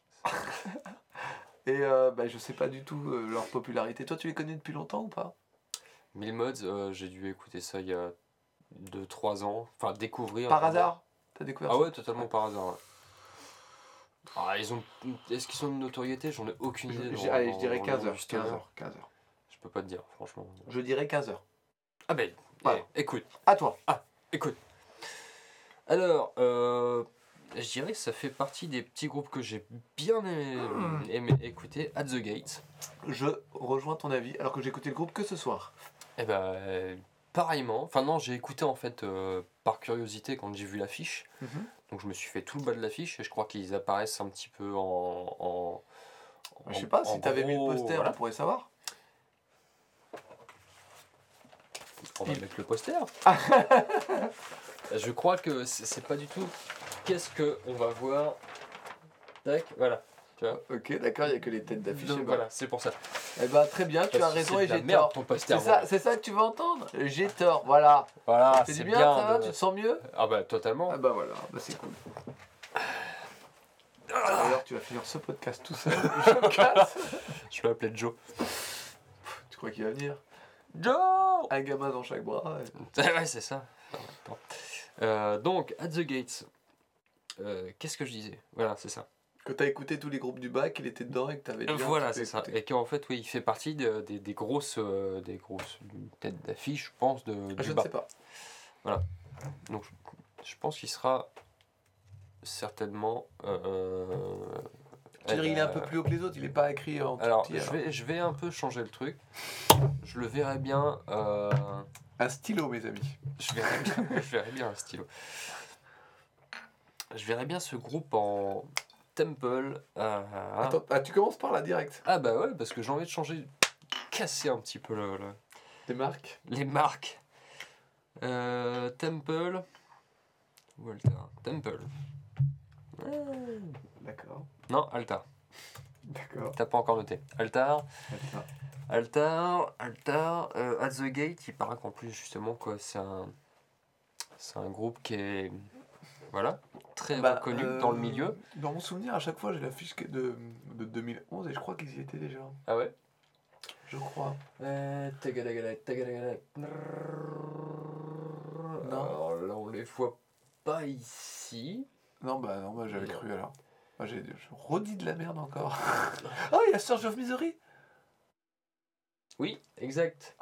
S2: Et euh, bah, je sais pas du tout euh, leur popularité. Toi, tu les connais depuis longtemps ou pas?
S1: Mille Mods, euh, j'ai dû écouter ça il y a deux trois ans. Enfin, découvrir.
S2: Par
S1: vraiment.
S2: hasard? T'as découvert
S1: Ah
S2: ça?
S1: ouais, totalement par hasard. Ouais. Ah, ils ont... Est-ce qu'ils ont une notoriété? J'en ai aucune idée.
S2: Je-
S1: dans-
S2: je- Allez, je
S1: dans-
S2: dirais
S1: dans le
S2: quinze
S1: monde
S2: heures.
S1: du stoner.
S2: quinze heures. quinze heures.
S1: Je peux pas te dire, franchement.
S2: Je dirais quinze heures.
S1: Ah ben,
S2: Voilà.
S1: eh, écoute,
S2: À toi.
S1: écoute. Alors, euh, je dirais que ça fait partie des petits groupes que j'ai bien aimé,
S2: Hmm.
S1: aimé écouter. At the Gate.
S2: Je rejoins ton avis, alors que j'ai écouté le groupe que ce soir.
S1: Eh ben, euh, pareillement. Enfin non, j'ai écouté en fait euh, par curiosité quand j'ai vu l'affiche. Donc je me suis fait tout le bas de l'affiche et je crois qu'ils apparaissent un petit peu en... en
S2: Je sais pas,
S1: en
S2: si t'avais mis le
S1: gros,
S2: poster,
S1: voilà.
S2: on pourrait savoir.
S1: On va mettre le poster. Je crois que c'est c'est pas du tout. Qu'est-ce que on va voir? Tac, voilà. Tu vois.
S2: Ok, d'accord, il n'y a que les têtes d'affiche.
S1: Donc
S2: eh ben.
S1: voilà, c'est pour ça.
S2: Eh ben, très bien, tu as
S1: Parce que
S2: raison
S1: c'est
S2: et
S1: de la
S2: j'ai
S1: merde,
S2: tort.
S1: ton poster.
S2: C'est ça, c'est ça que tu veux entendre. J'ai tort, voilà.
S1: Voilà,
S2: Ça fait
S1: c'est
S2: du bien,
S1: bien.
S2: ça va,
S1: de-
S2: tu te sens mieux?
S1: Ah bah totalement.
S2: Ah bah voilà, bah c'est cool. D'ailleurs, tu vas finir ce podcast tout seul. Je me casse.
S1: Je vais l'appeler Joe.
S2: Tu crois qu'il va venir?
S1: Joe.
S2: Un gamin dans chaque bras. Ouais.
S1: Ouais, c'est ça. Attends. Euh, donc, At the Gates. Euh, Qu'est-ce que je disais? Voilà, c'est ça.
S2: Que t'as écouté tous les groupes du bac, il était dedans et que t'avais bien.
S1: Voilà, c'est ça. Et qu'en fait, oui, il fait partie de- des, des grosses, euh, des grosses têtes d'affiche, je pense, de,
S2: Ah,
S1: du
S2: je ne
S1: bas.
S2: sais pas.
S1: Donc, je, je pense qu'il sera certainement. Euh,
S2: Tu dirais, il est un
S1: euh,
S2: peu plus haut que les autres, il est pas écrit en tout
S1: Alors,
S2: petit.
S1: je
S2: alors.
S1: vais, je vais un peu changer le truc. Je le verrais bien. euh,
S2: Un stylo, mes amis.
S1: je, verrais bien je verrais bien un stylo. Je verrais bien ce groupe en Temple. euh,
S2: Attends, ah, tu commences par là direct.
S1: Ah bah ouais, parce que j'ai envie de changer, casser un petit peu le, le-
S2: Des marques.
S1: les marques. Euh, Temple. Ou Altar. Temple. Ouais.
S2: D'accord.
S1: Non, Altar.
S2: D'accord.
S1: T'as pas encore noté. Altar.
S2: Attends.
S1: Altar. Altar. euh, At the Gate, il paraît qu'en plus, justement, quoi, c'est un. C'est un groupe qui est. Voilà. Très
S2: Bah,
S1: reconnu
S2: euh,
S1: dans le milieu.
S2: Dans mon souvenir, à chaque fois, j'ai la fiche qui est de, de deux mille onze et je crois qu'ils y étaient déjà.
S1: Ah ouais.
S2: Je crois.
S1: Euh, tagadagada, tagadagada. Alors là, on les voit pas ici.
S2: Non, bah non, bah, j'avais
S1: Non.
S2: cru alors. Bah, j'ai je redis de la merde encore. Oh, il y a Surge of Misery.
S1: Oui, exact.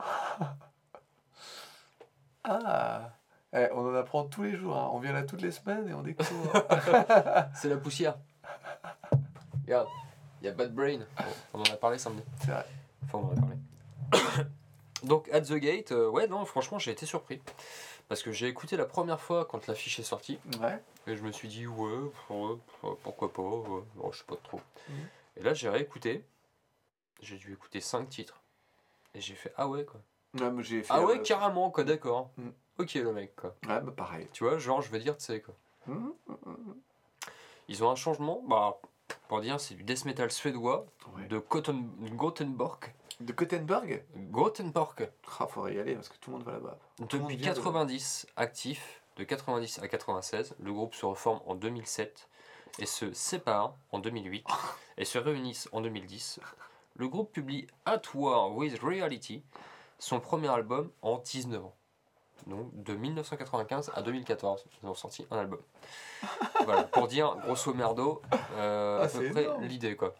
S2: Ah. Eh, on en apprend tous les jours. Hein. On vient là toutes les semaines et on découvre.
S1: C'est la poussière. Regarde, il y a Bad Brain. On en a parlé samedi.
S2: C'est vrai.
S1: Enfin, on en a parlé. Donc, At the Gate, euh, ouais, non, franchement, j'ai été surpris. Parce que j'ai écouté la première fois quand l'affiche est sortie.
S2: Ouais.
S1: Et je me suis dit, ouais, ouais, pourquoi pas, ouais, bon, je sais pas trop.
S2: Mhm.
S1: Et là, j'ai réécouté. J'ai dû écouter cinq titres. Et j'ai fait, ah ouais, quoi.
S2: Ouais, mais j'ai fait,
S1: Ah ouais,
S2: euh,
S1: carrément, quoi, d'accord.
S2: Mhm.
S1: Ok, le mec, quoi.
S2: Ouais, bah pareil.
S1: Tu vois, genre, je veux dire, tu sais, quoi.
S2: Mhm, mhm,
S1: Ils ont un changement, bah, pour dire, c'est du death metal suédois,
S2: ouais.
S1: de Cotton, Gothenburg.
S2: De Gothenburg.
S1: Gothenburg.
S2: Ah, faudrait y aller parce que tout le monde va là-bas. Tout le monde
S1: Depuis
S2: vient de-
S1: quatre-vingt-dix, actif, de quatre-vingt-dix à quatre-vingt-seize, le groupe se reforme en deux mille sept et se sépare en deux mille huit et se réunissent en deux mille dix. Le groupe publie At War with Reality, son premier album en dix-neuf ans. Donc de mille neuf cent quatre-vingt-quinze à deux mille quatorze, ils ont sorti un album. Voilà, pour dire grosso merdo euh,
S2: Ah,
S1: à peu
S2: c'est
S1: près
S2: énorme.
S1: l'idée, quoi.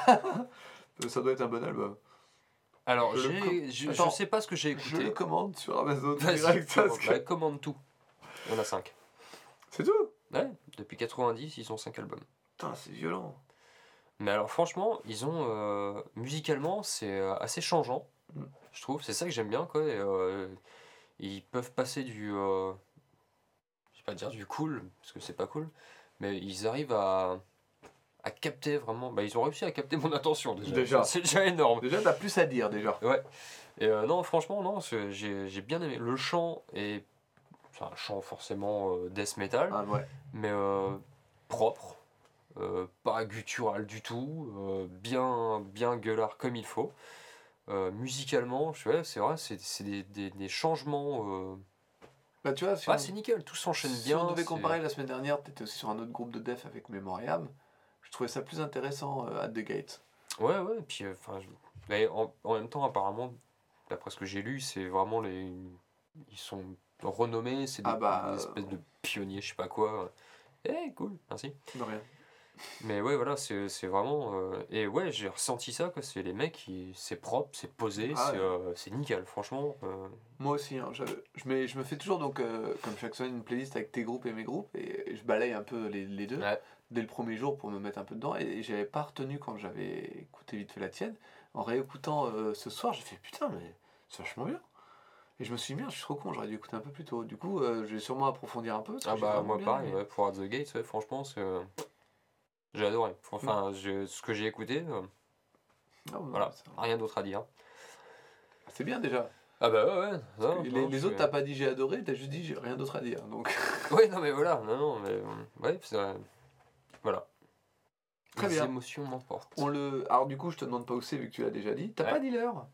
S2: Ça doit être un bon album.
S1: Alors,
S2: Je le
S1: j'ai-
S2: com-
S1: je, je
S2: Attends,
S1: sais pas ce que j'ai
S2: Je le
S1: écouté.
S2: commande sur Amazon
S1: Vas-y,
S2: direct. parce
S1: commande,
S2: que-
S1: bah, commande tout. Il y en a cinq.
S2: C'est tout.
S1: Ouais, depuis quatre-vingt-dix, ils ont cinq albums.
S2: Putain, c'est violent.
S1: Mais alors franchement, ils ont euh, musicalement, c'est euh, assez changeant,
S2: Mm.
S1: je trouve. C'est ça que j'aime bien, quoi. Et, euh, ils peuvent passer du, euh, je vais pas dire du cool, parce que c'est pas cool, mais ils arrivent à, à capter vraiment. Bah, ils ont réussi à capter mon attention déjà.
S2: Déjà.
S1: C'est déjà énorme.
S2: Déjà, t'as plus à dire déjà.
S1: Ouais. Et euh, non, franchement, non, c'est- j'ai j'ai bien aimé. Le chant est, c'est un chant forcément euh, death metal,
S2: Ah ouais.
S1: mais euh, propre. Euh, pas guttural du tout, euh, bien, bien gueulard comme il faut. Euh, musicalement, je sais, c'est vrai, c'est c'est des, des, des changements. Euh...
S2: Bah tu vois, si,
S1: Ah,
S2: on,
S1: c'est nickel, tout s'enchaîne
S2: si
S1: bien.
S2: on devait
S1: c'est-
S2: comparer la semaine dernière, t'étais aussi sur un autre groupe de def avec Memoriam. Je trouvais ça plus intéressant euh, At the Gate.
S1: Ouais, ouais, et puis euh, enfin, je- mais en, en même temps, apparemment, d'après ce que j'ai lu, c'est vraiment les. Ils sont renommés, c'est des,
S2: Ah bah,
S1: des espèces de pionniers, je sais pas quoi. Eh, cool, merci.
S2: De rien.
S1: Mais ouais, voilà, c'est c'est vraiment. euh, Et ouais, j'ai ressenti ça, quoi. C'est les mecs, ils- c'est propre, c'est posé,
S2: Ah
S1: c'est
S2: ouais.
S1: euh, c'est nickel, franchement. euh,
S2: Moi aussi, hein, je, je, mets, je me fais toujours, donc, euh, comme chaque semaine, une playlist avec tes groupes et mes groupes, et, et je balaye un peu les, les deux
S1: Ouais.
S2: dès le premier jour pour me mettre un peu dedans, et, et j'avais pas retenu quand j'avais écouté vite fait la tienne. En réécoutant euh, ce soir, j'ai fait putain, mais c'est vachement bien. Et je me suis dit, merde, je suis trop con, j'aurais dû écouter un peu plus tôt. Du coup, euh, je vais sûrement approfondir un peu. parce que
S1: Ah
S2: j'ai
S1: bah,
S2: vraiment
S1: moi
S2: bien
S1: pareil,
S2: aimé.
S1: ouais, pour At the Gates, ouais, franchement, c'est. euh, J'ai adoré. Enfin, je- ce que j'ai écouté, euh,
S2: Ah, ouais,
S1: voilà,
S2: ça-
S1: rien d'autre à dire.
S2: C'est bien déjà.
S1: Ah bah ouais, ouais.
S2: Parce
S1: non,
S2: que
S1: non,
S2: les, les
S1: je-
S2: autres, t'as pas dit j'ai adoré, t'as juste dit j'ai rien d'autre à dire. Donc,
S1: Ouais, non mais voilà, non, non, mais. euh, Ouais, c'est. euh, Voilà.
S2: Très
S1: Les
S2: bien.
S1: émotions m'emportent.
S2: On le... Alors du coup, je te demande pas où c'est vu que tu l'as déjà dit. T'as
S1: Ouais.
S2: pas dit l'heure?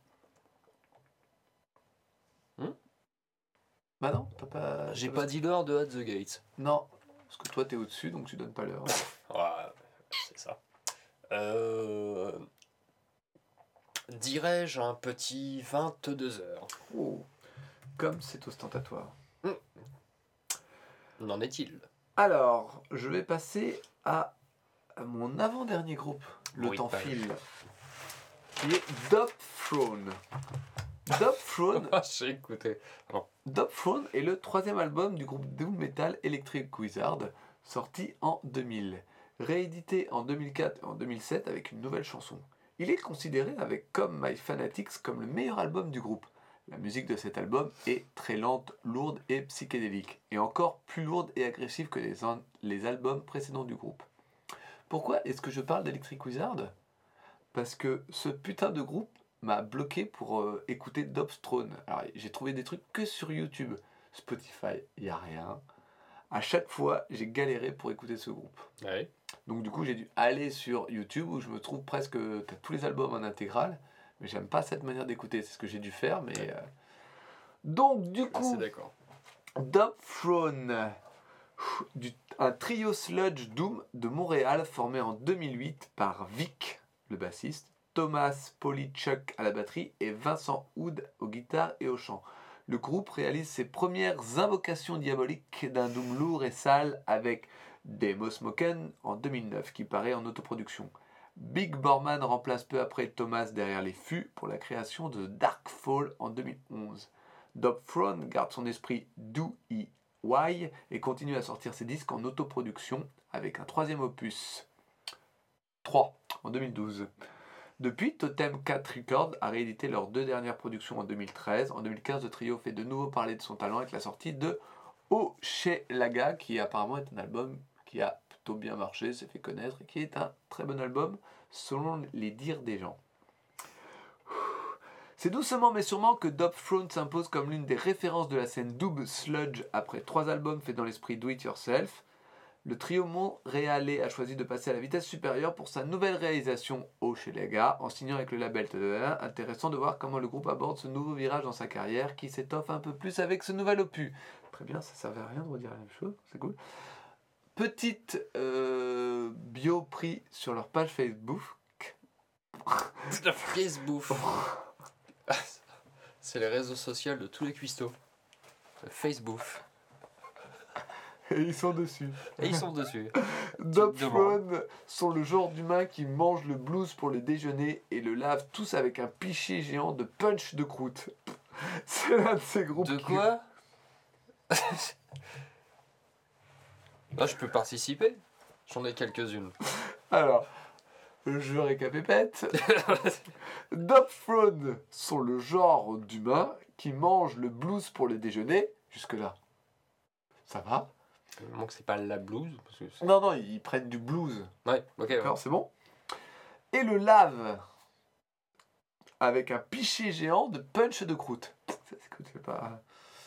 S1: Hmm
S2: Bah non, t'as pas...
S1: J'ai
S2: t'as
S1: pas dit l'heure de At the Gate.
S2: Non, parce que toi t'es au-dessus, donc tu donnes pas l'heure.
S1: Ouais, c'est ça. Euh... Dirais-je un petit vingt-deux heures.
S2: Oh, comme c'est ostentatoire.
S1: N'en est-il?
S2: Alors, je vais passer à, à mon avant-dernier groupe, le
S1: Oui,
S2: temps
S1: pas-
S2: file, qui est Dub Throne. Dub Throne,
S1: Ah, j'ai écouté.
S2: Dub Throne est le troisième album du groupe doom metal Electric Wizard, sorti en deux mille, réédité en deux mille quatre et en deux mille sept avec une nouvelle chanson. Il est considéré avec Comme My Fanatics comme le meilleur album du groupe. La musique de cet album est très lente, lourde et psychédélique, et encore plus lourde et agressive que les, an- les albums précédents du groupe. Pourquoi est-ce que je parle d'Electric Wizard? Parce que ce putain de groupe m'a bloqué pour euh, écouter Throne. Alors j'ai trouvé des trucs que sur YouTube. Spotify, il n'y a rien. À chaque fois, j'ai galéré pour écouter ce groupe.
S1: Ouais.
S2: Donc du coup, j'ai dû aller sur YouTube où je me trouve presque t'as tous les albums en intégrale, mais j'aime pas cette manière d'écouter. C'est ce que j'ai dû faire, mais euh, donc du
S1: C'est
S2: coup,
S1: d'accord.
S2: Dub Throne, du- un trio sludge doom de Montréal formé en deux mille huit par Vic, le bassiste, Thomas Polychuk à la batterie et Vincent Hood aux guitares et au chant. Le groupe réalise ses premières invocations diaboliques d'un doom lourd et sale avec Demo Smoken en deux mille neuf qui paraît en autoproduction. Big Borman remplace peu après Thomas derrière les fûts pour la création de Darkfall en deux mille onze. Dub Throne garde son esprit do et why et continue à sortir ses disques en autoproduction avec un troisième opus trois en deux mille douze. Depuis, Totem quatre Records a réédité leurs deux dernières productions en deux mille treize. En deux mille quinze, le trio fait de nouveau parler de son talent avec la sortie de Oshelaga, qui apparemment est un album qui a plutôt bien marché, s'est fait connaître et qui est un très bon album selon les dires des gens. C'est doucement mais sûrement que Dub Throne s'impose comme l'une des références de la scène dub sludge après trois albums faits dans l'esprit do it yourself. Le trio montréalais a choisi de passer à la vitesse supérieure pour sa nouvelle réalisation Oshelaga en signant avec le label T D un. Intéressant de voir comment le groupe aborde ce nouveau virage dans sa carrière qui s'étoffe un peu plus avec ce nouvel opus. Très bien, ça servait à rien de redire la même chose, c'est cool. Petite euh, bio pris sur leur page Facebook.
S1: Facebook. C'est les réseaux sociaux de tous les cuistots. Facebook.
S2: Et ils sont dessus.
S1: Et ils sont dessus.
S2: Dub
S1: Tu te
S2: Throne sont le genre d'humains qui mangent le blues pour le déjeuner et le lavent tous avec un pichet géant de punch de croûte. C'est l'un de ces groupes.
S1: De
S2: qui-
S1: quoi? Là, je peux participer. J'en ai quelques-unes.
S2: Alors, je récapépète. Dub Throne sont le genre d'humains qui mangent le blues pour le déjeuner. Jusque-là, ça va?
S1: Il me manque que c'est pas la blouse. Parce que c'est-
S2: Non, non, ils prennent du blues.
S1: ouais, ok. ouais.
S2: D'accord, c'est bon. Et le lave avec un pichet géant de punch de croûte. Ça, écoute, c'est pas...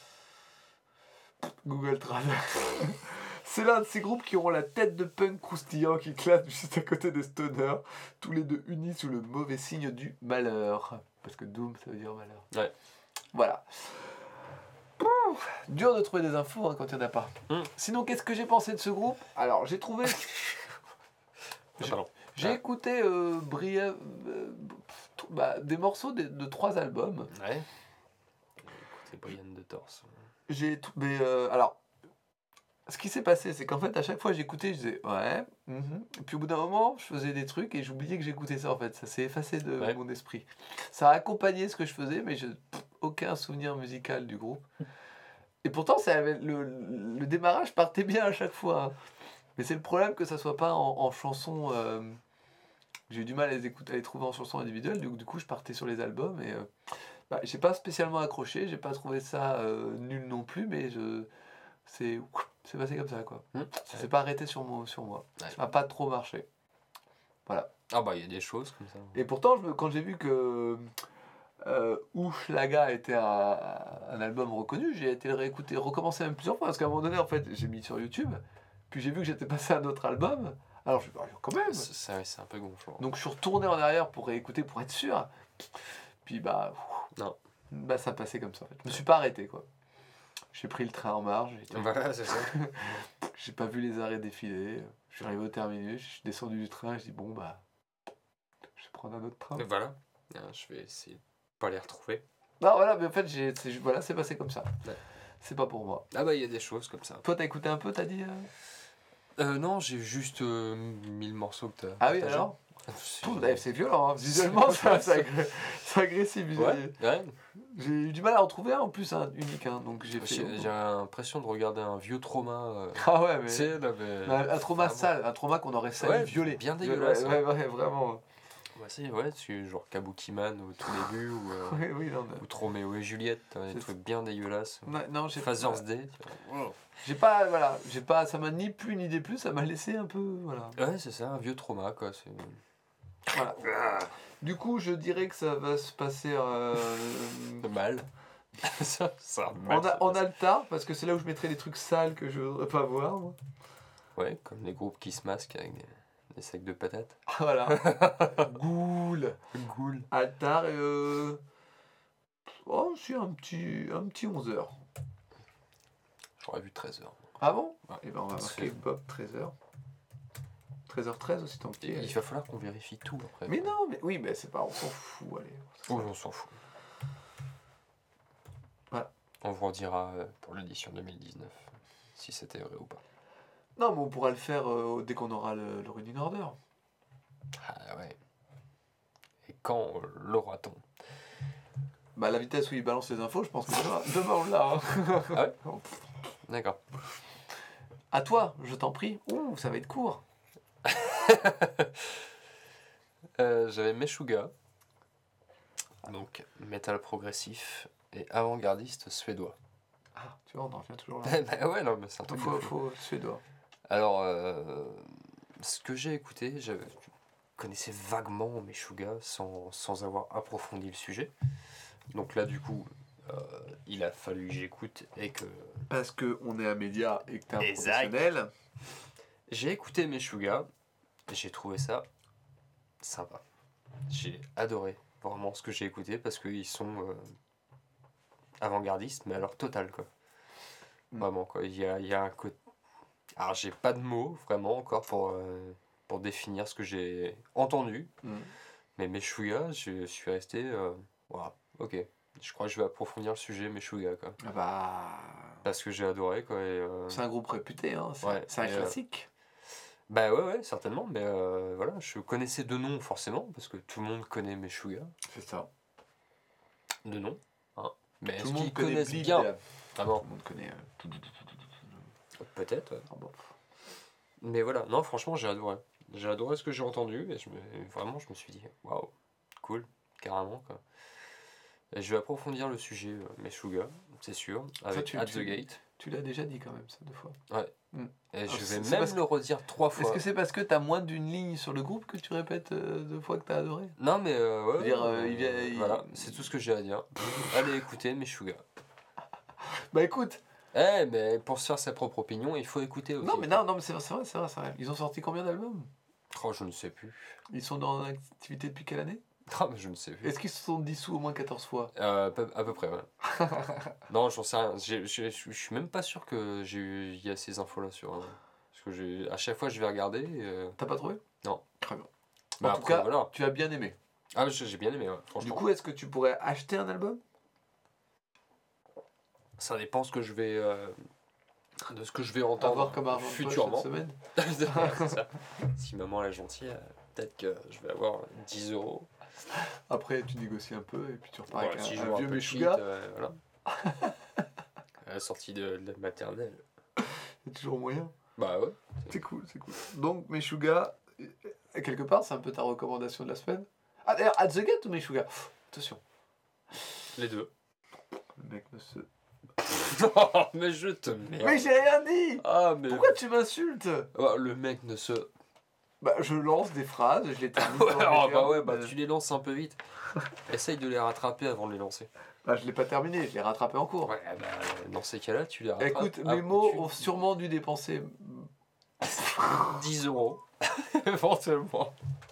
S2: Google Trad. C'est l'un de ces groupes qui auront la tête de punk croustillant qui classe juste à côté des stoners, tous les deux unis sous le mauvais signe du malheur. Parce que doom, ça veut dire malheur.
S1: Ouais.
S2: Voilà. Ouh, dur de trouver des infos hein, quand il n'y en a pas.
S1: Mm.
S2: Sinon, qu'est-ce que j'ai pensé de ce groupe? Alors, j'ai trouvé...
S1: Ah, pardon.
S2: J'ai
S1: Ah.
S2: écouté euh, briève, euh, tout- bah, des morceaux de, de trois albums.
S1: Ouais. Écoutez, Brian de Torse.
S2: J'ai tout- mais euh, alors, ce qui s'est passé, c'est qu'en fait, à chaque fois j'écoutais, je disais ouais. mhm. Et puis au bout d'un moment, je faisais des trucs et j'oubliais que j'écoutais ça en fait. Ça s'est effacé de
S1: Ouais.
S2: mon esprit. Ça a accompagné ce que je faisais, mais je pff, aucun souvenir musical du groupe. Et pourtant, ça avait, le, le démarrage partait bien à chaque fois. hein. Mais c'est le problème que ça soit pas en, en chanson. euh, j'ai eu du mal à les écouter, à les trouver en chansons individuelles. Du, du coup, je partais sur les albums et euh, bah, j'ai pas spécialement accroché. J'ai pas trouvé ça euh, nul non plus, mais je c'est c'est passé comme ça quoi.
S1: Mmh.
S2: Ça s'est pas arrêté sur moi, sur moi.
S1: Ouais.
S2: Ça m'a pas trop marché. Voilà.
S1: Ah bah, il y a des choses comme ça.
S2: Et pourtant, je me- quand j'ai vu que euh, Oushlaga était un, un album reconnu, j'ai été le réécouter, recommencer même plusieurs fois parce qu'à un moment donné, en fait, j'ai mis sur YouTube, puis j'ai vu que j'étais passé à un autre album. Alors je bah, quand même.
S1: C'est, c'est, c'est un peu gonflant.
S2: Donc je suis retourné en arrière pour réécouter, pour être sûr. Puis bah,
S1: non.
S2: bah ça passait comme ça en fait. Je me suis pas arrêté quoi. J'ai pris le train en marche. J'ai,
S1: voilà, c'est ça.
S2: j'ai pas vu les arrêts défiler. Je suis arrivé au terminus, je suis descendu du train, je dis bon bah, je vais prendre un autre train.
S1: Et voilà, je vais essayer de pas les retrouver.
S2: Non voilà, mais en fait j'ai, c'est, voilà, c'est passé comme ça.
S1: Ouais.
S2: C'est pas pour moi.
S1: Ah bah il y a des choses comme ça.
S2: Toi t'as écouté un peu, t'as dit euh...
S1: Euh, non, j'ai juste euh, mis le morceau que t'as.
S2: Ah oui,
S1: partagé.
S2: alors
S1: C'est...
S2: Pouh, c'est violent, hein. Visuellement, ça, ça, agré... c'est agressif.
S1: Ouais, ouais.
S2: J'ai eu du mal à en trouver un en plus, un unique. Hein, donc j'ai, fait...
S1: j'ai, j'ai l'impression de regarder un vieux trauma. Euh...
S2: Ah ouais, mais.
S1: C'est, là, mais...
S2: Un, un trauma
S1: vraiment.
S2: sale, un trauma qu'on aurait sali
S1: ouais,
S2: violé.
S1: Bien dégueulasse.
S2: Ouais, ouais, ouais, vraiment.
S1: Ouais, c'est, ouais, c'est genre Kabuki Man au tout début, ou, euh,
S2: oui, oui, non, mais...
S1: ou Roméo et Juliette, des
S2: c'est...
S1: trucs bien dégueulasses.
S2: Non, non j'ai
S1: Father's
S2: pas...
S1: Day. Oh.
S2: J'ai pas, voilà, j'ai pas, ça m'a ni plu ni déplu, ça m'a laissé un peu, voilà.
S1: Ouais, c'est ça, un vieux trauma, quoi. C'est...
S2: Voilà. Du coup, je dirais que ça va se passer euh...
S1: mal. ça, ça
S2: mal. On a, on a le tard, parce que c'est là où je mettrai les trucs sales que je voudrais pas voir, moi.
S1: Ouais, comme les groupes qui se masquent avec des, des sacs de patates.
S2: Voilà. Ghoul.
S1: Ghoul.
S2: Altar et euh... oh, c'est un petit, un petit onze heures.
S1: J'aurais vu treize heures.
S2: Ah bon?
S1: Ouais.
S2: Et ben on va marquer Bob treize heures. treize heures treize aussi tant que
S1: Il va falloir qu'on vérifie tout après.
S2: Mais non, mais oui, mais c'est pas, on s'en fout, allez.
S1: Oh, on s'en fout.
S2: Voilà.
S1: On vous redira euh, pour l'édition deux mille dix-neuf si c'était vrai ou pas.
S2: Non, mais on pourra le faire euh, dès qu'on aura le, le running order.
S1: Ah ouais. Et quand l'aura-t-on?
S2: Bah la vitesse où il balance les infos, je pense que demain, demain on l'a. Hein.
S1: Ah ouais. D'accord.
S2: À toi, je t'en prie. Ouh, ça va être court.
S1: euh, J'avais Meshuggah, donc métal progressif et avant-gardiste suédois.
S2: Ah, tu vois, on en revient toujours là.
S1: bah ouais, non, mais c'est un truc.
S2: Faut, faut suédois.
S1: Alors, euh, ce que j'ai écouté, je connaissais vaguement Meshuggah sans, sans avoir approfondi le sujet. Donc là, du coup, euh, il a fallu que j'écoute et que...
S2: Parce qu'on est un média et que t'es un
S1: exact.
S2: professionnel.
S1: J'ai écouté Meshuggah et j'ai trouvé ça sympa. J'ai adoré vraiment ce que j'ai écouté parce qu'ils sont euh, avant-gardistes, mais alors total, quoi. Mm. Vraiment, quoi. Il y a, il y a un côté... Alors, j'ai pas de mots, vraiment, encore pour, euh, pour définir ce que j'ai entendu. Mm. Mais Meshuggah, je suis resté... Euh, wow, ok. Je crois que je vais approfondir le sujet Meshuggah, quoi.
S2: Ah bah...
S1: Parce que j'ai adoré, quoi. Et, euh...
S2: c'est un groupe réputé, hein. C'est,
S1: ouais,
S2: c'est un
S1: et,
S2: classique.
S1: Euh... Bah ouais, ouais, certainement. Mais euh, voilà, je connaissais deux noms, forcément, parce que tout le monde connaît Meshuggah.
S2: C'est ça.
S1: De nom. Hein. Mais
S2: tout
S1: est-ce
S2: le monde
S1: qu'ils
S2: connaît
S1: connaissent
S2: Bleed,
S1: bien
S2: là.
S1: Ah bon.
S2: Tout le monde connaît... Euh...
S1: Peut-être, ouais.
S2: Ah bon.
S1: Mais voilà, non, franchement, j'ai adoré. J'ai adoré ce que j'ai entendu, et je me... vraiment, je me suis dit, waouh, cool, carrément, quoi. Et je vais approfondir le sujet euh, Meshuggah, c'est sûr, avec ça, tu, At
S2: tu,
S1: the Gate.
S2: Tu l'as déjà dit quand même, ça, deux fois.
S1: Ouais.
S2: Mm.
S1: Et
S2: alors,
S1: je vais même le redire trois fois.
S2: Est-ce que c'est parce que t'as moins d'une ligne sur le groupe que tu répètes euh, deux fois que t'as adoré?
S1: Non, mais euh, ouais.
S2: dire, euh, il vient, il...
S1: Voilà, c'est tout ce que j'ai à dire. Allez écouter Meshuggah.
S2: Bah écoute.
S1: Eh, mais pour se faire sa propre opinion, il faut écouter aussi.
S2: Non, mais non, non, mais c'est vrai, c'est vrai, c'est vrai, c'est vrai. Ils ont sorti combien d'albums?
S1: Oh, je ne sais plus.
S2: Ils sont dans l'activité depuis quelle année?
S1: Non, mais je ne sais plus.
S2: Est-ce qu'ils se sont dissous au moins quatorze fois?
S1: euh, À peu près, ouais. Non, j'en sais rien. Je suis même pas sûr qu'il y a ces infos-là sur... Euh, parce que j'ai, à chaque fois, je vais regarder. Et, euh...
S2: T'as pas trouvé?
S1: Non.
S2: Très bien.
S1: Bah,
S2: en
S1: après,
S2: tout cas,
S1: voilà.
S2: tu as bien aimé.
S1: Ah, j'ai bien aimé, ouais, franchement.
S2: Du coup, est-ce que tu pourrais acheter un album?
S1: Ça dépend ce que je vais... Euh... de ce que je vais entendre
S2: avoir comme argent
S1: futurement.
S2: Cette semaine.
S1: C'est ça. Si maman est gentille, peut-être que je vais avoir dix euros.
S2: Après, tu négocies un peu et puis tu repars
S1: ouais,
S2: avec
S1: si
S2: un,
S1: un,
S2: un vieux Meshuggah.
S1: Euh, voilà. À la sortie de, de la maternelle.
S2: C'est toujours moyen.
S1: Bah ouais.
S2: C'est, c'est cool, c'est cool. Donc, Meshuggah, quelque part, c'est un peu ta recommandation de la semaine. Ah, d'ailleurs, At the Gate ou Meshuggah? Attention.
S1: Les deux.
S2: Le mec ne se...
S1: Non, mais je te merde.
S2: Mais j'ai rien dit.
S1: Ah, mais...
S2: Pourquoi tu m'insultes?
S1: Oh, le mec ne se...
S2: Bah, je lance des phrases, je les termine.
S1: ouais, oh, bah ouais,
S2: mais...
S1: bah tu les lances un peu vite. Essaye de les rattraper avant de les lancer.
S2: Bah, je l'ai pas terminé, je l'ai rattrapé en cours.
S1: Ouais, bah, dans ces cas-là, tu les rattrapes.
S2: Écoute,
S1: ah,
S2: mes mots
S1: tu...
S2: ont sûrement dû dépenser
S1: dix euros, éventuellement.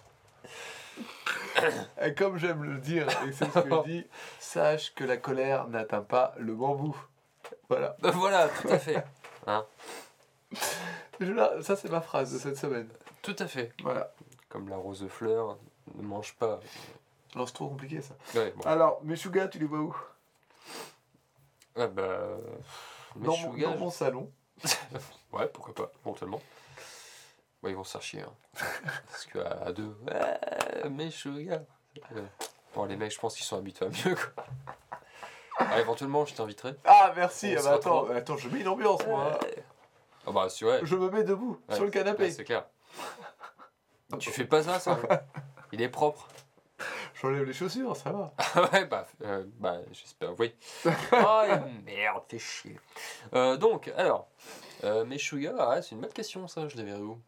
S2: Et comme j'aime le dire, et c'est ce que je dis, sache que la colère n'atteint pas le bambou. Voilà.
S1: Voilà, tout à fait. Hein.
S2: Je la- ça, c'est ma phrase de cette semaine.
S1: Tout à fait.
S2: Voilà.
S1: Comme la rose de fleurs, ne mange pas.
S2: Non, c'est trop compliqué ça.
S1: Ouais, bon.
S2: Alors, Meshuga, tu les vois où?
S1: Ah bah.
S2: Dans, mon,
S1: Meshuga,
S2: dans mon salon.
S1: ouais, pourquoi pas, éventuellement. Ouais, ils vont se faire chier. Hein. Parce qu'à à deux, ouais, Meshuga. Ouais. Bon, les mecs, je pense qu'ils sont habitués à mieux, quoi. Ah, éventuellement, je t'inviterai.
S2: Ah, merci.
S1: On
S2: Ah,
S1: se
S2: bah, attends,
S1: retrouve.
S2: attends, je mets une ambiance, moi.
S1: Ah bah, c'est vrai.
S2: Je me mets debout,
S1: Ouais,
S2: sur le canapé.
S1: ouais, c'est clair. Tu fais pas ça, ça. Il est propre.
S2: J'enlève les chaussures, ça va.
S1: Ouais, bah, euh, bah j'espère, oui. Oh, merde, fais chier. Euh, donc, alors, euh, Meshuga, ouais, c'est une bonne question, ça, je les verrai où?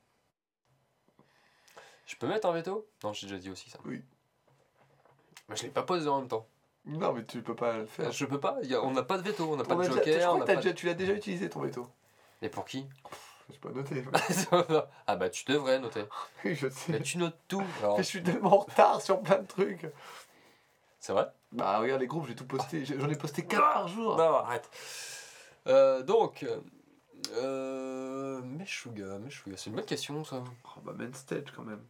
S1: Je peux mettre un veto? Non, j'ai déjà dit aussi ça.
S2: Oui.
S1: Mais je l'ai pas posé en même temps.
S2: Non, mais tu peux pas le faire.
S1: Je peux pas, y a- on n'a pas de veto, on n'a pas
S2: On
S1: de
S2: a déjà-
S1: joker.
S2: je
S1: on
S2: crois
S1: n'a
S2: que t'as
S1: pas
S2: déjà- tu l'as déjà utilisé ton veto.
S1: de- Et pour qui?
S2: Je pas noté.
S1: Ah bah, tu devrais noter.
S2: Oui, je sais.
S1: Mais tu notes tout. Alors,
S2: Mais je suis tellement en retard sur plein de trucs.
S1: c'est vrai?
S2: Bah, regarde les groupes, j'ai tout posté. J'ai- J'en ai posté quatre par jour.
S1: Non, arrête. Euh, donc, euh, Meshuga, Meshuga, c'est une bonne question, ça.
S2: Oh, bah, main stage quand même.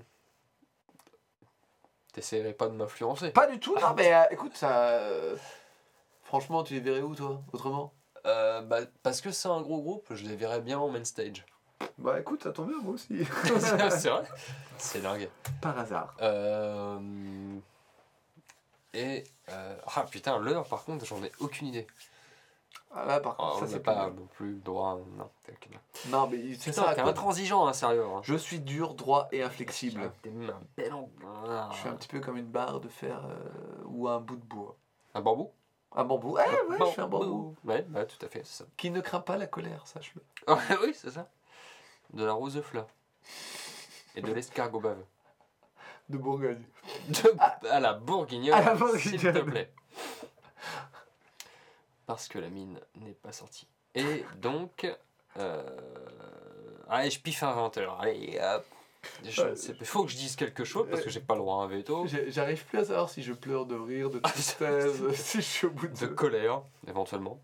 S1: T'essaierais pas de m'influencer?
S2: Pas du tout, non, mais euh, écoute, ça. euh, Franchement, tu les verrais où, toi, autrement?
S1: Euh, bah, parce que c'est un gros groupe, je les verrais bien en main stage.
S2: Bah, écoute, ça tombe bien, moi aussi.
S1: C'est vrai? C'est dingue.
S2: Par hasard.
S1: Euh... Et... euh, Ah putain, l'heure par contre, j'en ai aucune idée.
S2: Ah, là, par
S1: Ah,
S2: contre,
S1: on
S2: ça,
S1: n'a
S2: c'est
S1: pas
S2: pas.
S1: non plus le droit... Non, tel que non.
S2: Non, mais c'est
S1: Putain,
S2: ça.
S1: t'es
S2: quoi.
S1: intransigeant, hein, sérieux. Hein.
S2: Je suis dur, droit et inflexible.
S1: T'es un bel en- Ah.
S2: Je suis un petit peu comme une barre de fer euh, ou un bout de bois.
S1: Un bambou?
S2: Un bambou. Eh ouais, je suis un bambou.
S1: Ouais, bah tout à fait, c'est ça.
S2: Qui ne craint pas la colère, sache-le.
S1: Ouais, oui, c'est ça. De la rose de fleurs. Et de l'escargot baveux.
S2: De Bourgogne.
S1: De... À la bourguignonne,
S2: À la
S1: s'il te
S2: bourguignonne.
S1: plaît. Parce que la mine n'est pas sortie. Et donc... Euh... Allez, je piffe un vingt heures. Allez, hop. Je ne sais pas. Faut que je dise quelque chose parce que j'ai pas le droit à un veto.
S2: J'ai- J'arrive plus à savoir si je pleure de rire, de tristesse, si je suis au bout de...
S1: De colère, éventuellement.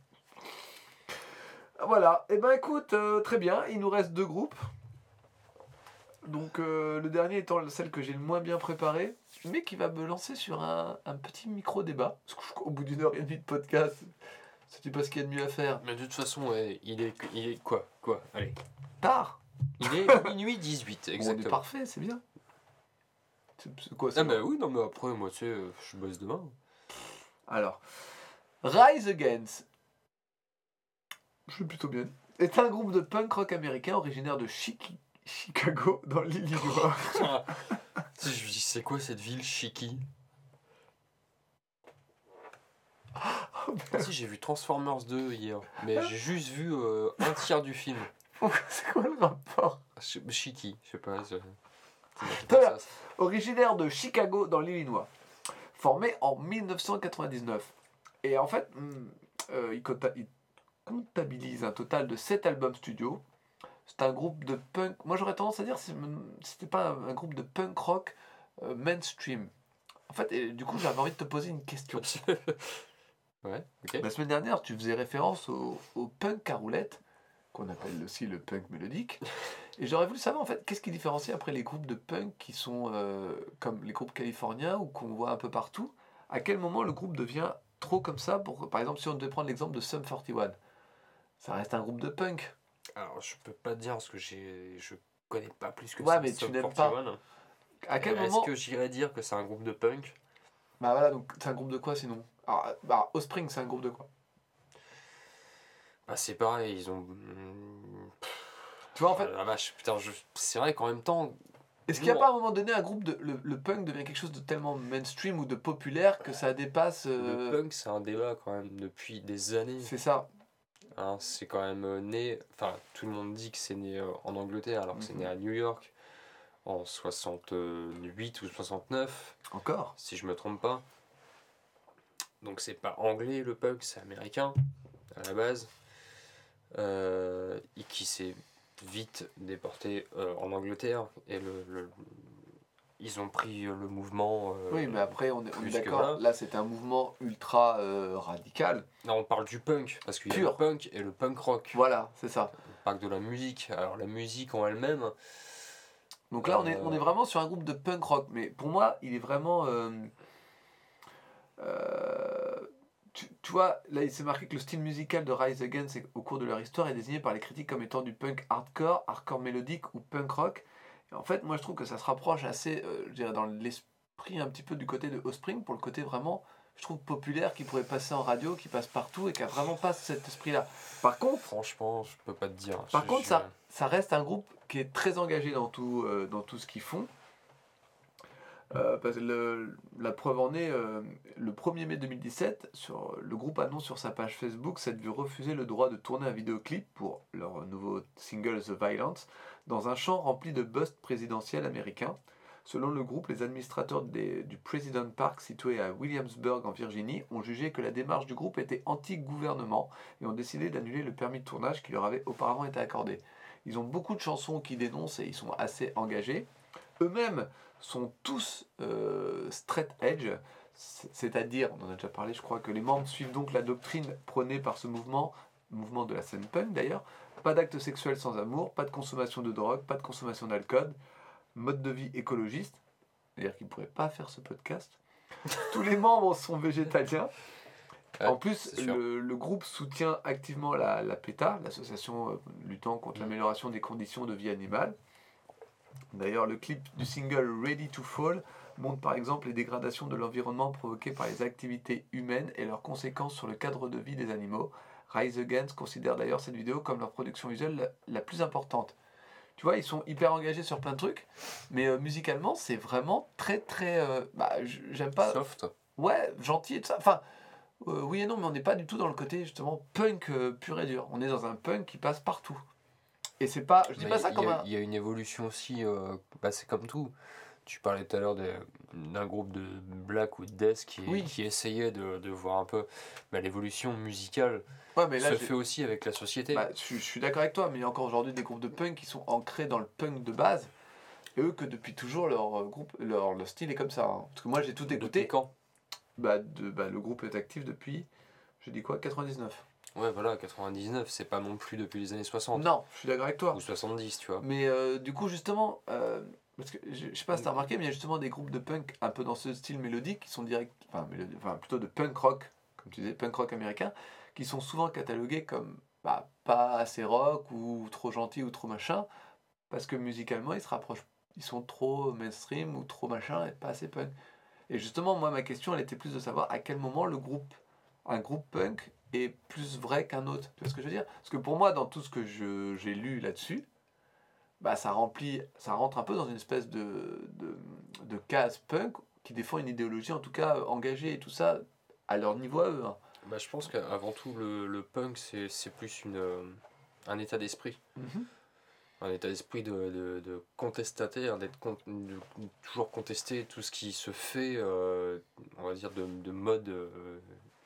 S2: Voilà. Et ben écoute, euh, très bien. Il nous reste deux groupes. Donc euh, le dernier étant celle que j'ai le moins bien préparée, mais qui va me lancer sur un, un petit micro-débat. Parce qu'au au bout d'une heure et demie de podcast, c'est pas ce qu'il y a de mieux à faire.
S1: Mais de toute façon, ouais, il est... Il est quoi? Quoi? Allez.
S2: Tard.
S1: Il est minuit dix-huit,
S2: Bon, on est
S1: exactement.
S2: parfait, c'est bien. C'est c'est quoi ça?
S1: Ah bah oui, non mais après, moi tu sais, euh, je bosse demain.
S2: Alors, Rise Against, je suis plutôt bien, est un groupe de punk rock américain originaire de Chi- Chicago, dans l'Illinois.
S1: Si je lui dis, c'est quoi cette ville, Chiki? Ah si, j'ai vu Transformers deux hier, mais j'ai juste vu euh, un tiers du film.
S2: C'est quoi le rapport?
S1: Ch- Chiki, je sais pas. Je... c'est moi qui
S2: Très
S1: pense
S2: bien.
S1: à ça.
S2: Originaire de Chicago, dans l'Illinois. Formé en mille neuf cent quatre-vingt-dix-neuf. Et en fait, hmm, euh, il, compta- il comptabilise un total de sept albums studio. C'est un groupe de punk. Moi, j'aurais tendance à dire que c'est- c'était pas un, un groupe de punk rock euh, mainstream. En fait, et du coup, j'avais envie de te poser une question.
S1: Ouais, ok.
S2: La semaine dernière, tu faisais référence au, au punk à roulette, qu'on appelle aussi le punk mélodique. Et j'aurais voulu savoir, en fait, qu'est-ce qui différencie après les groupes de punk qui sont euh, comme les groupes californiens ou qu'on voit un peu partout. À quel moment le groupe devient trop comme ça pour, par exemple, si on devait prendre l'exemple de Sum quarante et un, ça reste un groupe de punk.
S1: Alors, je peux pas te dire parce que j'ai, je connais pas plus que
S2: Ouais,
S1: ça.
S2: mais tu
S1: Sum
S2: n'aimes
S1: quarante et un.
S2: À quel
S1: Est-ce
S2: moment
S1: que j'irais dire que c'est un groupe de punk?
S2: Bah voilà, donc c'est un groupe de quoi sinon? Alors, bah, Offspring, c'est un groupe de quoi?
S1: Bah, c'est pareil, ils ont.
S2: Tu vois, en fait,
S1: Ah, la vache, putain, je... c'est vrai qu'en même temps.
S2: est-ce qu'il n'y a
S1: Bon.
S2: pas à un moment donné un groupe de. Le, le punk devient quelque chose de tellement mainstream ou de populaire que ça dépasse. euh,
S1: Le punk, c'est un débat quand même depuis des années.
S2: C'est ça.
S1: Hein, c'est quand même euh, né. Enfin, tout le monde dit que c'est né euh, en Angleterre alors que c'est
S2: Mhm.
S1: né à New York en soixante-huit ou soixante-neuf,
S2: Encore.
S1: si je me trompe pas. Donc, c'est pas anglais le punk, c'est américain à la base. Euh, et qui s'est vite déportés euh, en Angleterre et le, le- ils ont pris le mouvement. euh,
S2: Oui, mais après, on est, on est
S1: plus que
S2: d'accord,
S1: voilà.
S2: là c'était un mouvement ultra euh, radical.
S1: Là, on parle du punk, parce qu'il y a le
S2: Pur.
S1: punk et le punk rock.
S2: Voilà, c'est ça.
S1: On parle de la musique. Alors, la musique en elle-même.
S2: Donc là, on est, on est
S1: euh,
S2: vraiment sur un groupe de punk rock, mais pour moi, il est vraiment. euh, euh, tu, tu vois, là, il s'est marqué que le style musical de Rise Against au cours de leur histoire est désigné par les critiques comme étant du punk hardcore, hardcore mélodique ou punk rock. Et en fait, moi, je trouve que ça se rapproche assez, euh, je dirais, dans l'esprit un petit peu du côté de Offspring, pour le côté vraiment, je trouve, populaire, qui pourrait passer en radio, qui passe partout et qui a vraiment pas cet esprit-là. Par contre,
S1: Franchement, je peux pas te dire.
S2: par
S1: Je-
S2: contre,
S1: je-
S2: ça, ça reste un groupe qui est très engagé dans tout, euh, dans tout ce qu'ils font. Euh, parce que le- la preuve en est, euh, le premier mai deux mille dix-sept, sur, le groupe annonce sur sa page Facebook s'être vu refuser le droit de tourner un vidéoclip pour leur nouveau single The Violence dans un champ rempli de busts présidentiels américains. Selon le groupe, les administrateurs des- du President Park situé à Williamsburg en Virginie ont jugé que la démarche du groupe était anti-gouvernement et ont décidé d'annuler le permis de tournage qui leur avait auparavant été accordé. Ils ont beaucoup de chansons qui dénoncent et ils sont assez engagés. Eux-mêmes sont tous euh, straight edge, c- c'est-à-dire, on en a déjà parlé, je crois que les membres suivent donc la doctrine prônée par ce mouvement, mouvement de la scène punk d'ailleurs, pas d'acte sexuel sans amour, pas de consommation de drogue, pas de consommation d'alcool, mode de vie écologiste, c'est-à-dire qu'ils ne pourraient pas faire ce podcast. Tous les membres sont végétaliens.
S1: Ouais,
S2: En plus,
S1: c'est sûr.
S2: le, le groupe soutient activement la, la PETA, l'association euh, luttant contre
S1: Mm.
S2: l'amélioration des conditions de vie animale. D'ailleurs, le clip du single Ready to Fall montre par exemple les dégradations de l'environnement provoquées par les activités humaines et leurs conséquences sur le cadre de vie des animaux. Rise Against considère d'ailleurs cette vidéo comme leur production visuelle la, la plus importante. Tu vois, ils sont hyper engagés sur plein de trucs, mais euh, musicalement, c'est vraiment très très. euh, bah, j- j'aime pas.
S1: Soft.
S2: Ouais, gentil et tout ça. Enfin, euh, oui et non, mais on n'est pas du tout dans le côté justement punk euh, pur et dur. On est dans un punk qui passe partout. Et c'est pas. Je dis
S1: Mais
S2: pas ça
S1: il y,
S2: comme
S1: a-
S2: un.
S1: il y a une évolution aussi, euh, bah, c'est comme tout. Tu parlais tout à l'heure de- d'un groupe de black ou de death qui,
S2: Oui.
S1: qui essayait de, de voir un peu bah, l'évolution musicale
S2: Ouais, mais là,
S1: se
S2: j'ai-
S1: fait aussi avec la société.
S2: bah, je, je suis d'accord avec toi, mais il y a encore aujourd'hui des groupes de punk qui sont ancrés dans le punk de base. Et eux, que depuis toujours, leur, euh, groupe, leur, leur style est comme ça. Hein. Parce que moi, j'ai tout
S1: Depuis
S2: écouté.
S1: quand?
S2: Bah, de, bah, le groupe est actif depuis, je dis quoi, quatre-vingt-dix-neuf.
S1: Ouais, voilà, quatre-vingt-dix-neuf, c'est pas non plus depuis les années soixante
S2: Non, je suis d'accord avec toi.
S1: ou soixante-dix, tu vois.
S2: Mais euh, du coup, justement, euh, parce que je, je sais pas si t'as remarqué, mais il y a justement des groupes de punk un peu dans ce style mélodique qui sont direct, enfin, mélodi- enfin, plutôt de punk rock, comme tu disais, punk rock américain, qui sont souvent catalogués comme bah, pas assez rock ou trop gentil ou trop machin, parce que musicalement ils se rapprochent, ils sont trop mainstream ou trop machin et pas assez punk. Et justement, moi, ma question, elle était plus de savoir à quel moment le groupe, un groupe punk est plus vrai qu'un autre. Tu vois ce que je veux dire? Parce que pour moi, dans tout ce que je- j'ai lu là-dessus, bah, ça remplit, ça rentre un peu dans une espèce de, de, de case punk qui défend une idéologie, en tout cas engagée et tout ça, à leur niveau à eux. Hein.
S1: Bah, je pense qu'avant tout, le, le punk, c'est c'est plus une, euh, un état d'esprit.
S2: Mhm.
S1: Un état d'esprit de, de, de contestataire, d'être con- de toujours contester tout ce qui se fait, euh, on va dire, de, de mode euh,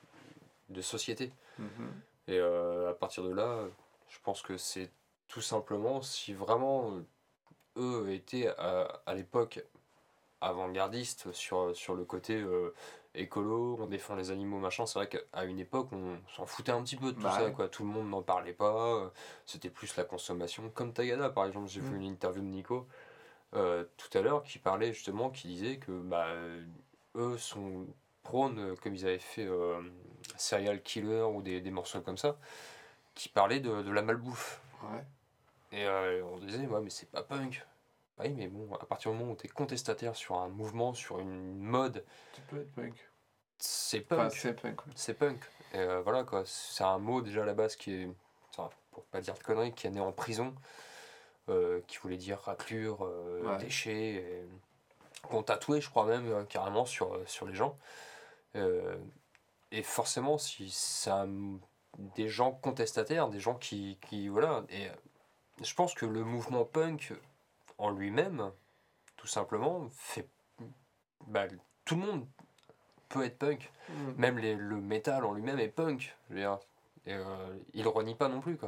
S1: de société.
S2: Mhm.
S1: Et euh, à partir de là, je pense que c'est tout simplement si vraiment euh, eux étaient à, à l'époque avant-gardistes sur, sur le côté euh, écolo, on défend les animaux, machin. C'est vrai qu'à une époque, on s'en foutait un petit peu de tout
S2: Bah
S1: ça,
S2: ouais.
S1: quoi. Tout le monde n'en parlait pas, euh, c'était plus la consommation. Comme Tagada, par exemple, j'ai vu
S2: Mm.
S1: une interview de Nico euh, tout à l'heure qui parlait justement, qui disait que bah, euh, eux sont prônes, euh, comme ils avaient fait euh, Serial Killer ou des, des morceaux comme ça, qui parlaient de, de la malbouffe.
S2: Ouais.
S1: Et euh, on disait, ouais, mais c'est pas punk. Ah oui, mais bon, à partir du moment où tu es contestataire sur un mouvement, sur une mode,
S2: Tu peux être punk.
S1: c'est
S2: Enfin,
S1: punk.
S2: c'est punk. Ouais.
S1: C'est punk. Et euh, voilà quoi, c'est un mot déjà à la base qui est, enfin, pour pas dire de conneries, qui est né en prison, euh, qui voulait dire raclure, euh,
S2: Ouais.
S1: déchets, et qu'on tatouait, je crois même, euh, carrément sur, euh, sur les gens. Euh, et forcément, si c'est un- des gens contestataires, des gens qui, qui voilà, et euh, je pense que le mouvement punk en lui-même, tout simplement, fait, bah, tout le monde peut être punk.
S2: Mm.
S1: Même les, le métal en lui-même est punk. Je veux dire. Et euh, il renie pas non plus, quoi.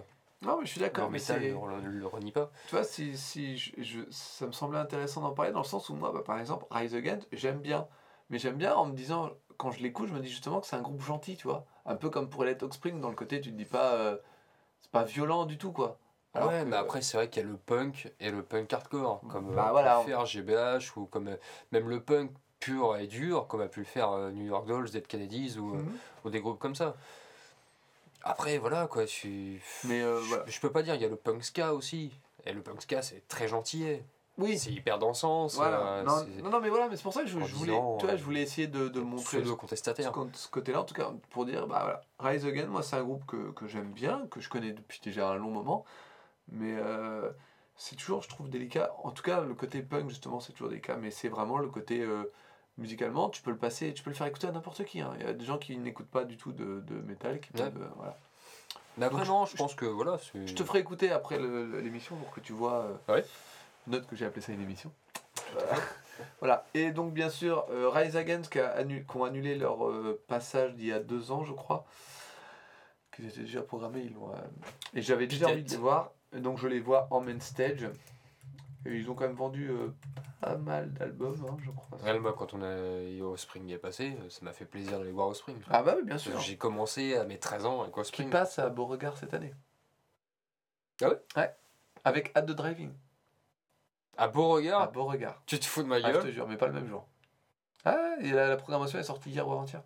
S2: Non, mais je suis d'accord.
S1: Le
S2: mais
S1: métal
S2: c'est...
S1: ne le, le renie pas.
S2: Tu vois, si, si je, je- ça me semblait intéressant d'en parler dans le sens où moi, bah, par exemple, Rise Against, j'aime bien. Mais j'aime bien en me disant, quand je l'écoute, je me dis justement que c'est un groupe gentil, tu vois. Un peu comme pour Let Offspring, dans le côté, tu te dis pas, euh, c'est pas violent du tout, quoi. Alors
S1: Ouais,
S2: que,
S1: mais après, c'est vrai qu'il y a le punk et le punk hardcore, comme
S2: Bah,
S1: euh, a
S2: voilà.
S1: pu le faire G B H, ou comme euh, même le punk pur et dur, comme a pu le faire euh, New York Dolls, Dead Kennedys, ou, euh,
S2: Mhm.
S1: ou des groupes comme ça. Après, voilà, quoi, je,
S2: Mais euh,
S1: je,
S2: voilà.
S1: je peux pas dire, il y a le punk ska aussi. Et le punk ska, c'est très gentillet.
S2: Oui,
S1: C'est hyper dansant, c'est
S2: voilà.
S1: euh,
S2: Non,
S1: c'est
S2: non, non, mais voilà, mais c'est pour ça que je,
S1: en
S2: je voulais,
S1: disant,
S2: tu vois,
S1: euh,
S2: je voulais essayer de, de montrer ce, ce,
S1: pseudo-contestataire.
S2: con- ce côté-là, en tout cas, pour dire, bah voilà, Rise Again, moi, c'est un groupe que, que j'aime bien, que je connais depuis déjà un long moment, mais euh, c'est toujours, je trouve, délicat. En tout cas, le côté punk, justement, c'est toujours délicat, mais c'est vraiment le côté euh, musicalement, tu peux le passer, tu peux le faire écouter à n'importe qui. hein. Il y a des gens qui n'écoutent pas du tout de, de métal, qui
S1: Ouais.
S2: peuvent, euh, voilà.
S1: Mais après,
S2: Donc,
S1: non,
S2: je-
S1: je pense que voilà. c'est-
S2: Je te ferai écouter après le- le- l'émission pour que tu vois. euh,
S1: Ouais.
S2: Note que j'ai appelé ça une émission. Voilà. Et donc, bien sûr, euh, Rise Against qui, a annu- qui ont annulé leur euh, passage d'il y a deux ans, je crois. Qu'ils étaient déjà programmés. Ils l'ont, euh, Et j'avais déjà envie de les
S1: Peut-être.
S2: voir. Et donc, je les vois en main stage. Et ils ont quand même vendu euh, pas mal d'albums, hein, je crois.
S1: Ouais, moi, quand on a eu Offspring est passé, ça m'a fait plaisir d'aller voir Offspring.
S2: Ah, bah oui, bien
S1: Parce que
S2: sûr.
S1: j'ai commencé à mes treize ans avec
S2: Qui
S1: Offspring.
S2: passe à Beauregard cette année.
S1: Ah ouais
S2: Ouais. Avec At the Driving.
S1: À Beauregard
S2: À Beauregard.
S1: Tu te fous de ma
S2: Ah, je
S1: gueule
S2: te jure, mais pas le même jour. Ah, et la, la programmation est sortie hier ou avant-hier.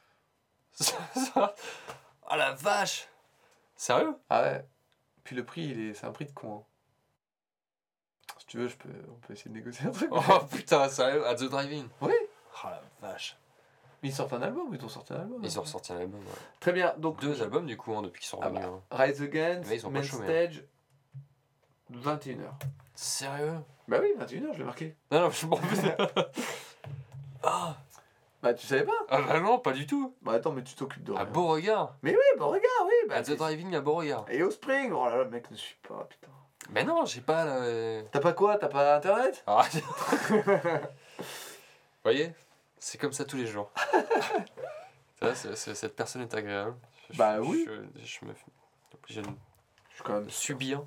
S1: Ah la vache Sérieux
S2: Ah ouais. Puis le prix, il est, c'est un prix de con. hein. Si tu veux, je peux, on peut essayer de négocier un truc.
S1: Oh putain, sérieux At the Driving
S2: Oui.
S1: Oh la vache
S2: Mais ils sortent un album ou ils ont sorti un album
S1: Ils
S2: hein.
S1: ont ressorti un album. Ouais.
S2: Très bien. Donc,
S1: Deux albums du coup hein, depuis qu'ils sont
S2: Ah
S1: revenus.
S2: bah,
S1: hein.
S2: Rise Against,
S1: Mais ils ont pas
S2: Main
S1: chômé,
S2: Stage, vingt et une heures.
S1: Sérieux
S2: Bah oui, vingt et une heures, je l'ai marqué.
S1: Non, non, je m'en fous. Ah
S2: Bah tu savais pas
S1: Ah bah non, pas du tout
S2: Bah attends, mais tu t'occupes de
S1: À
S2: rien.
S1: Beauregard
S2: Mais oui, bah regarde, oui. Bah,
S1: At the Driving à Beauregard
S2: Et au Spring, oh là là, le mec ne suit pas, putain.
S1: Mais non, j'ai pas la...
S2: T'as pas quoi T'as pas internet
S1: Ah. Vous voyez C'est comme ça tous les jours. Ça, c'est- c'est- cette personne est agréable. Je-
S2: Bah
S1: je-
S2: oui.
S1: Je, je me fais obligé de
S2: Je suis quand même
S1: subir.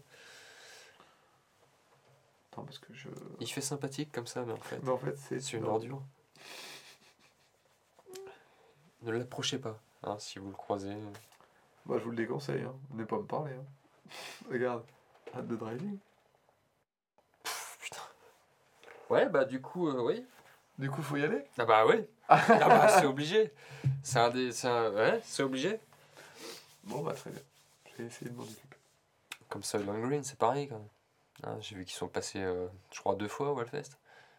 S2: Attends, parce que je.
S1: Il fait sympathique comme ça, mais en fait,
S2: Mais en fait, c'est
S1: c'est une ordure. Ne l'approchez pas, hein, si vous le croisez.
S2: Bah, je vous le déconseille, hein. Venez pas me parler. Hein. Regarde, hâte de driving.
S1: Pff, putain. Ouais, bah du coup, euh, oui.
S2: Du coup, faut y aller
S1: Ah bah oui. Ah bah c'est obligé. C'est un des... c'est un... Ouais, c'est obligé.
S2: Bon, bah, très bien. Je vais essayer de m'en occuper.
S1: Comme Soylent Green, c'est pareil quand même. Hein, j'ai vu qu'ils sont passés, euh, je crois, deux fois au Wellfest.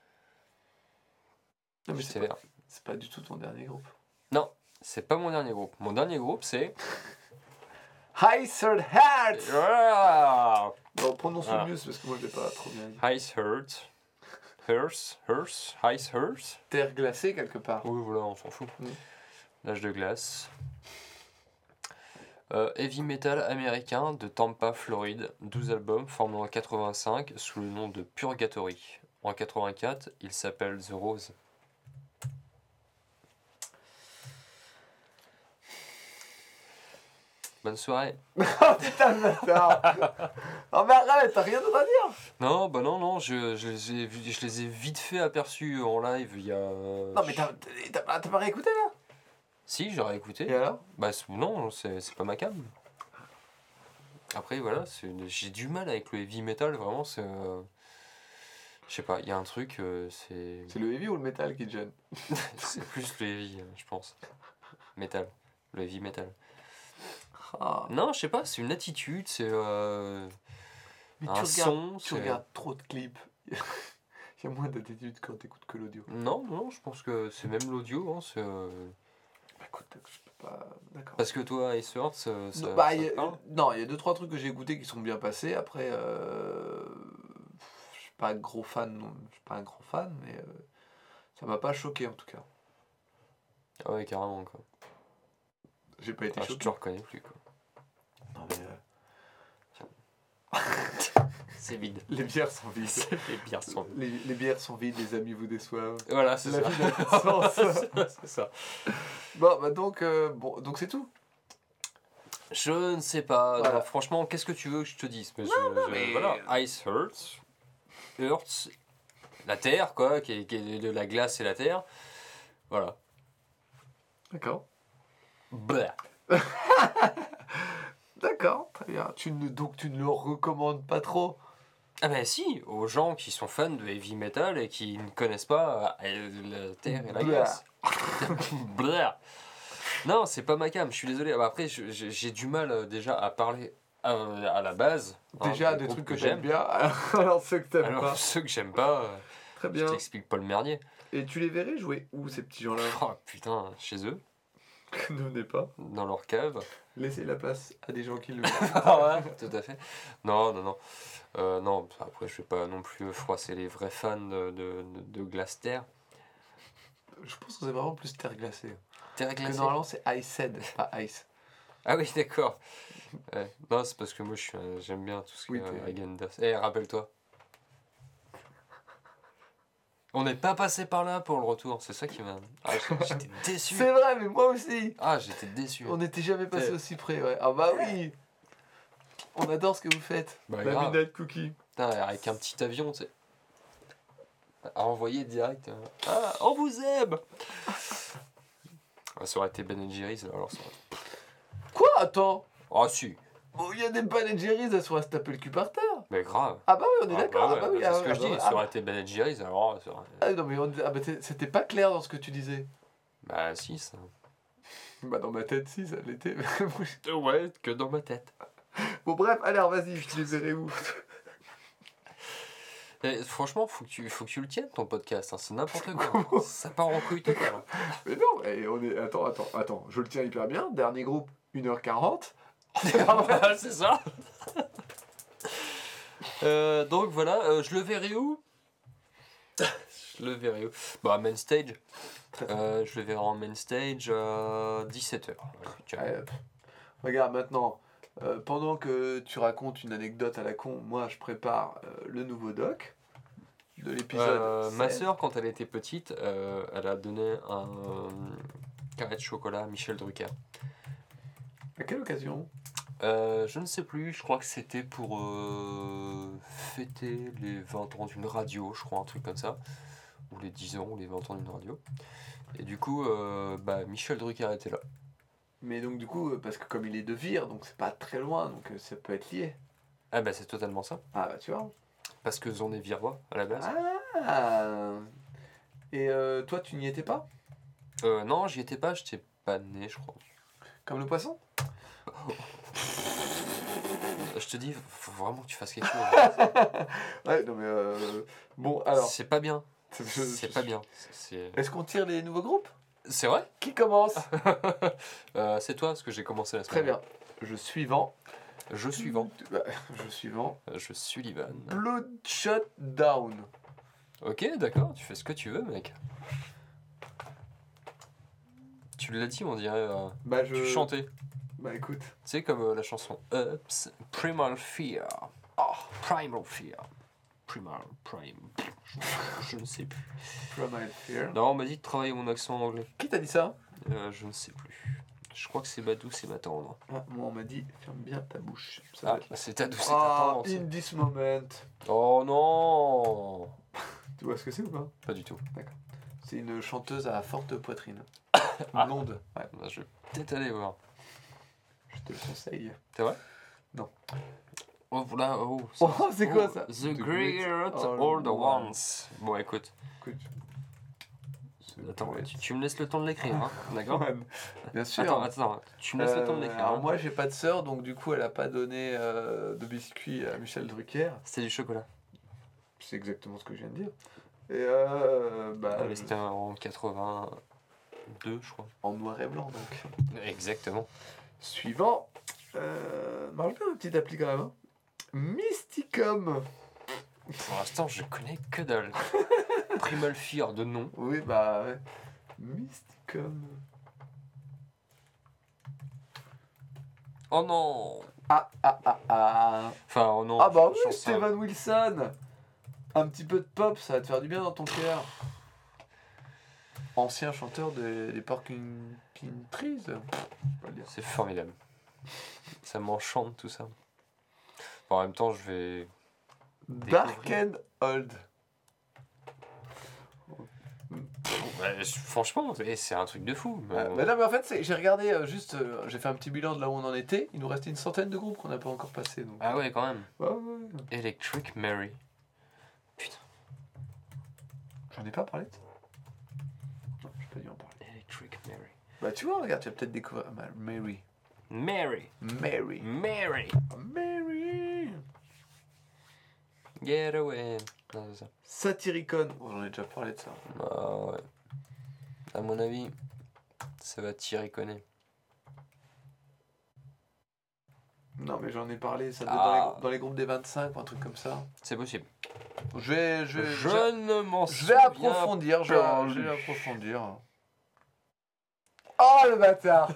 S2: Non, mais
S1: Je
S2: c'est
S1: sévère.
S2: pas, c'est pas du tout ton dernier groupe.
S1: Non, c'est pas mon dernier groupe. Mon dernier groupe, c'est...
S2: High Third Heart
S1: Ah
S2: Bon, prononce-le
S1: Ah.
S2: mieux, c'est parce que moi, je l'ai pas trop bien dit.
S1: Ice Hurt. Hearth, Hearth, Ice Hearth.
S2: Terre glacée, quelque part.
S1: Oui, voilà, on s'en fout.
S2: Mm.
S1: L'âge de glace. Euh, heavy metal américain de Tampa, Floride. douze albums formés en quatre-vingt-cinq sous le nom de Purgatory. En quatre-vingt-quatre, il s'appelle The Rose. Bonne soirée.
S2: Oh putain le bâtard Oh mais arrête, t'as rien d'autre à dire
S1: Non, bah non, non, je, je, les ai, vus- je les ai vite fait aperçus en live il y a...
S2: Non mais t'as, t'as, pas- t'as pas réécouté là
S1: Si, j'aurais écouté.
S2: Et alors
S1: Bah c'est- non, c'est c'est pas ma cam. Après voilà, c'est une- j'ai du mal avec le heavy metal, vraiment c'est... euh, Je sais pas, il y a un truc, euh, c'est...
S2: C'est le heavy ou le métal qui te gêne
S1: C'est plus le heavy, euh, je pense. Metal. Le heavy metal.
S2: ah.
S1: Non, je sais pas, c'est une attitude, c'est... euh,
S2: Mais
S1: un
S2: tu regardes,
S1: son,
S2: tu
S1: c'est...
S2: regardes trop de clips. Il y a moins d'attitude quand t'écoutes que l'audio.
S1: Non, non, je pense que c'est même l'audio, hein, c'est... euh,
S2: Bah écoute, je peux pas... D'accord.
S1: Parce que toi, Ice Earth, ça, ça,
S2: non, bah,
S1: ça
S2: y
S1: te
S2: a-
S1: parle
S2: non, il y a deux trois trucs que j'ai écoutés qui sont bien passés. Après, euh, je suis pas un gros fan, non. Je suis pas un grand fan, mais euh, ça m'a pas choqué en tout cas.
S1: Ah ouais, carrément, quoi.
S2: J'ai pas été
S1: Ah, je
S2: choqué.
S1: te reconnais plus, quoi.
S2: Non, mais, euh,
S1: C'est vide.
S2: les bières sont vides.
S1: Les bières sont vides.
S2: Les, les bières sont vides, les amis vous déçoivent.
S1: Voilà, c'est
S2: La
S1: ça.
S2: vie n'a plus de sens.
S1: C'est ça.
S2: Bon, bah donc, euh, bon, donc c'est tout.
S1: Je ne sais pas.
S2: Voilà.
S1: Non, franchement, qu'est-ce que tu veux que je te dise? Mais
S2: Non,
S1: je-
S2: non,
S1: je-
S2: mais-
S1: Voilà, Ice Earth. Earth. La terre, quoi, qui est, qui est de la glace et la terre. Voilà.
S2: D'accord.
S1: Blah.
S2: D'accord, très bien. Tu ne, donc tu ne le recommandes pas trop.
S1: Ah ben si, aux gens qui sont fans de heavy metal et qui ne connaissent pas euh, la terre et la
S2: Blah.
S1: glace. Blah. Non, c'est pas ma cam, je suis désolé. Bah, après, je- je- j'ai du mal euh, déjà à parler à, à la base. hein,
S2: Déjà,
S1: des
S2: des
S1: groupes
S2: trucs que j'aime
S1: j'aime.
S2: bien, alors ceux que t'aimes
S1: Alors
S2: pas.
S1: ceux que j'aime pas, euh,
S2: Très
S1: je
S2: bien.
S1: t'explique Paul Mernier.
S2: Et tu les verrais jouer où, ces petits gens-là?
S1: Oh putain, chez eux,
S2: Ne venez pas.
S1: dans leur cave.
S2: Laissez la place à des gens qui le
S1: Ah ouais, tout à fait. Non, non, non. Euh, non, après, je vais pas non plus froisser les vrais fans de, de, de, de Glace-Terre.
S2: Je pense que c'est vraiment plus terre glacée.
S1: Terre
S2: Que
S1: glacée.
S2: normalement, c'est Iced, pas Ice.
S1: Ah oui, d'accord. Ouais. Non, c'est parce que moi, je suis un- j'aime bien tout ce qui
S2: Oui,
S1: est
S2: t'es-
S1: euh, Häagen-Dazs. Eh, rappelle-toi. On n'est pas passé par là pour le retour, c'est ça qui m'a... Ah, j'étais déçu.
S2: C'est vrai, mais moi aussi.
S1: Ah, j'étais déçu.
S2: On n'était jamais passé
S1: C'est-
S2: aussi près, ouais. Ah bah oui. On adore ce que vous faites.
S1: Bah,
S2: la
S1: grave.
S2: Midnight Cookie.
S1: Putain, avec un petit avion, tu sais. À envoyer direct. euh, Ah, on vous aime. Ah, ça aurait été Ben and Jerry's, alors ça aurait été...
S2: Quoi? Attends.
S1: Ah si,
S2: Oh, il y a des Ben and Jerry's, elles sont à se taper le cul par terre.
S1: mais grave.
S2: Ah bah oui, on est
S1: Ah,
S2: d'accord.
S1: bah
S2: Ah bah
S1: ouais,
S2: oui,
S1: c'est
S2: ah
S1: ce
S2: oui,
S1: que
S2: ah
S1: je
S2: bah
S1: dis,
S2: oui,
S1: ça
S2: ah
S1: aurait été Ben and Jerry's, alors... ça aurait-
S2: Ah non, mais on- ah bah t'es- c'était pas clair dans ce que tu disais.
S1: Bah si, ça...
S2: Bah dans ma tête, si, ça l'était.
S1: Ouais, que dans ma tête.
S2: Bon bref, alors vas-y, je les verrai où?
S1: Eh, franchement, faut que tu, faut que tu le tiennes ton podcast, hein, c'est n'importe quoi. Ça part en couille totale. hein.
S2: Mais non, et on est... Attends, attends, attends, je le tiens hyper bien. Dernier groupe, une heure quarante.
S1: c'est ça. Euh, donc voilà, euh, je le verrai où? Je le verrai où? Bah, main stage.
S2: Très, très
S1: Euh, je le verrai en main stage à dix-sept heures.
S2: Ouais, pff. Regarde maintenant, euh, pendant que tu racontes une anecdote à la con, moi je prépare euh, le nouveau doc de l'épisode.
S1: Euh, ma
S2: seize.
S1: soeur, quand elle était petite, euh, elle a donné un carré de chocolat à Michel Drucker.
S2: À quelle occasion?
S1: Euh, je ne sais plus, je crois que c'était pour euh, fêter les vingt ans d'une radio, je crois, un truc comme ça. Ou les dix ans, ou les vingt ans d'une radio. Et du coup, euh, bah, Michel Drucker était là.
S2: Mais donc du coup, euh, parce que comme il est de Vire, donc c'est pas très loin, donc euh, ça peut être lié.
S1: Ah bah c'est totalement ça.
S2: Ah bah tu vois.
S1: Parce que Zon est virois à la base.
S2: Ah. Et euh, toi tu n'y étais pas?
S1: Euh, non, j'y étais pas, j'étais pas né, je crois.
S2: Comme le poisson?
S1: Je te dis, faut vraiment que tu fasses quelque chose.
S2: Ouais, non mais euh, bon alors.
S1: C'est pas bien.
S2: je-
S1: C'est
S2: je-
S1: pas bien. C'est
S2: Est-ce qu'on tire les nouveaux groupes?
S1: c'est vrai.
S2: Qui commence?
S1: Euh, c'est toi, parce que j'ai commencé la
S2: Très
S1: semaine.
S2: bien. Je suivant.
S1: Je suivant.
S2: Bah, je suivant.
S1: Euh, Je suis Livan.
S2: Bloodshot Down.
S1: Ok, d'accord, tu fais ce que tu veux, mec. Tu l'as dit, on dirait. euh,
S2: Bah je.
S1: Tu chantais.
S2: Bah écoute.
S1: Tu sais, comme euh, la chanson Ups, Primal Fear.
S2: Oh,
S1: Primal Fear. Primal, Prime. Je, je ne sais plus.
S2: Primal Fear.
S1: Non, on m'a dit de travailler mon accent anglais.
S2: Qui t'a dit ça?
S1: Euh, je ne sais plus. Je crois que c'est Badou, c'est ma tendre.
S2: Ah, moi on m'a dit ferme bien ta bouche. Ça
S1: Ah,
S2: va être-
S1: c'est ta douce, c'est ta
S2: Ah,
S1: tendre. c'est-
S2: in this moment.
S1: Oh non.
S2: Tu vois ce que c'est ou pas?
S1: Pas du tout.
S2: C'est une chanteuse à forte poitrine.
S1: Ah.
S2: Blonde. Ouais,
S1: Bah, je vais peut-être aller voir.
S2: je te le conseille.
S1: C'est vrai?
S2: Non.
S1: Oh, voilà, oh.
S2: Oh, c'est quoi ça?
S1: The
S2: The
S1: Great
S2: Great
S1: All
S2: All
S1: the
S2: Ones.
S1: Ones. Bon, écoute.
S2: Écoute.
S1: Attends, tu, tu me laisses le temps de l'écrire, hein, d'accord?
S2: Ouais, bien sûr.
S1: Attends, attends, tu me laisses le temps de
S2: Euh,
S1: l'écrire.
S2: alors
S1: hein.
S2: moi j'ai pas de sœur donc du coup elle a pas donné euh, de biscuits à Michel Drucker.
S1: C'était du chocolat.
S2: C'est exactement ce que je viens de dire. Et euh, bah,
S1: Ah, mais c'était en quatre-vingt-deux, je crois.
S2: en noir et blanc donc.
S1: Exactement.
S2: Suivant. Euh, marche bien une petite appli quand même. Hein. Mysticum.
S1: Pour l'instant, je connais que dalle. Primal Fear de nom.
S2: Oui bah ouais. Mysticum.
S1: Oh non.
S2: Ah ah ah ah.
S1: Enfin, oh non.
S2: Ah bah
S1: je-
S2: oui
S1: j'en sais-
S2: Steven Wilson. Un petit peu de pop ça va te faire du bien dans ton cœur. Ancien chanteur des, des Porcupine Trees. Je peux pas le dire.
S1: C'est formidable. Ça m'enchante tout ça. Bon, en même temps, je vais.
S2: Dark
S1: découvrir.
S2: and Old.
S1: Ouais, je- franchement, c'est c'est un truc de fou. mais
S2: Ah,
S1: bon.
S2: bah non, mais en fait, c'est- j'ai regardé euh, juste. euh, j'ai fait un petit bilan de là où on en était. Il nous restait une centaine de groupes qu'on n'a pas encore passé. Donc.
S1: Ah ouais, quand même.
S2: Ouais, ouais.
S1: Electric Mary. Putain,
S2: J'en ai pas parlé de ça. Non, j'ai pas dû en parler.
S1: Electric Mary.
S2: Bah, tu vois, regarde, tu vas peut-être découvrir. Ma- Mary.
S1: Mary.
S2: Mary.
S1: Mary.
S2: Mary.
S1: Get away. Non, c'est ça.
S2: Satyricon. Oh, j'en ai déjà parlé de ça.
S1: Ah ouais. À mon avis, ça va tirer connaître.
S2: Non, mais j'en ai parlé. Ça doit être
S1: Ah.
S2: dans, les, grou- dans les groupes des vingt-cinq ou un truc comme ça.
S1: C'est possible.
S2: Je vais. Je, vais-
S1: Je
S2: je-
S1: ne m'en
S2: je vais
S1: souviens
S2: approfondir. Je
S1: pas.
S2: vais, je vais approfondir. Oh, le bâtard.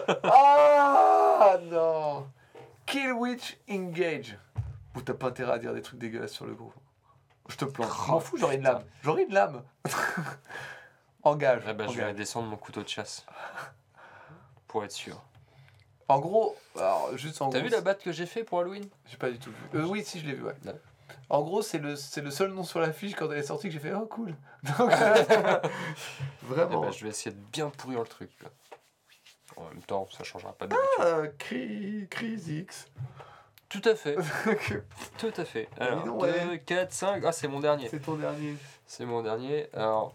S2: Ah non. Kill Witch Engage. Ou t'as pas intérêt à dire des trucs dégueulasses sur le groupe. Je te plante. Je m'en fous, j'aurai une lame. J'aurai une lame. Engage.
S1: Ah bah, je vais
S2: engage.
S1: descendre mon couteau de chasse. Pour être sûr.
S2: En gros, alors, juste en
S1: T'as
S2: gros,
S1: vu la batte que j'ai fait pour Halloween?
S2: j'ai pas du tout vu. Euh, oui, si, je l'ai vu, ouais.
S1: Ouais.
S2: En gros, c'est le, c'est le seul nom sur l'affiche quand elle est sortie que j'ai fait oh cool. Donc, euh,
S1: Eh
S2: vraiment.
S1: bah, je vais essayer de bien pourrir le truc. Là. En même temps, ça changera pas d'habitude.
S2: Euh, Cri- Chris X.
S1: Tout à fait. Tout à fait. Alors,
S2: donc,
S1: deux,
S2: ouais.
S1: quatre, cinq. Ah, c'est mon dernier.
S2: C'est ton dernier.
S1: C'est mon dernier. Alors.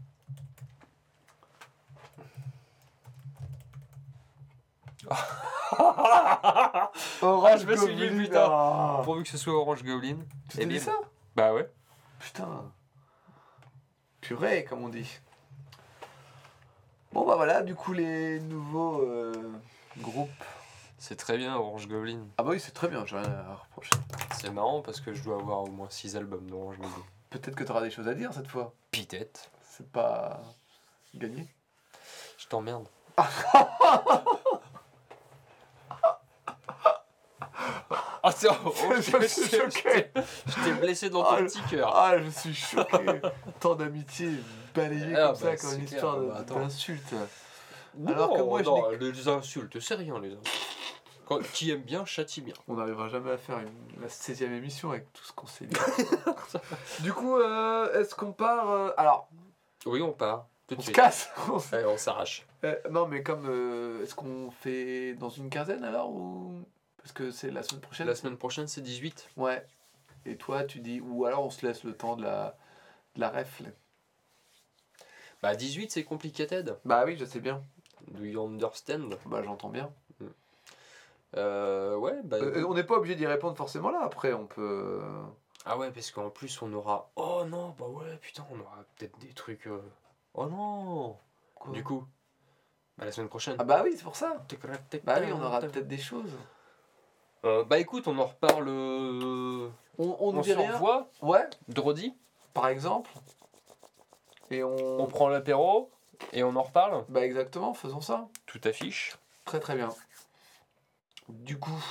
S2: Orange
S1: je me suis dit,
S2: Goblin,
S1: putain.
S2: ah.
S1: Pourvu que ce soit Orange Goblin.
S2: Tu
S1: Et
S2: t'es dit
S1: bim.
S2: ça?
S1: Bah ouais.
S2: Putain. Purée, comme on dit. Bon bah voilà, du coup les nouveaux euh, groupes.
S1: C'est très bien, Orange Goblin.
S2: Ah bah oui, c'est très bien, j'ai rien à reprocher.
S1: C'est marrant parce que je dois avoir au moins six albums d'Orange Goblin.
S2: Peut-être que tu auras des choses à dire cette fois.
S1: Pitette.
S2: C'est pas gagné.
S1: Je t'emmerde. Ah, c'est oh,
S2: Je suis choqué.
S1: Je t'ai blessé dans
S2: Ah,
S1: ton
S2: le-
S1: petit cœur.
S2: Ah, je suis choqué. Tant d'amitié balayée
S1: Ah,
S2: comme
S1: bah,
S2: ça, comme
S1: c'est
S2: une
S1: clair.
S2: histoire de-
S1: Bah, attends.
S2: d'insulte.
S1: Non,
S2: Alors que moi, je
S1: non,
S2: n'ai
S1: les insultes, c'est rien les insultes. Quand qui aime bien, châtie bien.
S2: On n'arrivera jamais à faire une, la seizième émission avec tout ce qu'on s'est dit. Du coup, euh, est-ce qu'on part euh, Alors,
S1: Oui, on part. Tout de
S2: on se
S1: suite.
S2: casse. On se-
S1: Allez, on s'arrache.
S2: Euh, non, mais comme. euh, est-ce qu'on fait dans une quinzaine alors ou... Parce que c'est la semaine prochaine.
S1: La semaine prochaine, c'est dix-huit.
S2: Ouais. Et toi, tu dis. Ou alors on se laisse le temps de la, de la ref. là.
S1: Bah, dix-huit, c'est complicated.
S2: Bah oui, je sais bien.
S1: Do you understand?
S2: Bah j'entends bien.
S1: Euh, ouais, bah.
S2: Euh, on n'est pas obligé d'y répondre forcément là. Après, on peut.
S1: Ah ouais, parce qu'en plus, on aura. Oh non, bah ouais, putain, on aura peut-être des trucs. euh, Oh non!
S2: Quoi
S1: Du coup, bah, la semaine prochaine.
S2: Ah bah oui, c'est pour ça. Bah oui, on aura peut-être des choses.
S1: Euh, bah écoute, on en reparle. euh,
S2: On, on,
S1: On
S2: ne dit
S1: se
S2: rien.
S1: revoit,
S2: Ouais,
S1: Drodi.
S2: par exemple. Et on.
S1: On prend l'apéro et on en reparle.
S2: Bah exactement, faisons ça.
S1: Tout affiche.
S2: Très très bien. Du coup.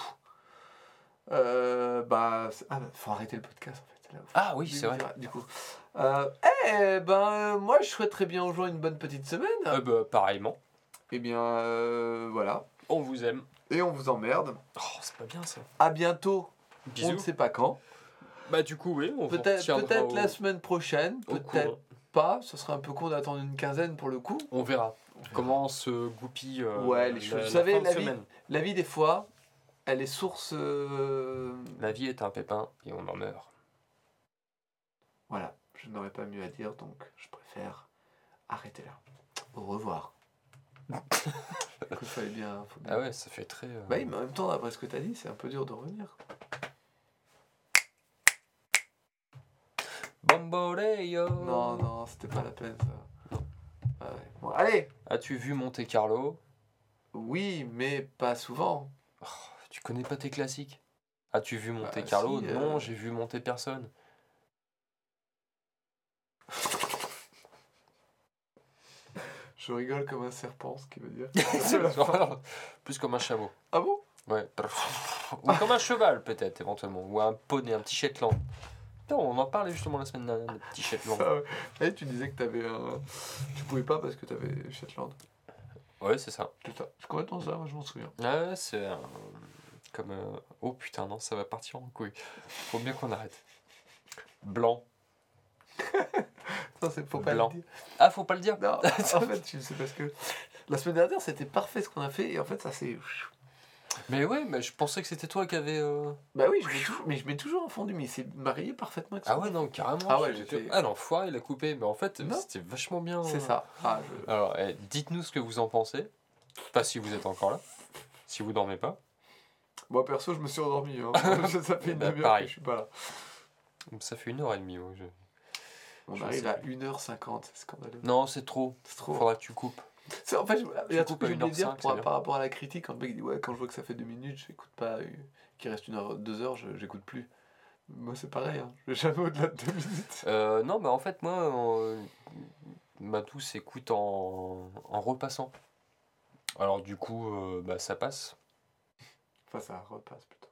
S2: Euh, bah. c'est- Ah, bah, faut arrêter le podcast en fait. c'est là où-
S1: Ah oui,
S2: Du
S1: c'est
S2: coup,
S1: vrai.
S2: Du coup. Euh, eh ben, moi je souhaiterais bien aux gens une bonne petite semaine.
S1: Euh, bah, pareillement.
S2: Et bien, euh, voilà.
S1: On vous aime.
S2: Et on vous emmerde.
S1: Oh, c'est pas bien ça.
S2: À bientôt. On
S1: Bisous.
S2: ne sait pas quand.
S1: Bah du coup, oui, on vous
S2: Peut-être
S1: retiendra
S2: peut-être
S1: au-
S2: la semaine prochaine.
S1: au
S2: Peut-être
S1: courant.
S2: pas. Ce serait un peu con d'attendre une quinzaine pour le coup.
S1: On verra comment se goupille euh,
S2: Ouais, les
S1: la-
S2: choses.
S1: la
S2: Vous savez,
S1: fin de
S2: la vie-
S1: semaine.
S2: La vie, des fois, elle est source. euh,
S1: La vie est un pépin et on en meurt.
S2: Voilà, je n'aurais pas mieux à dire, donc je préfère arrêter là. Au revoir. Il fallait bien. Faut bien...
S1: Ah ouais, ça fait très... euh,
S2: Bah oui, mais en même temps, après ce que t'as dit, c'est un peu dur de revenir.
S1: Bamboleo.
S2: Non, non, c'était pas la peine ça. Ah ouais. Bon, allez.
S1: As-tu vu Monte Carlo?
S2: Oui, mais pas souvent.
S1: Oh, tu connais pas tes classiques? As-tu vu Monte
S2: Bah,
S1: Carlo?
S2: si,
S1: Non,
S2: euh.
S1: j'ai vu monter personne.
S2: Je rigole comme un serpent, ce qui veut dire.
S1: Plus comme un chameau.
S2: Ah bon?
S1: Ouais. Ou comme un cheval, peut-être, éventuellement. Ou un poney, un petit Shetland. Non, on en parlait justement la semaine dernière, le petit Shetland.
S2: Ah ouais. Et tu disais que t'avais un. Tu pouvais pas parce que t'avais Shetland.
S1: Ouais, c'est ça.
S2: C'est ça. C'est complètement ça, moi je m'en souviens.
S1: Ouais, c'est un- comme... euh, Oh putain, non, ça va partir en couille. Faut bien qu'on arrête. Blanc.
S2: Ça, c'est faut pas
S1: Blanc.
S2: le dire.
S1: Ah, faut pas le dire.
S2: Non, en fait, c'est parce que la semaine dernière, c'était parfait ce qu'on a fait, et en fait, ça c'est.
S1: Mais ouais, mais je pensais que c'était toi qui avais... euh,
S2: Bah oui, je mets toujours, mais je mets toujours un fondu, mais c'est marié parfaitement avec ce
S1: Ah
S2: qu'on
S1: ouais,
S2: a
S1: non,
S2: fait.
S1: carrément.
S2: Ah ouais,
S1: je-
S2: j'étais-
S1: Ah, l'enfoiré, il a coupé. Mais en fait,
S2: Non.
S1: c'était vachement bien.
S2: C'est
S1: euh.
S2: ça. Ah, je-
S1: Alors, eh, dites-nous ce que vous en pensez. Pas si vous êtes encore là. Si vous dormez pas.
S2: Moi perso, je me suis endormi. Hein. Ça fait une
S1: Bah,
S2: demi-heure
S1: pareil.
S2: que je suis pas là.
S1: Ça fait une heure et demie. moi, je-
S2: On
S1: Je
S2: arrive
S1: sais
S2: à
S1: plus.
S2: une heure cinquante, c'est scandaleux.
S1: Non, c'est trop.
S2: C'est trop.
S1: Faudra que tu coupes.
S2: C'est- En fait, je- il y a un
S1: Tu
S2: truc
S1: coupes à
S2: que je voulais dire
S1: une heure cinq,
S2: pour-
S1: c'est bien.
S2: par rapport à la critique. Quand le mec dit ouais, quand je vois que ça fait deux minutes, j'écoute pas, euh, qu'il reste une heure, deux heures, je- j'écoute plus. Moi, c'est pareil, hein. Je vais jamais au-delà de deux minutes.
S1: Euh, non, bah en fait, moi, euh, ma douce écoute en, en repassant. Alors, du coup, euh, bah ça passe.
S2: Enfin, ça repasse plutôt.